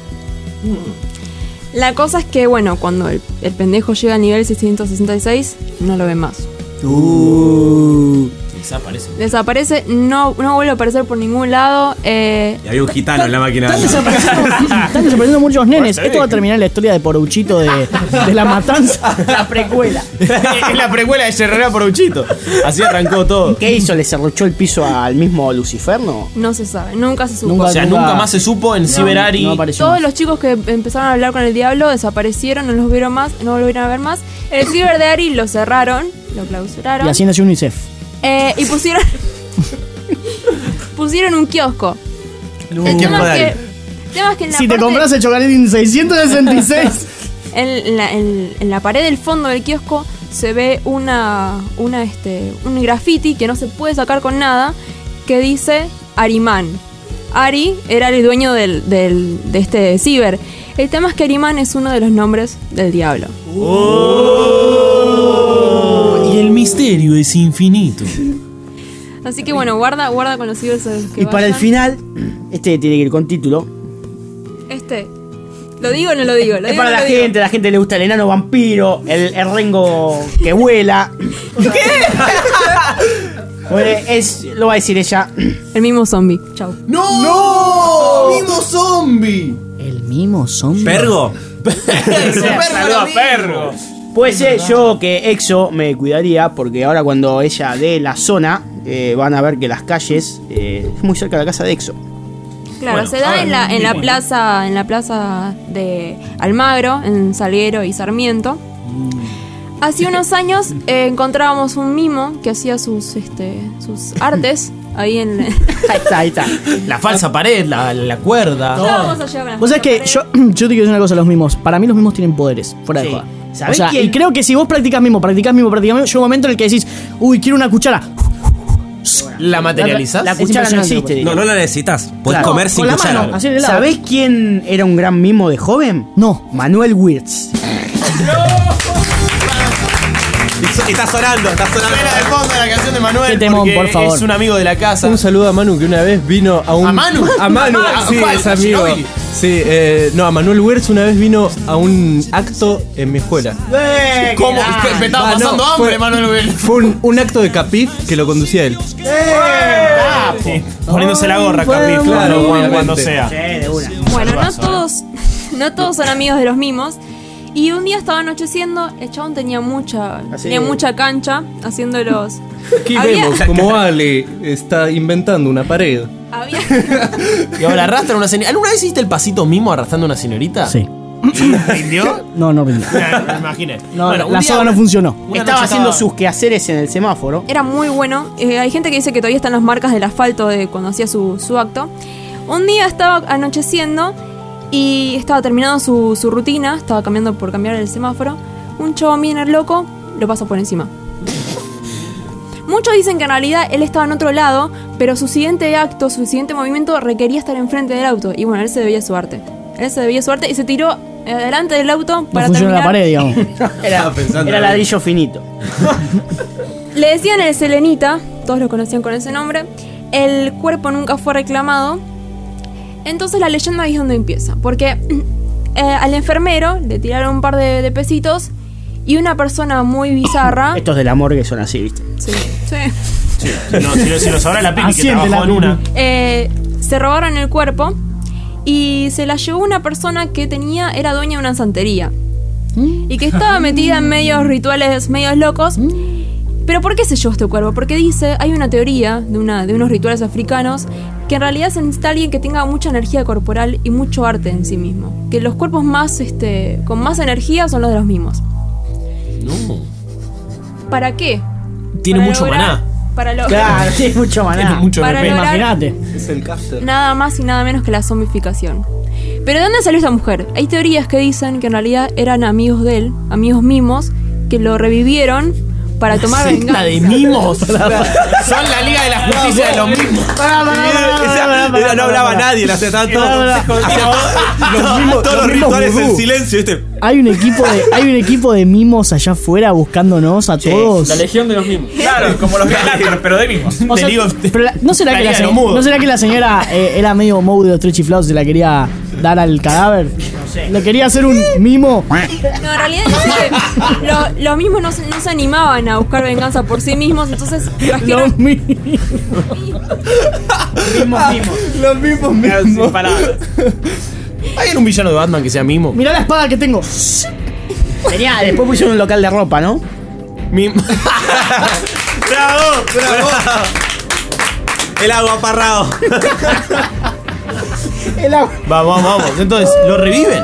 La cosa es que, bueno, cuando el, el pendejo llega al nivel seiscientos sesenta y seis, no lo ve más. Desaparece. Desaparece, no, no vuelve a aparecer por ningún lado. Eh, Y había un gitano en la máquina. Están desapareciendo, están desapareciendo muchos nenes. Esto va a terminar en la historia de Poruchito de, de la matanza. La precuela. Es la precuela de Herrera por Uchito. Así arrancó todo. ¿Qué hizo? ¿Le cerruchó el piso al mismo Lucifer, no? no se sabe, nunca se supo. Nunca- O sea, nunca más se supo en Cyberari. no apareció. Todos los chicos que empezaron a hablar con el diablo desaparecieron, no los vieron más, no volvieron a ver más. El Cyber de Ari lo cerraron, lo clausuraron. Y así nació UNICEF. Eh, y pusieron. pusieron un kiosco. El kiosco tema de es que, Ari. el tema es que en la Si te parte- compras el chocolatín seiscientos sesenta y seis. en, la, en- en la pared del fondo del kiosco se ve una, una este, un graffiti que no se puede sacar con nada que dice Ariman. Ari era el dueño del, del- de este ciber. El tema es que Ariman es uno de los nombres del diablo. Y el misterio es infinito. Así que bueno, guarda, guarda con los cibers que Y para el vayan. final, este tiene que ir con título. Este. ¿Lo digo o no lo digo? ¿Lo Es digo para o no la lo digo? gente, la gente le gusta el enano vampiro, el, el rengo que vuela. ¿Qué? Bueno, es, lo va a decir ella. El mismo zombie. Chau. ¡No! ¡No! ¡Mimo zombie! El mimo zombie. ¿Pergo? ¡Perro a perro! Puede ser yo que Exo me cuidaría, porque ahora cuando ella dé la zona, eh, van a ver que las calles eh, es muy cerca de la casa de Exo. Claro, Bueno, se da a ver, en la, en la mismo, ¿no? plaza, en la plaza de Almagro, en Salguero y Sarmiento. Hace unos años eh, encontrábamos un mimo que hacía sus este sus artes ahí en. Ahí está, ahí está. La falsa pared, la, la cuerda. Ya vamos a llegar con la Vos sabés que pared. yo, yo te quiero decir una cosa a los mimos. Para mí los mimos tienen poderes, fuera de Sí. joda. O ¿Sabés sea, quién? y creo que si vos practicás mimo, practicás mimo, practicás mimo, llega un momento en el que decís, uy, quiero una cuchara. ¿La materializás? La Es cuchara no impresionante, existe. No, no la necesitas. Puedes Claro. comer sin Con la cuchara. mano, así de lado. ¿Sabés quién era un gran mimo de joven? No. Manuel Wirtz. Y está sonando, está sonando. Suena de fondo la canción de Manuel. Qué temón, porque por favor. Es un amigo de la casa. Un saludo a Manu que una vez vino a un. ¿A Manu? A Manu, ¿A sí, cuál? es ¿A amigo. Ginóbili? Sí, eh, no, a Manuel Wirtz una vez vino a un acto en mi escuela. ¿Cómo? ¿Qué- ¿Me estaba Ah, no, pasando hambre, fue- Manuel Will? Fue un, un acto de Capif que lo conducía él. Poniéndose la gorra, Fue Capi, muy claro, bien. cuando, cuando sea. Sí, de una. Bueno, no Saludazo, todos, no todos son amigos de los mimos. Y un día estaba anocheciendo, el chabón tenía mucha, Así tenía de- mucha cancha haciendo los. Aquí Había- vemos como Ale está inventando una pared. Había, Y ahora arrastran una señorita. ¿Alguna vez hiciste el pasito mimo arrastrando una señorita? Sí. ¿Rindió? No, no, no. Me imaginé. No, Bueno, un la día- soga no funcionó. una Estaba noche haciendo estaba- sus quehaceres en el semáforo. era muy bueno. Eh, hay gente que dice que todavía están las marcas del asfalto de cuando hacía su, su acto. Un día estaba anocheciendo y estaba terminando su, su rutina, estaba cambiando por cambiar el semáforo. Un chavo viene loco, lo pasa por encima. Muchos dicen que en realidad él estaba en otro lado, pero su siguiente acto, su siguiente movimiento requería estar enfrente del auto. Y bueno, él se debía su arte. Él se debía su arte y se tiró eh, delante del auto No para funciona terminar. la pared, digamos. Era, era ladrillo finito. Le decían el Selenita, todos lo conocían con ese nombre. El cuerpo nunca fue reclamado. Entonces la leyenda ahí es donde empieza. Porque eh, al enfermero le tiraron un par de, de pesitos y una persona muy bizarra. Estos de la morgue son así, ¿viste? Sí, sí. Sí, si, no, si, lo, si lo sabrá la Pipi que Asiente trabajó la en una. Eh, se robaron el cuerpo y se la llevó una persona que tenía, era dueña de una santería. Y que estaba metida en medios rituales medios locos. Pero ¿por qué se llevó este cuerpo? Porque dice, hay una teoría de, una, de unos rituales africanos que en realidad se necesita alguien que tenga mucha energía corporal y mucho arte en sí mismo. Que los cuerpos más, este, con más energía son los de los mismos. No. ¿Para qué? Tiene Para mucho lograr- maná. Para lograr Claro, tiene mucho Tiene maná. mucho Para M P. lograr- Imagínate. Es el caster. nada más y nada menos que la zombificación. ¿Pero de dónde salió esta mujer? Hay teorías que dicen que en realidad eran amigos de él, amigos mimos, que lo revivieron para tomar venganza. La de mimos. Son la Liga de la Justicia de los mismos. Era- no hablaba nadie, le hacía tanto. Pará, pará. Hacía todo- Los mismos- todos los los mismos rituales en vudú. silencio, ¿viste? Hay un equipo de, hay un equipo de mimos allá afuera buscándonos a todos. La legión de los mismos. Claro, como los Galácticos, pero de mimos. O sea, Te digo, pero la- ¿no, será la que la Liga de se- los Mudos. ¿No será que la señora eh, era medio Moe de los tres chiflados y se la quería dar al cadáver? No sé. Le quería hacer un mimo. No, en realidad dice que lo- los mismos no se, no se animaban a buscar venganza por sí mismos, entonces trajeron... Los mimos. Mismos, mismos. Los mismos Sin mismos. palabras. ¿Hay un villano de Batman que sea mimo? Mirá la espada que tengo. Tenía, después pusieron un local de ropa, ¿no? Mimo. ¡Bravo! ¡Bravo! El agua parrado. El agua. Vamos, vamos, vamos. Entonces, ¿lo reviven?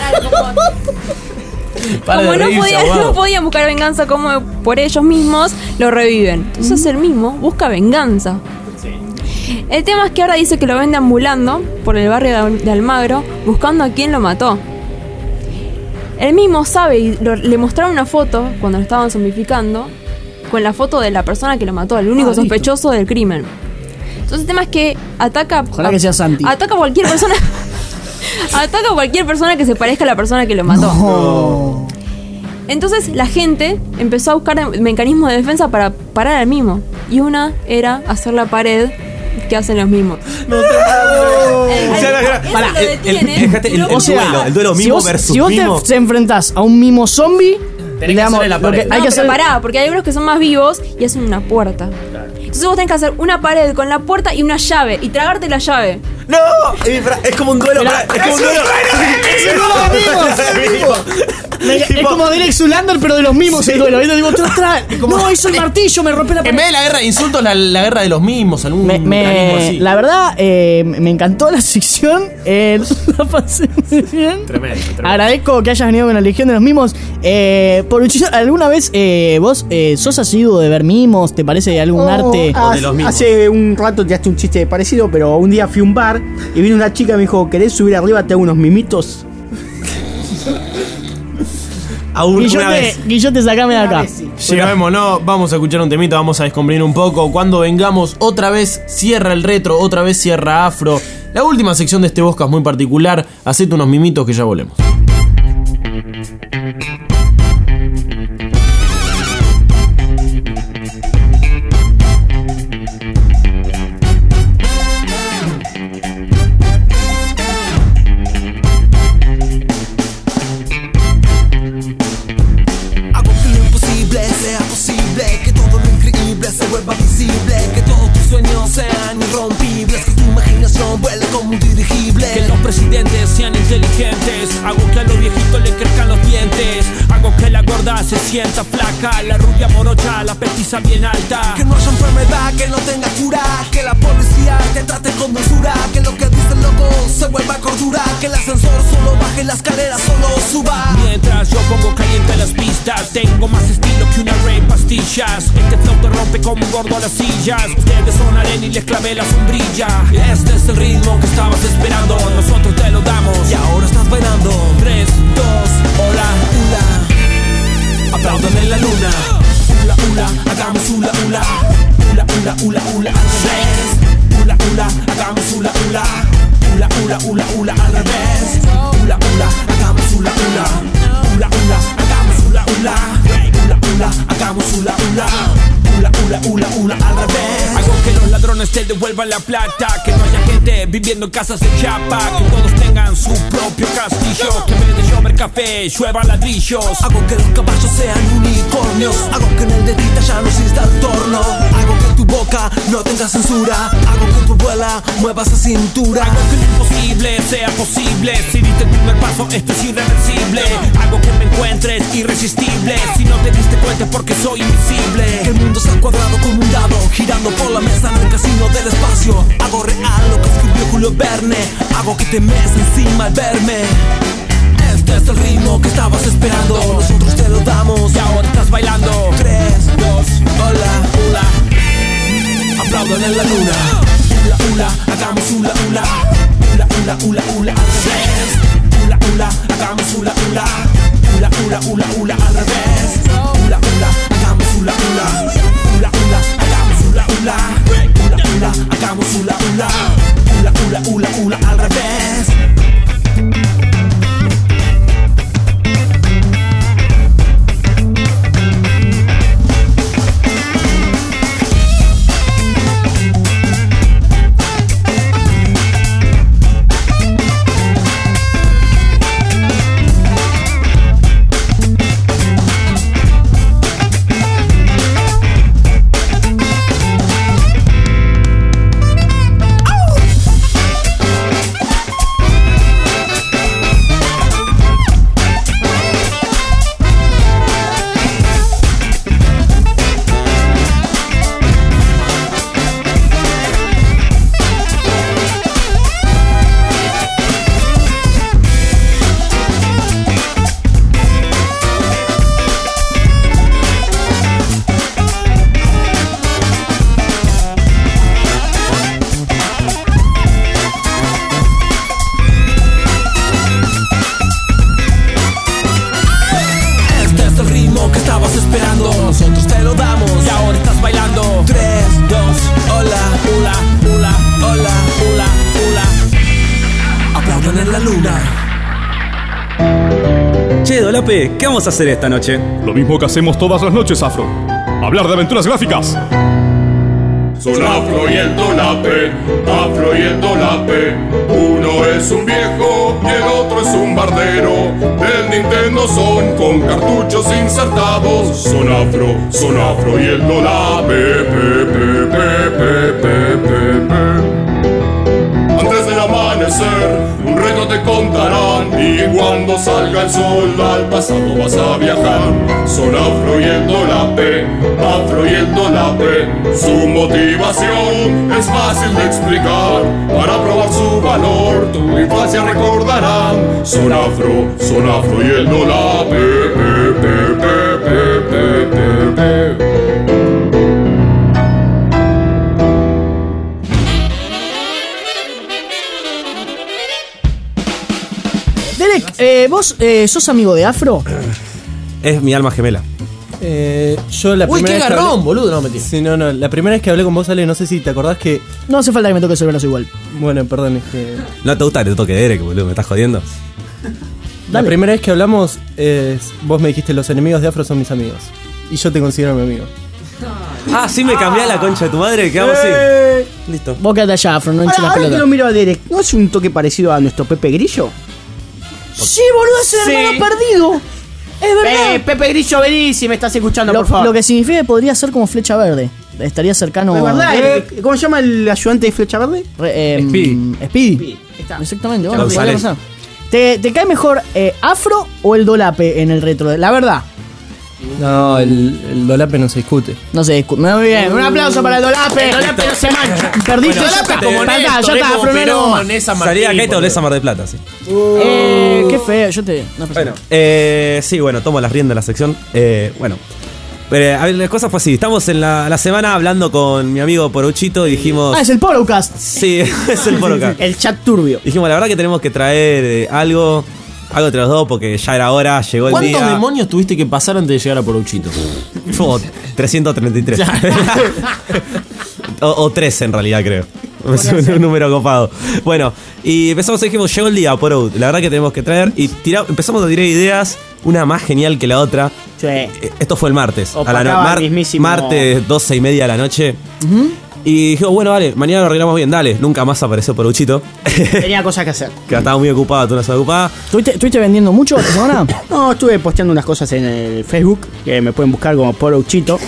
Para Como de no reírse, podían, abogado. no podían buscar venganza como por ellos mismos, lo reviven. Entonces el mismo busca venganza. El tema es que ahora dice que lo ven deambulando por el barrio de de Almagro buscando a quien lo mató. Él mismo sabe y lo- le mostraron una foto cuando lo estaban zombificando con la foto de la persona que lo mató, el único Ah, listo. sospechoso del crimen. Entonces el tema es que ataca Ojalá a, que sea Santi. ataca a cualquier persona ataca a cualquier persona que se parezca a la persona que lo mató. Oh. Entonces la gente empezó a buscar mecanismos de defensa para parar al mimo. Y una era hacer la pared que hacen los mimos. No te El- O sea, la- eso pará, lo el- el- detiene, fíjate, el- y luego- el duelo, el duelo si mimo vos, versus si vos mimo. te, te enfrentás a un mimo zombie, Tenés le que damos hacerle la lo que pared. hay No, que pero hacer. pará, porque hay algunos que son más vivos y hacen una puerta. Entonces vos tenés que hacer una pared con la puerta y una llave y tragarte la llave. ¡No! Eh, pará, Es como un duelo. pará, Es como un duelo. Me- es Tipo- como Derek Zulander, pero de los mimos el duelo. ¿Viste? Digo, tra- tra- no, hizo el martillo, me rompe la En pared. vez de la guerra de insultos, la, la guerra de los mimos, algún Me, me- mecanismo así. la verdad, eh, me encantó la sección. eh, la pasé muy bien. Tremendo, tremendo. Agradezco que hayas venido con la Legión de los Mimos. Eh, por ¿alguna vez eh, vos eh, sos asiduo de ver mimos? ¿Te parece algún Oh, arte? hace- de los mismos. Hace un rato te haste un chiste parecido, pero un día fui a un bar y vino una chica y me dijo, ¿querés subir arriba? Te hago unos mimitos. Aún una Guillote, vez. Guillote, sacame de acá. Llevémonos, vamos a escuchar un temita, vamos a descomprimir un poco. Cuando vengamos, otra vez cierra el retro, otra vez cierra afro. La última sección de este podcast muy particular. Hacete unos mimitos que ya volvemos. Hago que lo imposible sea posible, que todo lo increíble se vuelva visible, que todos tus sueños sean irrompibles, que tu imaginación vuele como un dirigible. Que los presidentes sean inteligentes. Hago que a los viejitos le crezcan los dientes. Hago que la gorda se sienta flaca, la rubia morocha, la petiza bien alta. Que no haya enfermedad, que no tenga cura, que la policía te trate con dulzura, que lo que dicen locos se vuelva cordura, que el ascensor solo baje, la escalera solo suba. Mientras yo pongo caliente las pistas, tengo más estilo que una Ray pastillas. Este flow te rompe como un gordo a las sillas. Ustedes son arena y les clavé la sombrilla. Este es el ritmo que estabas esperando, nosotros te lo damos. Y ahora estás bailando. Tres, dos, hola, Hula, aplaudan en la luna. Hula, hula, hagamos hula, hula. Hula, hula, hula, hula, al revés. Hula, hula, hagamos hula, hula. Hula, hula, hula, hula, al revés. Hula, hula, hagamos hula, señores te devuelvan la plata. Que no haya gente viviendo en casas de chapa. Que todos tengan su propio castillo. Que en vez de llover café, lluevan ladrillos. Hago que los caballos sean unicornios. Hago que en el dedita ya no exista el torno. Hago que tu boca no tenga censura. Hago que tu abuela mueva esa cintura. Hago que lo imposible sea posible. Si diste el primer paso, esto es irreversible. Hago que me encuentres irresistible. Si no te diste cuenta es porque soy invisible. Que el mundo sea cuadrado como un dado, girando por la mesa en el casino del espacio. Hago real lo que escribió Julio Verne. Hago que te mees encima al verme. Este es el ritmo que estabas esperando. Nosotros te lo damos y ahora estás bailando. Tres, dos, hola, hula. Aplaudan en la luna. Hula, hula, hagamos hula, hula. Hula, hula, hula, hula, al revés. Hula, hula, hagamos hula, hula. Hula, hula, hula, hula, al revés. Hula, hula, hagamos hula, hula. Hula, hula, hagamos hula, hula. Hula, hula, hagamos hula, hula. Hula, hula, hula, hula, al revés. ¿Qué vamos a hacer esta noche? Lo mismo que hacemos todas las noches, Afro. Hablar de aventuras gráficas. Son Afro y el Dolape, Afro y el Dolape. Uno es un viejo y el otro es un bardero. Del Nintendo son con cartuchos insertados. Son Afro, son Afro y el Dolape. Pe, pe, pe, pe, pe, pe, pe. Antes del amanecer, un reto te contarán. Y cuando salga el sol, al pasado vas a viajar. Son Afro y el Dolape, Afro y el Dolape. Su motivación es fácil de explicar. Para probar su valor, tu infancia recordarán. Son Afro, son Afro y el Dolape. Pe, pe, pe, pe, pe, pe, pe. Derek, eh, ¿vos eh, sos amigo de Afro? Es mi alma gemela. Eh, yo la Uy, primera qué vez que garrón, hablé- boludo, no mentira. Sí, no, no. La primera vez que hablé con vos, Ale, no sé si te acordás que. No hace falta que me toques el brazo igual. Bueno, perdón, es que. No te gusta que te toque Derek, boludo, me estás jodiendo. La primera vez que hablamos, es, vos me dijiste: los enemigos de Afro son mis amigos. Y yo te considero mi amigo. Ah, sí me cambiás la concha de tu madre, quedamos así. Eh. Listo. Vos quedate allá, Afro, no hinches Ahora, la ahora que pelota. lo miro a Derek, ¿no es un toque parecido a nuestro Pepe Grillo? Sí, boludo, es el Sí. hermano perdido. Es verdad. Eh, Pepe Grillo, vení si me estás escuchando, lo, por favor. lo que significa que podría ser como Flecha Verde. Estaría cercano ¿Es verdad? a. Eh, ¿Cómo se llama el ayudante de Flecha Verde? Re- em, Speedy. Speedy. Está. Exactamente, bueno, González. podría pasar. ¿Te, ¿Te cae mejor eh, Afro o el Dolape en el retro? La verdad. No, el, el Dolape no se discute. No se discute. Muy bien. Un aplauso para el Dolape. El Dolape no se mancha. Perdiste, Bueno, ya Dolape está. como Ya está, Néstor, ya es está, como Afro, no Perón, hago más. esa Martín, Salía acá y te volvés a Mar del Plata, sí. Eh, qué feo, yo te. No, Bueno, eh, sí, bueno, tomo las riendas de la sección. Eh, bueno, eh, a ver, las cosas fue así. Estamos en la, la semana hablando con mi amigo Poruchito y dijimos. Ah, es el Polocast. Sí, es el Polocast. El chat turbio. Dijimos, la verdad que tenemos que traer eh, algo, algo entre los dos porque ya era hora, llegó el ¿Cuántos día. demonios tuviste que pasar antes de llegar a Poruchito? Como trescientos treinta y tres. o, o tres en realidad, creo. Es un, un número copado. Bueno, y empezamos y dijimos, llegó el día, Porou. La verdad que tenemos que traer. Y tira- empezamos a tirar ideas, una más genial que la otra. Sí. Eh, Esto fue el martes. A la no- Opacaba mar- el mismísimo- martes, doce y media de la noche. Y Y dijo, bueno, vale, mañana lo arreglamos bien, dale. Nunca más apareció Poruchito. Tenía cosas que hacer. Que estaba muy ocupado, tú no estás ocupada. ¿Estuviste, ¿Estuviste vendiendo mucho esta semana? No, estuve posteando unas cosas en el Facebook que me pueden buscar como Poruchito.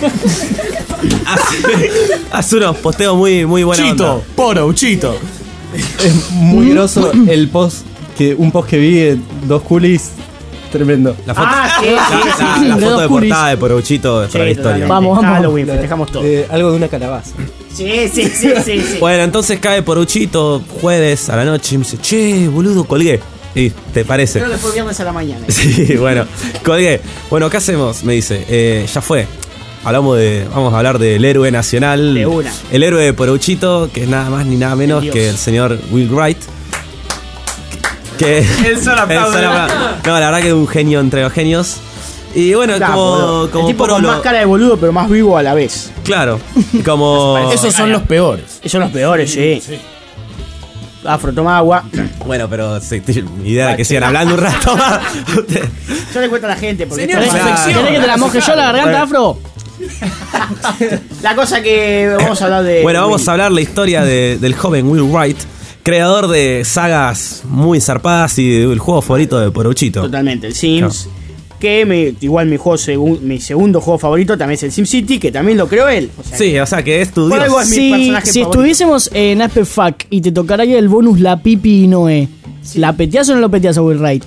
Hace unos posteos muy, muy buena Chito, onda. Poruchito. Es muy groso el post, que un post que vi, eh, dos coolies, tremendo. La foto, Ah, sí, la, sí, sí. la- la De foto dos de coolies. portada de Poruchito para la historia. totalmente. Vamos, vamos. Halloween, festejamos todo. Eh, algo de una calabaza. Sí, sí, sí, sí, sí. Bueno, entonces cae Poruchito jueves a la noche y me dice, che, boludo, colgué. Y te parece. Creo que fue viernes a la mañana. Sí, bueno, colgué. Bueno, ¿qué hacemos? Me dice, eh, ya fue. Hablamos de, vamos a hablar del héroe nacional. De una. El héroe de Poruchito, que es nada más ni nada menos Dios. que el señor Will Wright. Que Él solo aplaude. él solo aplaude. No, la verdad que es un genio entre los genios. Y bueno, Claro, como, boludo. como el tipo Poro con lo- más cara de boludo, pero más vivo a la vez. Claro, como... Esos son los peores. Esos son los peores, sí. Afro, toma agua. Bueno, pero sí, estoy- mi idea era que sigan hablando un rato más. Yo le cuento a la gente porque Señor, esto es- la sección. ¿Querés que te la moje yo la garganta, Afro? la cosa que vamos a hablar de. Bueno, vamos a hablar la historia de- del joven Will Wright, creador de sagas muy zarpadas y del juego favorito de Poruchito. Totalmente, el Sims. Que me- igual mi juego segun- mi segundo juego favorito también es el SimCity, que también lo creó él. O sea, Sí, o sea que es tu Por dios. algo es mi Si, personaje si favorito. estuviésemos en Aspefac y te tocara ahí el bonus La Pipi y Noé, ¿la peteás o no lo peteás a Will Wright?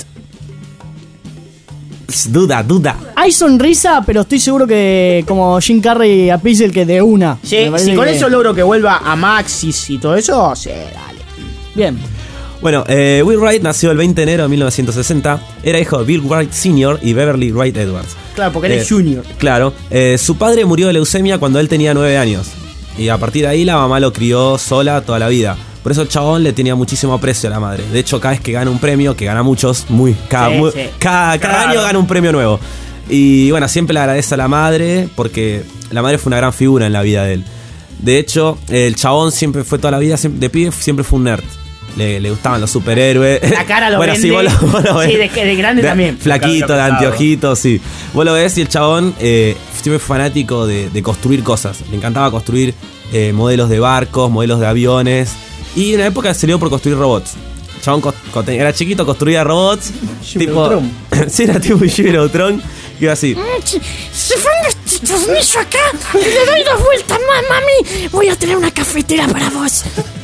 Duda, duda. Hay sonrisa, pero estoy seguro que como Jim Carrey a Pixel que de una. Sí, Me parece si con que- eso logro que vuelva a Maxis y todo eso, sí, dale. Bien. Bueno, eh, Will Wright nació el veinte de enero de mil novecientos sesenta. Era hijo de Bill Wright senior y Beverly Wright Edwards. Claro, porque él Eh, es Junior. Claro. Eh, su padre murió de leucemia cuando él tenía nueve años. Y a partir de ahí la mamá lo crió sola toda la vida. Por eso el chabón le tenía muchísimo aprecio a la madre. De hecho, cada vez que gana un premio, que gana muchos, muy, cada, Sí, muy- sí. cada, cada Claro. año gana un premio nuevo. Y bueno, siempre le agradece a la madre porque la madre fue una gran figura en la vida de él. De hecho, el chabón siempre fue toda la vida, siempre- de pibe, siempre fue un nerd. Le, le gustaban los superhéroes. La cara lo bueno, vende. sí, vos lo, vos lo Sí, ves. de- de grande también. Flaquito, de Claro, anteojitos, sí. Vos lo ves y el chabón eh, siempre fue fanático de, de construir cosas. Le encantaba construir eh, modelos de barcos, modelos de aviones. Y en una época se le dio por construir robots. El chabón co- co- era chiquito, construía robots. tipo, Neutron. sí, era tipo un Jimmy Neutron. Y iba así. Se van este tornillo acá y le doy dos vueltas más, mami. Voy a tener una cafetera para vos.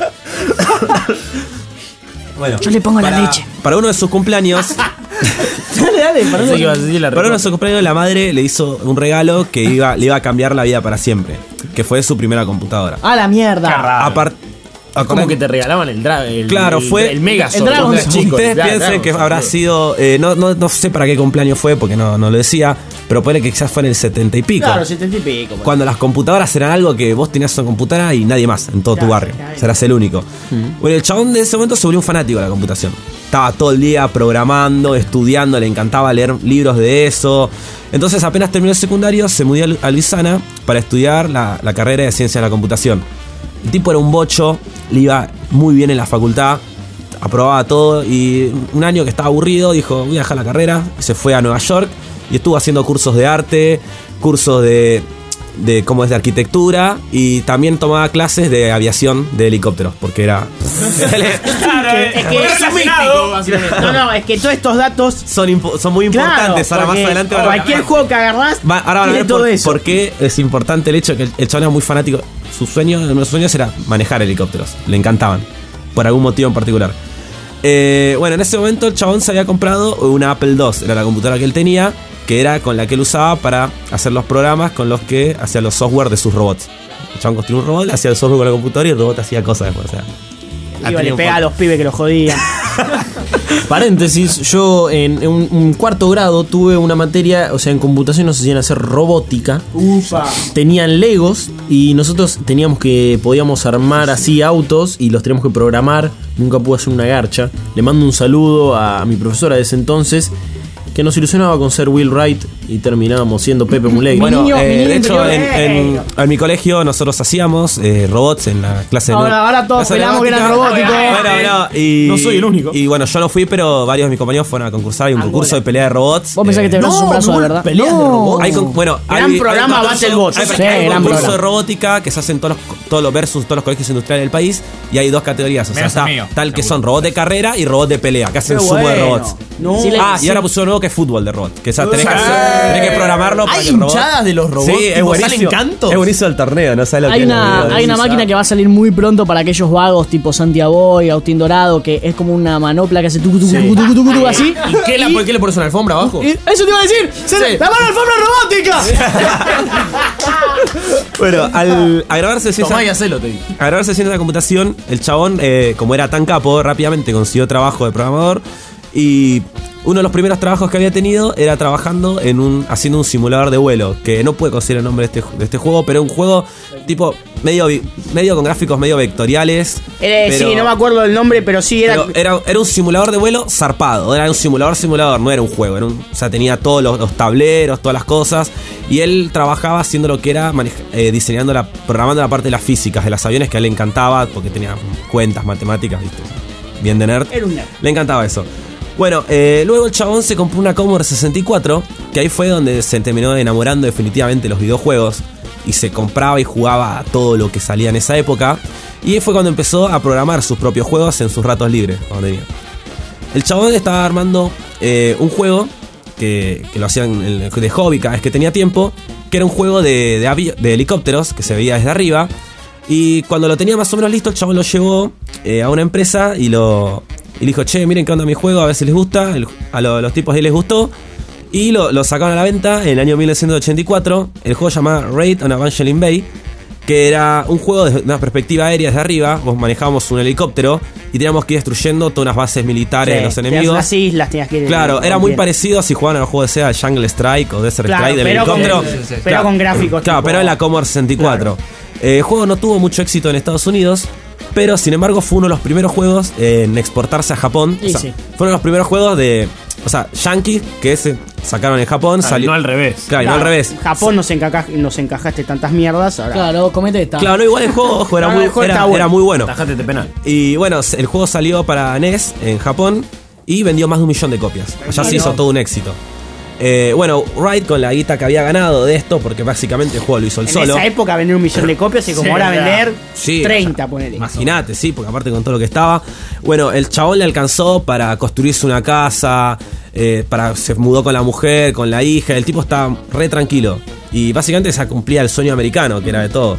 Bueno, Yo le pongo la para- leche. Para uno de sus cumpleaños. Dale, dale, para Pensé que ibas a decir la Para uno de respuesta. sus cumpleaños la madre le hizo un regalo que iba, le iba a cambiar la vida para siempre. Que fue su primera computadora. A la mierda. Aparte. Como que te regalaban el dra el Claro, el- fue. el Megazord el Dragon cuando eras chico. Ustedes Claro, piensen Dragon que Zone, habrá sí. sido. eh, no, no, no sé para qué cumpleaños fue porque no, no lo decía. Pero puede que quizás fue en el setenta y pico. Claro, setenta y pico. bueno. Cuando las computadoras eran algo que vos tenías una computadora y nadie más en todo tu Claro, barrio. claro. Serás el único. Bueno, el chabón de ese momento se volvió un fanático de la computación. Estaba todo el día programando, estudiando, le encantaba leer libros de eso. Entonces, apenas terminó el secundario, se mudó a Luisiana para estudiar la, la carrera de ciencia de la computación. El tipo era un bocho, le iba muy bien en la facultad, aprobaba todo y un año que estaba aburrido dijo, voy a dejar la carrera, y se fue a Nueva York y estuvo haciendo cursos de arte, cursos de, de cómo es de arquitectura y también tomaba clases de aviación de helicópteros, porque era... Claro, Es que- es relacionado, básicamente. No, no, es que todos estos datos. son, impo- son muy Claro, importantes, ahora más porque adelante van a- cualquier juego que agarrás Va- ahora van a tiene ver todo por, eso. por qué es importante el hecho de que el, el chabón era muy fanático. Su sueño, uno de sus sueños era manejar helicópteros. Le encantaban. Por algún motivo en particular. Eh, bueno, en ese momento el chabón se había comprado una Apple dos. Era la computadora que él tenía, que era con la que él usaba para hacer los programas con los que hacía los software de sus robots. El chabón construyó un robot, le hacía el software con la computadora y el robot hacía cosas después. O sea, Iba, tenía le un pega a poco. los pibes que lo jodían. Paréntesis, yo en, en un, un cuarto grado tuve una materia, o sea, en computación nos hacían hacer robótica. Ufa. Tenían Legos y nosotros teníamos que, podíamos armar así autos y los teníamos que programar. Nunca pude hacer una garcha. Le mando un saludo a, a mi profesora de ese entonces. que nos ilusionaba con ser Will Wright y terminábamos siendo Pepe Mulegui. Bueno, niño, eh, mi niño de hecho, en, interior. en- en mi colegio nosotros hacíamos eh, robots en la clase de. Ahora- ahora todos clase de pelamos que eran robótica. robóticos. Bueno, bueno, y, No soy el único. Y bueno, yo no fui, pero varios de mis compañeros fueron a concursar. Hay un concurso de pelea de robots. Vos pensás que te abrazas un brazo de verdad. peleas de No. robots. Hay con- bueno, Gran hay, programa hay un Battle concurso- Bots. Hay, Sí, hay un gran concurso programa. de robótica que se hacen todos los, todos los versus todos los colegios industriales del país. Y hay dos categorías. O sea, Menos está el mío. tal que son robots de carrera y robots de pelea, que hacen Qué sumo de bueno. robots. No. Sí, le- Ah, sí. y ahora pusieron nuevo que es fútbol de robot. Que o sea, tenés, que, Sí. hacer- tenés que programarlo para ¿Hay que el robot. hinchadas de los robots? Sí, es Tipo, buenísimo. ¿salen cantos? Es buenísimo el torneo, no sabes lo Hay que una, es. hay una máquina que va a salir muy pronto para aquellos vagos tipo Santiago Boy, Agustín Dorado, que es como una manopla que hace tucu tucu tucu tucu tucu tucu, así. ¿Y qué, la, por qué le pones una alfombra abajo? Y eso te iba a decir, se- Sí. ¡la mano alfombra robótica! Bueno, al a grabarse ciencia, Tomá y hacelo, te digo. a grabarse ciencia de la computación, el chabón, eh, como era tan capo, rápidamente consiguió trabajo de programador. Y uno de los primeros trabajos que había tenido era trabajando en un haciendo un simulador de vuelo, que no puedo conseguir el nombre de este, de este juego, pero un juego tipo medio vi- medio con gráficos medio vectoriales. Eh, pero- sí, no me acuerdo del nombre, pero sí era. Pero era, era un simulador de vuelo zarpado. Era un simulador simulador, no era un juego. Era un- o sea, tenía todos los, los tableros, todas las cosas. Y él trabajaba haciendo lo que era maneja- eh, diseñando la, programando la parte de las físicas de los aviones, que a él le encantaba, porque tenía cuentas, matemáticas, ¿viste? Bien de nerd. Era un nerd. Le encantaba eso. Bueno, eh, luego el chabón se compró una Commodore sesenta y cuatro, que ahí fue donde se terminó enamorando definitivamente de los videojuegos. Y se compraba y jugaba a todo lo que salía en esa época. Y ahí fue cuando empezó a programar sus propios juegos en sus ratos libres, cuando tenía. El chabón estaba armando eh, un juego que, que lo hacían en- de hobby cada vez que tenía tiempo, que era un juego de, de, avi- de helicópteros que se veía desde arriba. Y cuando lo tenía más o menos listo, el chabón lo llevó eh, a una empresa y lo y le dijo, che, miren qué onda mi juego, a ver si les gusta. El- a lo- los tipos de ahí les gustó. Y lo, lo sacaron a la venta en el año mil novecientos ochenta y cuatro. El juego se llamaba Raid on Evangeline Bay, que era un juego de una perspectiva aérea desde arriba. Vos manejábamos un helicóptero y teníamos que ir destruyendo todas unas bases militares de los enemigos. Las islas tenías que ir. Claro, era muy bien. parecido a si jugaban al juego de sea Jungle Strike o Desert Claro, Strike del pero con- helicóptero. sí, sí, sí. pero con gráficos Claro, tipo- pero en la Commodore sesenta y cuatro. Eh, el juego no tuvo mucho éxito en Estados Unidos, pero sin embargo fue uno de los primeros juegos en exportarse a Japón. Y O sea, sí. Fue uno de los primeros juegos de. O sea, Yankee, que se sacaron en Japón. Claro, salió, no al revés. Claro, y no al revés. Japón nos, encaja- nos encajaste tantas mierdas. Ahora. Claro, comete esta. Claro, no, igual el juego, ojo, era, No, muy, el juego era, está bueno. era muy bueno. Tajate de penal. Y bueno, el juego salió para N E S en Japón y vendió más de un millón de copias. Allá se hizo todo un éxito. Eh, bueno, Wright con la guita que había ganado de esto, porque básicamente el juego lo hizo el En solo. esa época vender un millón de copias y como Sí, ahora claro. vender Sí, treinta, ponele. Imagínate, sí, porque aparte con todo lo que estaba. Bueno, el chabón le alcanzó para construirse una casa, eh, para se mudó con la mujer, con la hija. El tipo estaba re tranquilo. Y básicamente se cumplía el sueño americano, que era de todo.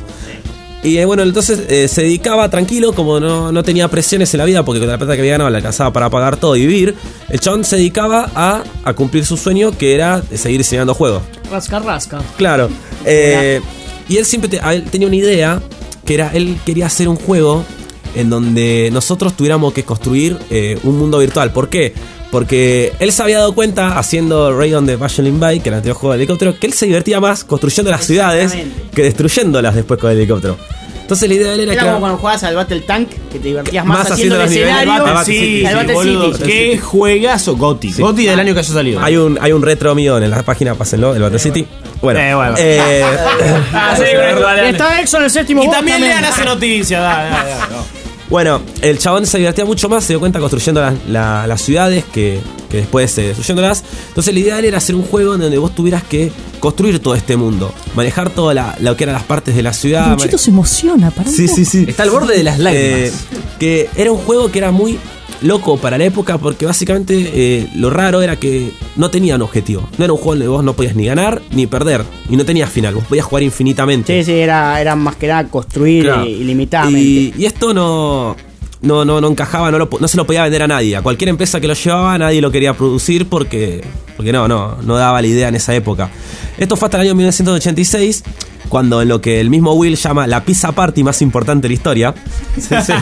Y eh, bueno, entonces eh, se dedicaba tranquilo, como no, no tenía presiones en la vida, porque con la plata que había ganado le alcanzaba para pagar todo y vivir. El chabón se dedicaba a, a cumplir su sueño, que era seguir diseñando juegos. Rasca, rasca. Claro. Eh, y él siempre te- a él tenía una idea, que era, él quería hacer un juego en donde nosotros tuviéramos que construir eh, un mundo virtual. ¿Por qué? Porque él se había dado cuenta, haciendo Raid on the Evangeline Bay, que era el anterior juego de helicóptero, que él se divertía más construyendo las ciudades que destruyéndolas después con el helicóptero. Entonces la idea de él era Era que como cuando jugabas al Battle Tank, que te divertías más, Más haciendo el haciendo los niveles escenario. del Battle City, al sí, Battle Boludo, City. qué juegazo. Goti. Sí. Goti del año que haya salido. hay un, hay un retro mío en la página, pásenlo, el Battle City. Bueno, Eh, bueno. eh, Ah, sí, dale, dale. Y está Exo en el séptimo. Y vos también lean hace noticias. Dale, dale, dale, no. Bueno, el chabón se divertía mucho más, se dio cuenta construyendo las, la- las ciudades que, que después eh, destruyéndolas. Entonces la idea era hacer un juego en donde vos tuvieras que construir todo este mundo, manejar todo la, lo que eran las partes de la ciudad. Luchito se emociona, para Sí, sí, sí. Está al borde de las lágrimas. Eh, que era un juego que era muy loco para la época, porque básicamente eh, lo raro era que no tenía un objetivo. No era un juego donde vos no podías ni ganar ni perder, y no tenías final, vos podías jugar infinitamente. Sí, sí, era, era más que nada construir Claro. eh, ilimitadamente. Y, y esto no, no, no, no encajaba, no, lo po- no se lo podía vender a nadie. A cualquier empresa que lo llevaba, nadie lo quería producir porque, porque no, no, no daba la idea en esa época. Esto fue hasta el año mil novecientos ochenta y seis, cuando en lo que el mismo Will llama la pizza party más importante de la historia, sí, sí,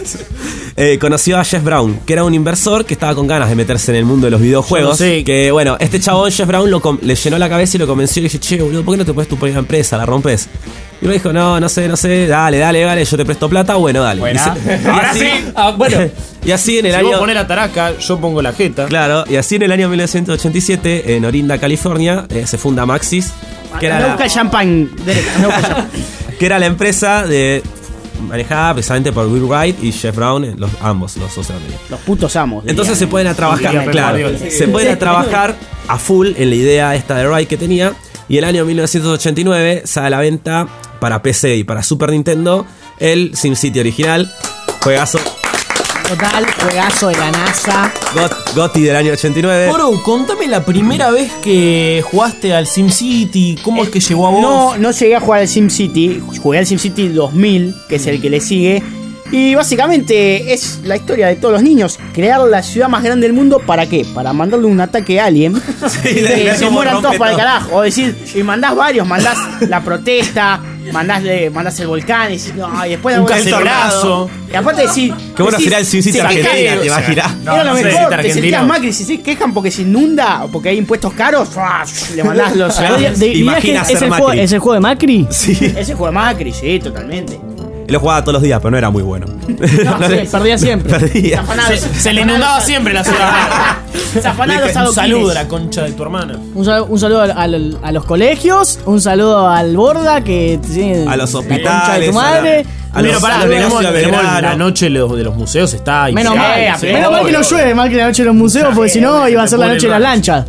eh, conoció a Jeff Brown, que era un inversor que estaba con ganas de meterse en el mundo de los videojuegos. Yo no sé. Que bueno, este chabón, Jeff Brown, lo com- le llenó la cabeza y lo convenció y le dije, che, boludo, ¿por qué no te pones tu propia empresa? La rompes. Y me dijo, no, no sé, no sé, dale, dale, dale, yo te presto plata, bueno, dale. Buena. Y, se- y Ahora así, sí. ah, bueno, y así en el Si año... vos ponés la taraca, yo pongo la jeta. Claro, y así en el año mil novecientos ochenta y siete, en Orinda, California, eh, se funda Maxis, que era, No la, busca el champán. derecho, no busca el champán. que era la empresa de manejada precisamente por Will Wright y Jeff Brown, eh, los, ambos, los socios de Los putos amos. Entonces se dirían. pueden a trabajar, Dirían, claro, Guardiola. se pueden a trabajar a full en la idea esta de Wright que tenía. Y el año mil novecientos ochenta y nueve sale a la venta para P C y para Super Nintendo el SimCity original, juegazo, Total, juegazo de la NASA. Got- Gotti del año ochenta y nueve. Oro, contame la primera vez que jugaste al SimCity, ¿cómo es que llegó a vos? No, no llegué a jugar al SimCity. Jugué al SimCity dos mil, que es el que le sigue. Y básicamente es la historia de todos los niños. Crear la ciudad más grande del mundo, ¿para qué? Para mandarle un ataque alien. y que se mueran todos para el carajo. O decir, y mandás varios, mandás la protesta, mandás, le- mandás el volcán, y, decís, no, y después Un el cacerolazo. tornado. Y aparte decís... Qué bueno decís, sería el SimCity se Argentina, quejan- te imaginas. Era lo No, no sé, mejor, te argentino. sentías Macri, si se quejan porque se inunda o porque hay impuestos caros, ¡fua! Le mandás los... ¿De- de- Imagina dirías que ser es el, Macri. juego, ¿Es el juego de Macri? Sí. Ese juego de Macri, sí, totalmente. Y lo jugaba todos los días, pero no era muy bueno. No, sí, perdía siempre. Perdía. Se, se le inundaba siempre la ciudad. Zafanados Un saludo a adoquines. la concha de tu hermana. Un saludo, un saludo al- al- a los colegios, un saludo al Borda que tiene A los la concha de hospitales, tu madre. a los- Pero pará, a los tenemos, negocios de tenemos verano. la noche de los, de los museos está Menos mal, impecable, sí. menos mal que no llueve, más que la noche de los museos, porque si no iba a ser la pone noche de las el lanchas.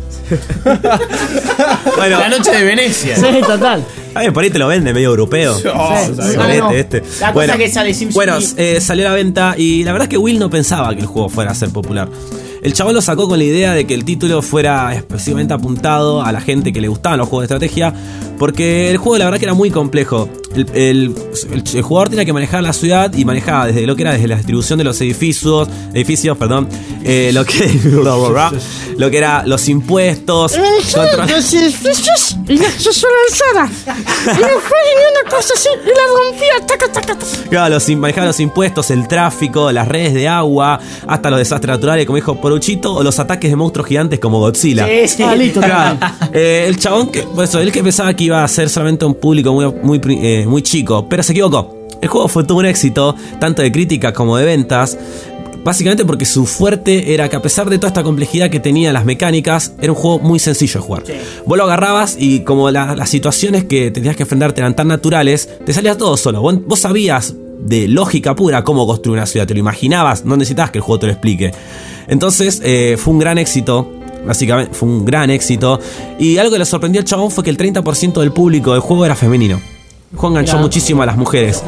Bueno, La noche de Venecia. Sí, total. ay, por ahí te lo vende medio europeo. Sí. Solete, No, no. este. La cosa que sale SimCity. Bueno, eh, salió a la venta y la verdad es que Will no pensaba que el juego fuera a ser popular. El chabón lo sacó con la idea de que el título fuera específicamente apuntado a la gente que le gustaban los juegos de estrategia, porque el juego la verdad que era muy complejo. El, el- el- el jugador tenía que manejar la ciudad y manejaba desde lo que era desde la distribución de los edificios, edificios, perdón, eh, lo que lo que era los impuestos, control- Los edificios y la alzada. Y no fue ni una cosa así. Y la rompía. Taca, taca, taca. Claro, los, manejaba los impuestos, el tráfico, las redes de agua, hasta los desastres naturales, como dijo Poruchito, o los ataques de monstruos gigantes como Godzilla. Sí, sí. Ah, listo, Claro. Eh, el chabón, que, por eso, él que pensaba que iba a ser solamente un público muy, muy, pri- eh, muy chico, pero se equivocó. El juego fue todo un éxito, tanto de críticas como de ventas. Básicamente porque su fuerte era que a pesar de toda esta complejidad que tenía las mecánicas, era un juego muy sencillo de jugar. Vos lo agarrabas y como la- las situaciones que tenías que enfrentarte eran tan naturales, te salía todo solo. Vos, vos sabías de lógica pura cómo construir una ciudad, te lo imaginabas, no necesitabas que el juego te lo explique. Entonces eh, fue un gran éxito. Básicamente fue un gran éxito. Y algo que le sorprendió al chabón fue que el treinta por ciento del público del juego era femenino. El juego enganchó Mirá. muchísimo a las mujeres.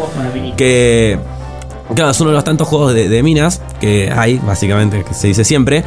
Que, claro, es uno de los tantos juegos de, de minas que hay, básicamente, que se dice siempre.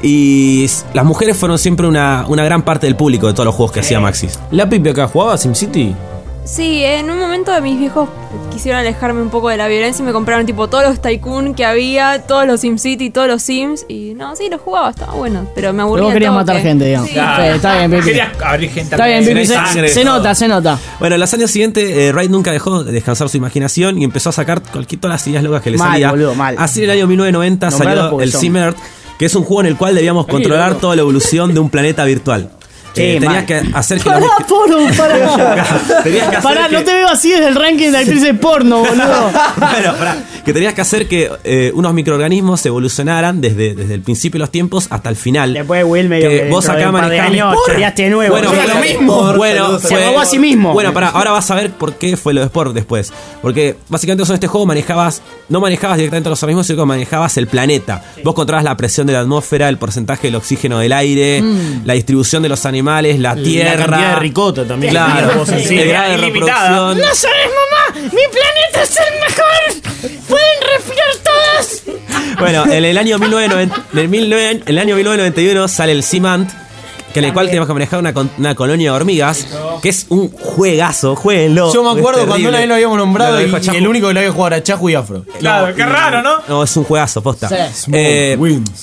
Y s- las mujeres fueron siempre una, una gran parte del público de todos los juegos que hacía Maxis. ¿La Pipe acá jugaba SimCity? Sí, en un momento de mis viejos quisieron alejarme un poco de la violencia y me compraron tipo todos los Tycoon que había, todos los SimCity, todos los Sims. Y no, sí, los jugaba, estaba bueno, pero me Pero aburría. vos querías todo matar que- gente, digamos. Sí. Sí, está bien, Pipi. Querías abrir gente Está bien, Pipi. hay Se, sangre, se todo. nota, se nota. Bueno, en los años siguientes, eh, Wright nunca dejó de descansar su imaginación y empezó a sacar cualquier, todas las ideas locas que le Mal, salía. boludo, mal. Así en el año mil novecientos noventa Nombralo salió porque el son- Sim Earth, que es un juego en el cual debíamos controlar toda la evolución de un planeta virtual. Sí, Eh, tenías mal. que hacer que los Pará, porno, pará. Tenías que hacer Pará, que- no te veo así desde el ranking de actrices porno, boludo. Bueno, pará, que tenías que hacer que eh, unos microorganismos evolucionaran desde, desde el principio de los tiempos hasta el final. Después Will medio que que vos dentro de acá un par de manejabas. años choreaste de nuevo. Bueno, Sí, fue lo mismo. Bueno, Se fue- robó a sí mismo. Bueno, pará, ahora vas a ver por qué fue lo de Sport después. Porque básicamente vos en este juego manejabas, no manejabas directamente los organismos, sino que manejabas el planeta. Vos controlabas la presión de la atmósfera, el porcentaje del oxígeno del aire, la distribución de los animales, la tierra. La cantidad de ricota también. Claro, Vos en sí, el grado de ilimitada. reproducción. No sabes, mamá. Mi planeta es el mejor. Pueden respirar todas. Bueno, en el año mil novecientos noventa, en el mil nueve- en el año mil novecientos noventa y uno sale el Simant, que en el cual teníamos que manejar una, con- una colonia de hormigas, que es un juegazo, jueguenlo. Yo me acuerdo Es cuando terrible. una vez lo habíamos nombrado Lo y, dijo y Chapu. el único que lo había jugado era Chahu y Afro. Claro, qué raro, ¿no? No, es un juegazo, posta. Sí. Eh,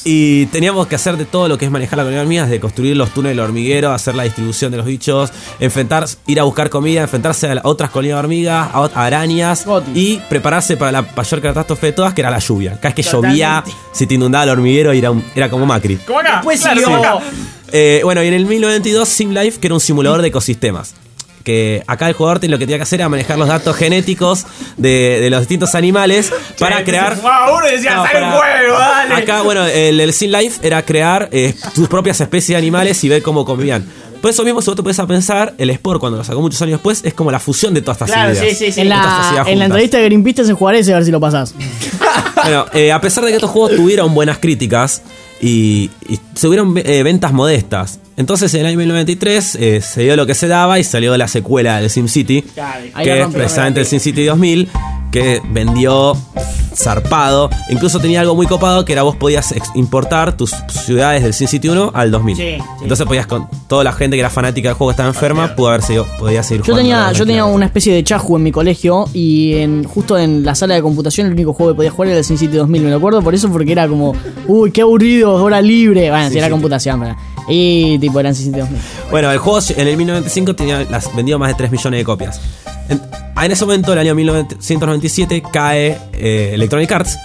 y teníamos que hacer de todo lo que es manejar la colonia de hormigas, de construir los túneles del hormiguero, hacer la distribución de los bichos, enfrentar, ir a buscar comida, enfrentarse a la- otras colonias de hormigas, a, ot- a arañas y prepararse para la mayor catástrofe de todas, que era la lluvia. Cada vez que llovía, se te inundaba el hormiguero y era, un- era como Macri. ¿Cómo acá? Después Claro, siguió- sí. Eh, bueno, y en el mil novecientos noventa y dos Sim Life, que era un simulador de ecosistemas. que acá el jugador lo que tenía que hacer era manejar los datos genéticos de, de los distintos animales para Sí, crear. uno decía, No, sale un para- juego, dale. Acá, bueno, el, el Sin Life era crear eh, tus propias especies de animales y ver cómo convivían. Por eso mismo, si vos te puedes a pensar, el Sport, cuando lo sacó muchos años después, es como la fusión de todas estas Claro, ideas. sí, sí, sí. De En todas estas la, ideas en la juntas. entrevista de Greenpeace te jugaré ese a ver si lo pasás. Bueno, eh, a pesar de que estos juegos tuvieron buenas críticas y, y tuvieron eh, ventas modestas, entonces en el año mil novecientos noventa y tres eh, se dio lo que se daba y salió la secuela del SimCity, Ahí que es rompió, precisamente el ahí. SimCity dos mil, que vendió zarpado. Incluso tenía algo muy copado que era vos podías ex- importar tus ciudades del SimCity uno al dos mil. Sí, sí. Entonces podías con toda la gente que era fanática del juego que estaba enferma, pudo haber seguido, podía seguir Yo jugando. tenía, yo tenía una especie de Chahu en mi colegio y en, justo en la sala de computación el único juego que podía jugar era el SimCity dos mil. Me lo acuerdo por eso porque era como, uy, qué aburrido, hora libre. Bueno, si Sí, era sí. computación, pero. Y tipo, eran SimCity dos mil. Bueno, el juego en el mil novecientos noventa y cinco tenía las, vendió más de tres millones de copias. En, en ese momento, el año mil novecientos noventa y siete, cae eh, Electronic Arts.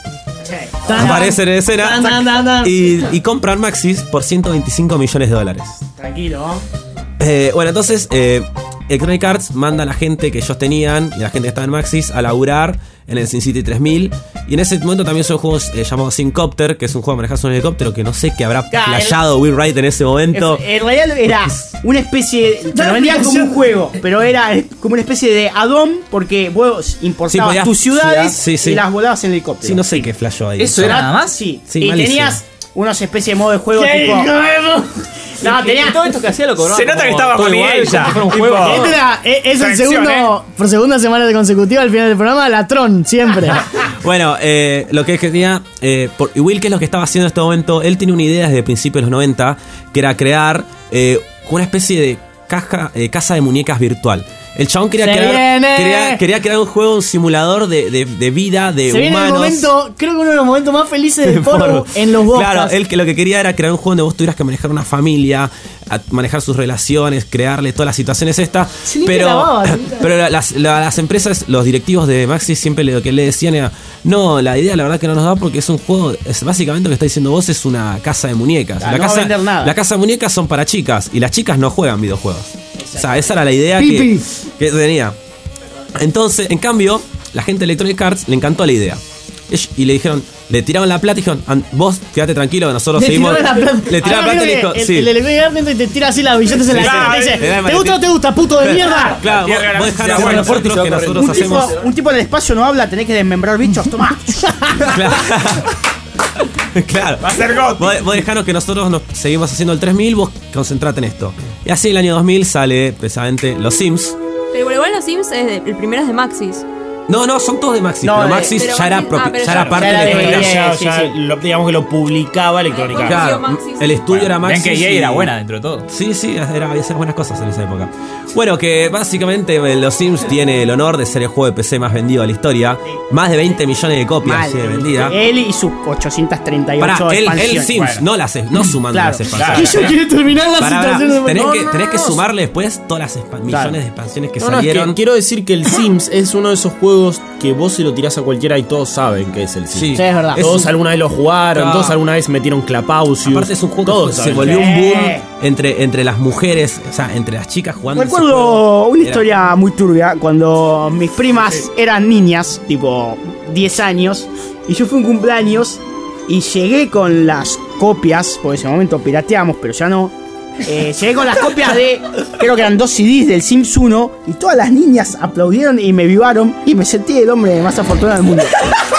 Aparece en escena Tan, tan, tan, tan. y, y compran Maxis por ciento veinticinco millones de dólares. Tranquilo. Eh, bueno, entonces eh, Electronic Arts manda a la gente que ellos tenían y la gente que estaba en Maxis a laburar en el SimCity tres mil. Y en ese momento también son juegos eh, llamados Simcopter, que es un juego de manejar un helicóptero que no sé qué habrá Claro, flasheado Will Wright en ese momento. En realidad era una especie. Te lo vendían como un juego, pero era como una especie de add-on porque vos importabas podías- tus ciudades sí, sí. y las volabas en helicóptero. Sí, no sé qué flasheó ahí. ¿Eso era nada más? Sí. Sí, y malísimo. tenías unos especie de modo de juego ¿Qué tipo. hijo No, tenías. todo esto que hacía lo cobraba. Se nota como que estaba todo con igual, ella. como si fuera un Tipo, juego. Este era, eh, es el Tracción, segundo, por segunda semana consecutiva al final del programa, Latrón, siempre. Bueno, eh, lo que tenía. Eh, por, y Will, ¿qué es lo que estaba haciendo en este momento? Él tenía una idea desde principios de los noventa, que era crear eh, una especie de caja, eh, casa de muñecas virtual. El chabón quería Se crear, viene. quería, quería crear un juego, un simulador de, de, de vida, de Se viene el humanos. momento, creo que uno de los momentos más felices del foro en los Boscas. Claro, él que lo que quería era crear un juego donde vos tuvieras que manejar una familia, a- manejar sus relaciones, crearle todas las situaciones estas. Se limpia Pero, la baba, se limpia la pero la- las, la- las empresas, los directivos de Maxi siempre le- lo que le decían era, no, la idea la verdad que no nos da porque es un juego, es básicamente lo que está diciendo vos es una casa de muñecas. Ah, la no va a casa, vender nada. la casa de muñecas son para chicas y las chicas no juegan videojuegos. O sea, esa era la idea que, Pipi. que tenía. Entonces, en cambio, la gente de Electronic Arts le encantó la idea. Ell- Y le dijeron, le tiraron la plata y dijeron, "An- vos quédate tranquilo que nosotros Le seguimos. tiraron la plata. Le tiraron la Ahora plata y le veo dijo, que el, sí. el electrónico adentro y te tira así las billetes en la Sí, cara. sí, Te sí. dice, ¿te gusta o no te gusta, puto de mierda? Claro, vos, vos dejalo Se con abre la puerta y nosotros se va que corriendo. nosotros un, tipo, hacemos. un tipo en el espacio no habla, tenés que desmembrar bichos, toma. Claro. Claro. Va a ser God. Vos, vos dejanos que nosotros nos seguimos haciendo el tres mil, vos concentrate en esto. Y así en el año dos mil sale precisamente Los Sims. Pero igual los Sims, es de- el primero es de Maxis. No, no, son todos de Maxis, No, pero de- Maxis pero ya era, Maxis- propi- ah, pero ya ya- era parte ya de era la de- historia. Ya, sí, ya, sí. lo- digamos que lo publicaba Electronic Arts. Claro, Maxis. el estudio era Ven Maxis. que E A y- era buena dentro de todo. Sí, sí, era, había buenas cosas en esa época. Bueno, que básicamente eh, Los Sims tiene el honor de ser el juego de P C más vendido de la historia. Más de veinte millones de copias Mal. tiene vendida. Él y sus ochocientos treinta y ocho Pará, el, el expansiones. Sims, Bueno. no, las, no sumando Claro, las expansiones. Que yo quiero terminar la Pará, pará, situación. tenés No, que, no, tenés no, que no. sumarle después todas las expa- millones de expansiones que No, no, es que salieron. quiero decir que el Sims es uno de esos juegos que vos se lo tirás a cualquiera y todos saben que es el Sims. Sí. Sí, es verdad. Es Todos un- alguna vez lo jugaron, Claro. todos alguna vez metieron Clapausius. Aparte es un juego todos que se saben. volvió un Sí. boom entre, entre las mujeres, o sea, entre las chicas jugando. ese Recuerdo juego. una Era- historia muy turbia cuando mis primas eran niñas, tipo diez años, y yo fui a un cumpleaños y llegué con las copias, porque en ese momento pirateamos, pero ya no. Eh, llegué con las copias de, creo que eran dos C Ds del Sims uno, y todas las niñas aplaudieron y me vivaron, y me sentí el hombre más afortunado del mundo.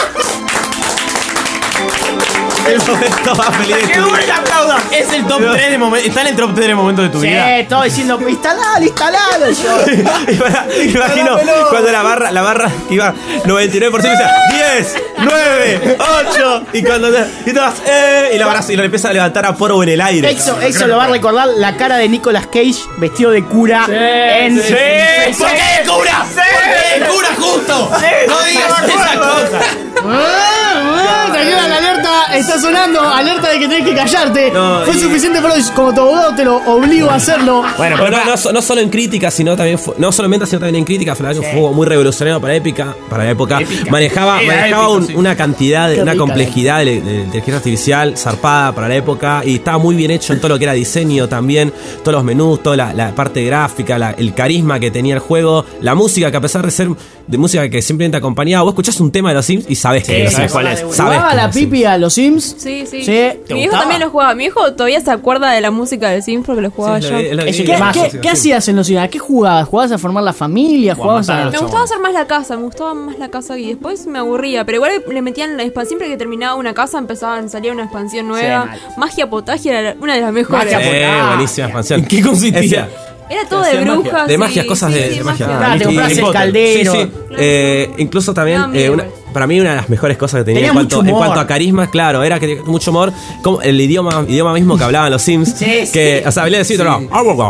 El momento más feliz de ¡Qué tu duro vida. que aplauda! Es el top tres de momento. Está en el top tres de momento de tu Sí, vida. todo diciendo, instalalo, instalalo. Yo, Y para- Imagino cuando la barra, la barra iba noventa y nueve por ciento y decía diez, nueve, ocho. Y cuando y todas, eh, y la barra y lo empieza a levantar a polvo en el aire. Eso, eso lo va a recordar la cara de Nicolas Cage vestido de cura en... sí, en- ¿por qué de cura? ¿Por qué de cura justo? No digas esa cosa. Ah, ah, Tranquila, la alerta. está sonando, alerta de que tenés que callarte. No, Fue y- suficiente para eso. Como tu abogado te lo obligo a hacerlo. Bueno, pero no, no, so- no solo en crítica, sino también fue- no solo en ventas, sino también en crítica. Fue un juego muy revolucionario para épica, para la época. Épica. Manejaba, Era manejaba épico, un- sí. una cantidad, de, Qué una rica complejidad de, de- de inteligencia artificial zarpada para la época y estaba muy bien hecho en todo lo que era diseño también, todos los menús, toda la, la parte gráfica, la- el carisma que tenía el juego, la música que a pesar de ser de música que simplemente acompañaba, vos escuchás un tema de los Sims y sabés Sí, que es. sabés cuál es. Sabés ¿Jugaba que la es los Sims. pipi a los Sims? Sí, sí. Sí. Mi viejo gustaba? también lo jugaba. Mi viejo todavía se acuerda de la música de Sims porque lo jugaba Sí, yo. lo vi- lo vi- Es un ¿Qué, temazo, qué- sí, qué hacías en los Sims? ¿A qué jugabas? ¿Jugabas a formar la familia? O a ¿Jugabas matar a a.? los Me gustaba hacer más la casa, me gustaba más la casa y después me aburría. Pero igual le metían la expansión. Siempre que terminaba una casa empezaban, salía una expansión nueva. mal. Magia potagia era una de las mejores. Magia Eh, potagia. buenísima expansión. ¿En qué consistía? Era todo de brujas. De y- magia, cosas sí, de, sí, de magia. Ah, te Y- compras y- el Sí, caldero. sí. Eh, incluso también, No, mira, eh, una- igual. para mí una de las mejores cosas que tenía, Tenía en, cuanto, mucho en humor. cuanto a carisma, claro, era que tenía mucho humor, como el idioma, idioma mismo que hablaban los Sims, Sí, que, sí. o sea, hablé de decir, no,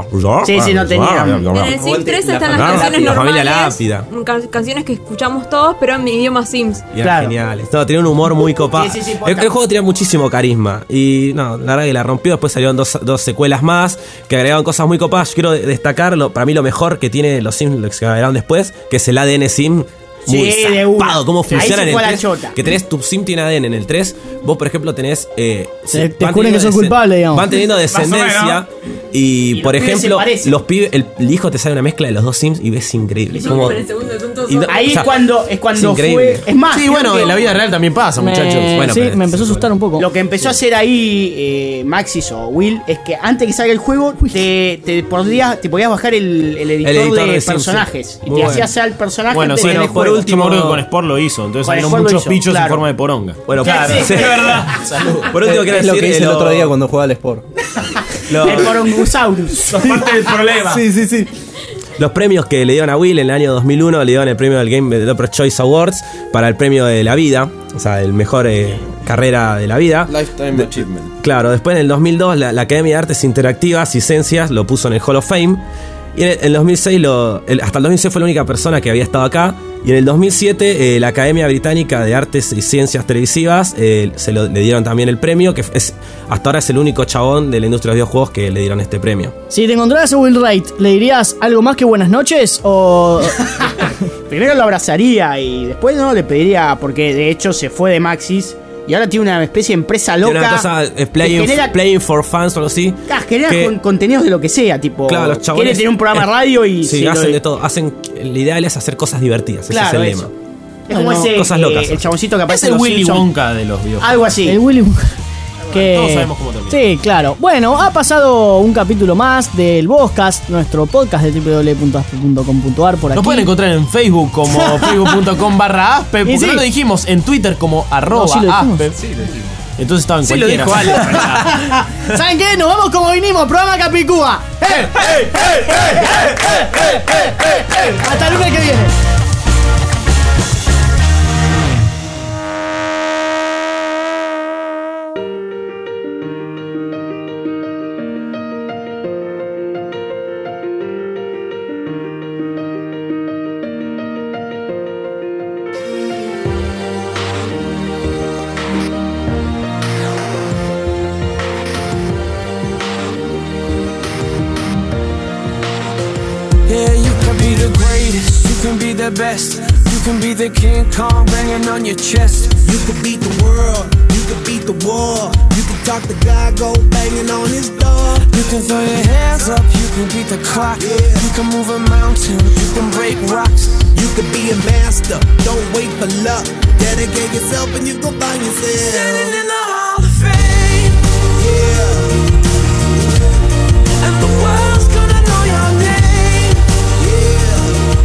Sí, sí, no tenía. En el Sims tres están las La canciones lápida, la familia normales, lápida. ca- canciones que escuchamos todos, pero en mi idioma Sims. Y eran Claro. geniales. No, tenía un humor muy copado. Sí, sí, sí, el, posta. el juego tenía muchísimo carisma. Y no, la verdad que la rompió. Después salieron dos, dos secuelas más que agregaban cosas muy copadas. Yo quiero de- destacar, lo, para mí, lo mejor que tiene los Sims, lo que agregaron después, que es el A D N Sim. Muy Sí, de una. zarpado, cómo Ahí funciona se en el fue la tres. chota. Que tenés tu Sim tiene A D N en el tres. Vos, por ejemplo, tenés. Eh, Te- te van juran que teniendo sos desen- culpable, digamos. Van teniendo Más o descendencia. menos. Y, Y por los pibes se ejemplo, parecen. los pibes, el, el hijo te sale una mezcla de los dos Sims y ves increíble. Como- y no- Ahí o sea, es cuando, es cuando increíble. fue. Es más, Sí, creo bueno, que en la vida real también pasa, Me- muchachos. Bueno, sí, pero me es- empezó a asustar un poco. Lo que empezó a hacer ahí eh, Maxis o Will es que antes que salga el juego te, te, podías, te podías bajar el, el editor, editor de, de Sims, personajes sí. y te Muy bueno. hacías al personaje Bueno, antes sí, de no, el por juego. último creo que con Sport lo hizo. Entonces Con salieron Sport lo muchos hizo, bichos claro. en forma de poronga. Bueno, Claro, sí. sí, es verdad. Por último, quiero es lo decir que hice el lo- otro día cuando jugaba al Sport. lo- El Porongusaurus. Sos parte del problema. Sí, sí, sí. Los premios que le dieron a Will en el año dos mil uno le dieron el premio del Game Developer Choice Awards para el premio de la vida, o sea, el mejor eh, carrera de la vida. Lifetime Achievement. Claro, después en el dos mil dos la, la Academia de Artes Interactivas y Ciencias lo puso en el Hall of Fame. Y en el, en el dos mil seis, lo, el- hasta el dos mil seis fue la única persona que había estado acá. Y en el dos mil siete eh, la Academia Británica de Artes y Ciencias Televisivas eh, se lo, le dieron también el premio, que es hasta ahora es el único chabón de la industria de los videojuegos que le dieron este premio. Si te encontraras a Will Wright, ¿le dirías algo más que buenas noches? O. Primero lo abrazaría y después no le pediría, porque de hecho se fue de Maxis y ahora tiene una especie de empresa loca. Tiene una cosa, eh, que playing, genera, playing for Fans o algo así. ah, genera que- con- contenidos de lo que sea, tipo. Claro, los chabones. quiere tener un programa de radio y. Sí, se lo- hacen de todo. Hacen, el ideal es hacer cosas divertidas. Claro, ese es el eso. lema. Es como No, ese. cosas eh, locas. el chaboncito que Es aparece el en los Willy Simpsons. Wonka de los videojuegos. Algo así. El Willy. Que... Todos sabemos cómo termina. Sí, claro. Bueno, ha pasado un capítulo más del Vozcast, nuestro podcast de doble u doble u doble u punto aspe punto com punto ar por aquí. Nos pueden encontrar en Facebook como facebook punto com barra aspe. Porque Y sí. no lo dijimos en Twitter como arroba sí lo dijimos. aspe. Entonces estaba en Sí, lo cualquiera. dijo Ale. ¿Saben qué? Nos vamos como vinimos, programa Capicúa. ¡Eh, eh, eh, eh, eh, eh, eh, eh, eh! Hasta el lunes que viene. Yeah, you can be the greatest, you can be the best, you can be the King Kong banging on your chest. You could beat the world, you could beat the war. You could talk to God, go banging on his door. You can throw your hands up, you can beat the clock. You can move a mountain, you can break rocks. You could be a master, don't wait for luck. Dedicate yourself and you gon' find yourself Standing in the Hall of Fame, Yeah, and the world's gonna know your name. yeah,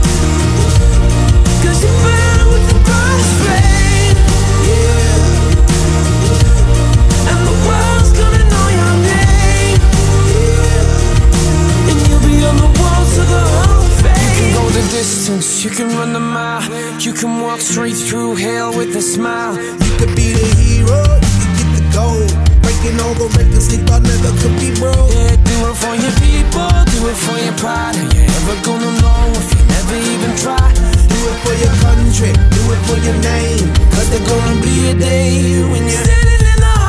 Cause you burn with the brightest flame, yeah, and the world's gonna know your name. yeah. And you'll be on the walls of the Hall of Fame. You can go the distance, you can run the mile, you can walk straight through hell with a smile. You could be the hero, you could get the gold. Breaking all the records they thought never could be broke. Yeah, do it for your people, do it for your pride. Are you ever gonna know if you never even try? Do it for your country, do it for your name. Cause there's gonna be a day when you're standing in the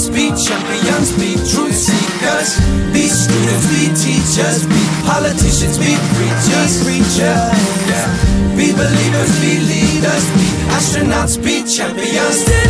astronauts, be champions, be truth seekers, be students, be teachers, be politicians, be preachers, preachers, yeah. Be believers, be leaders, be astronauts, be champions.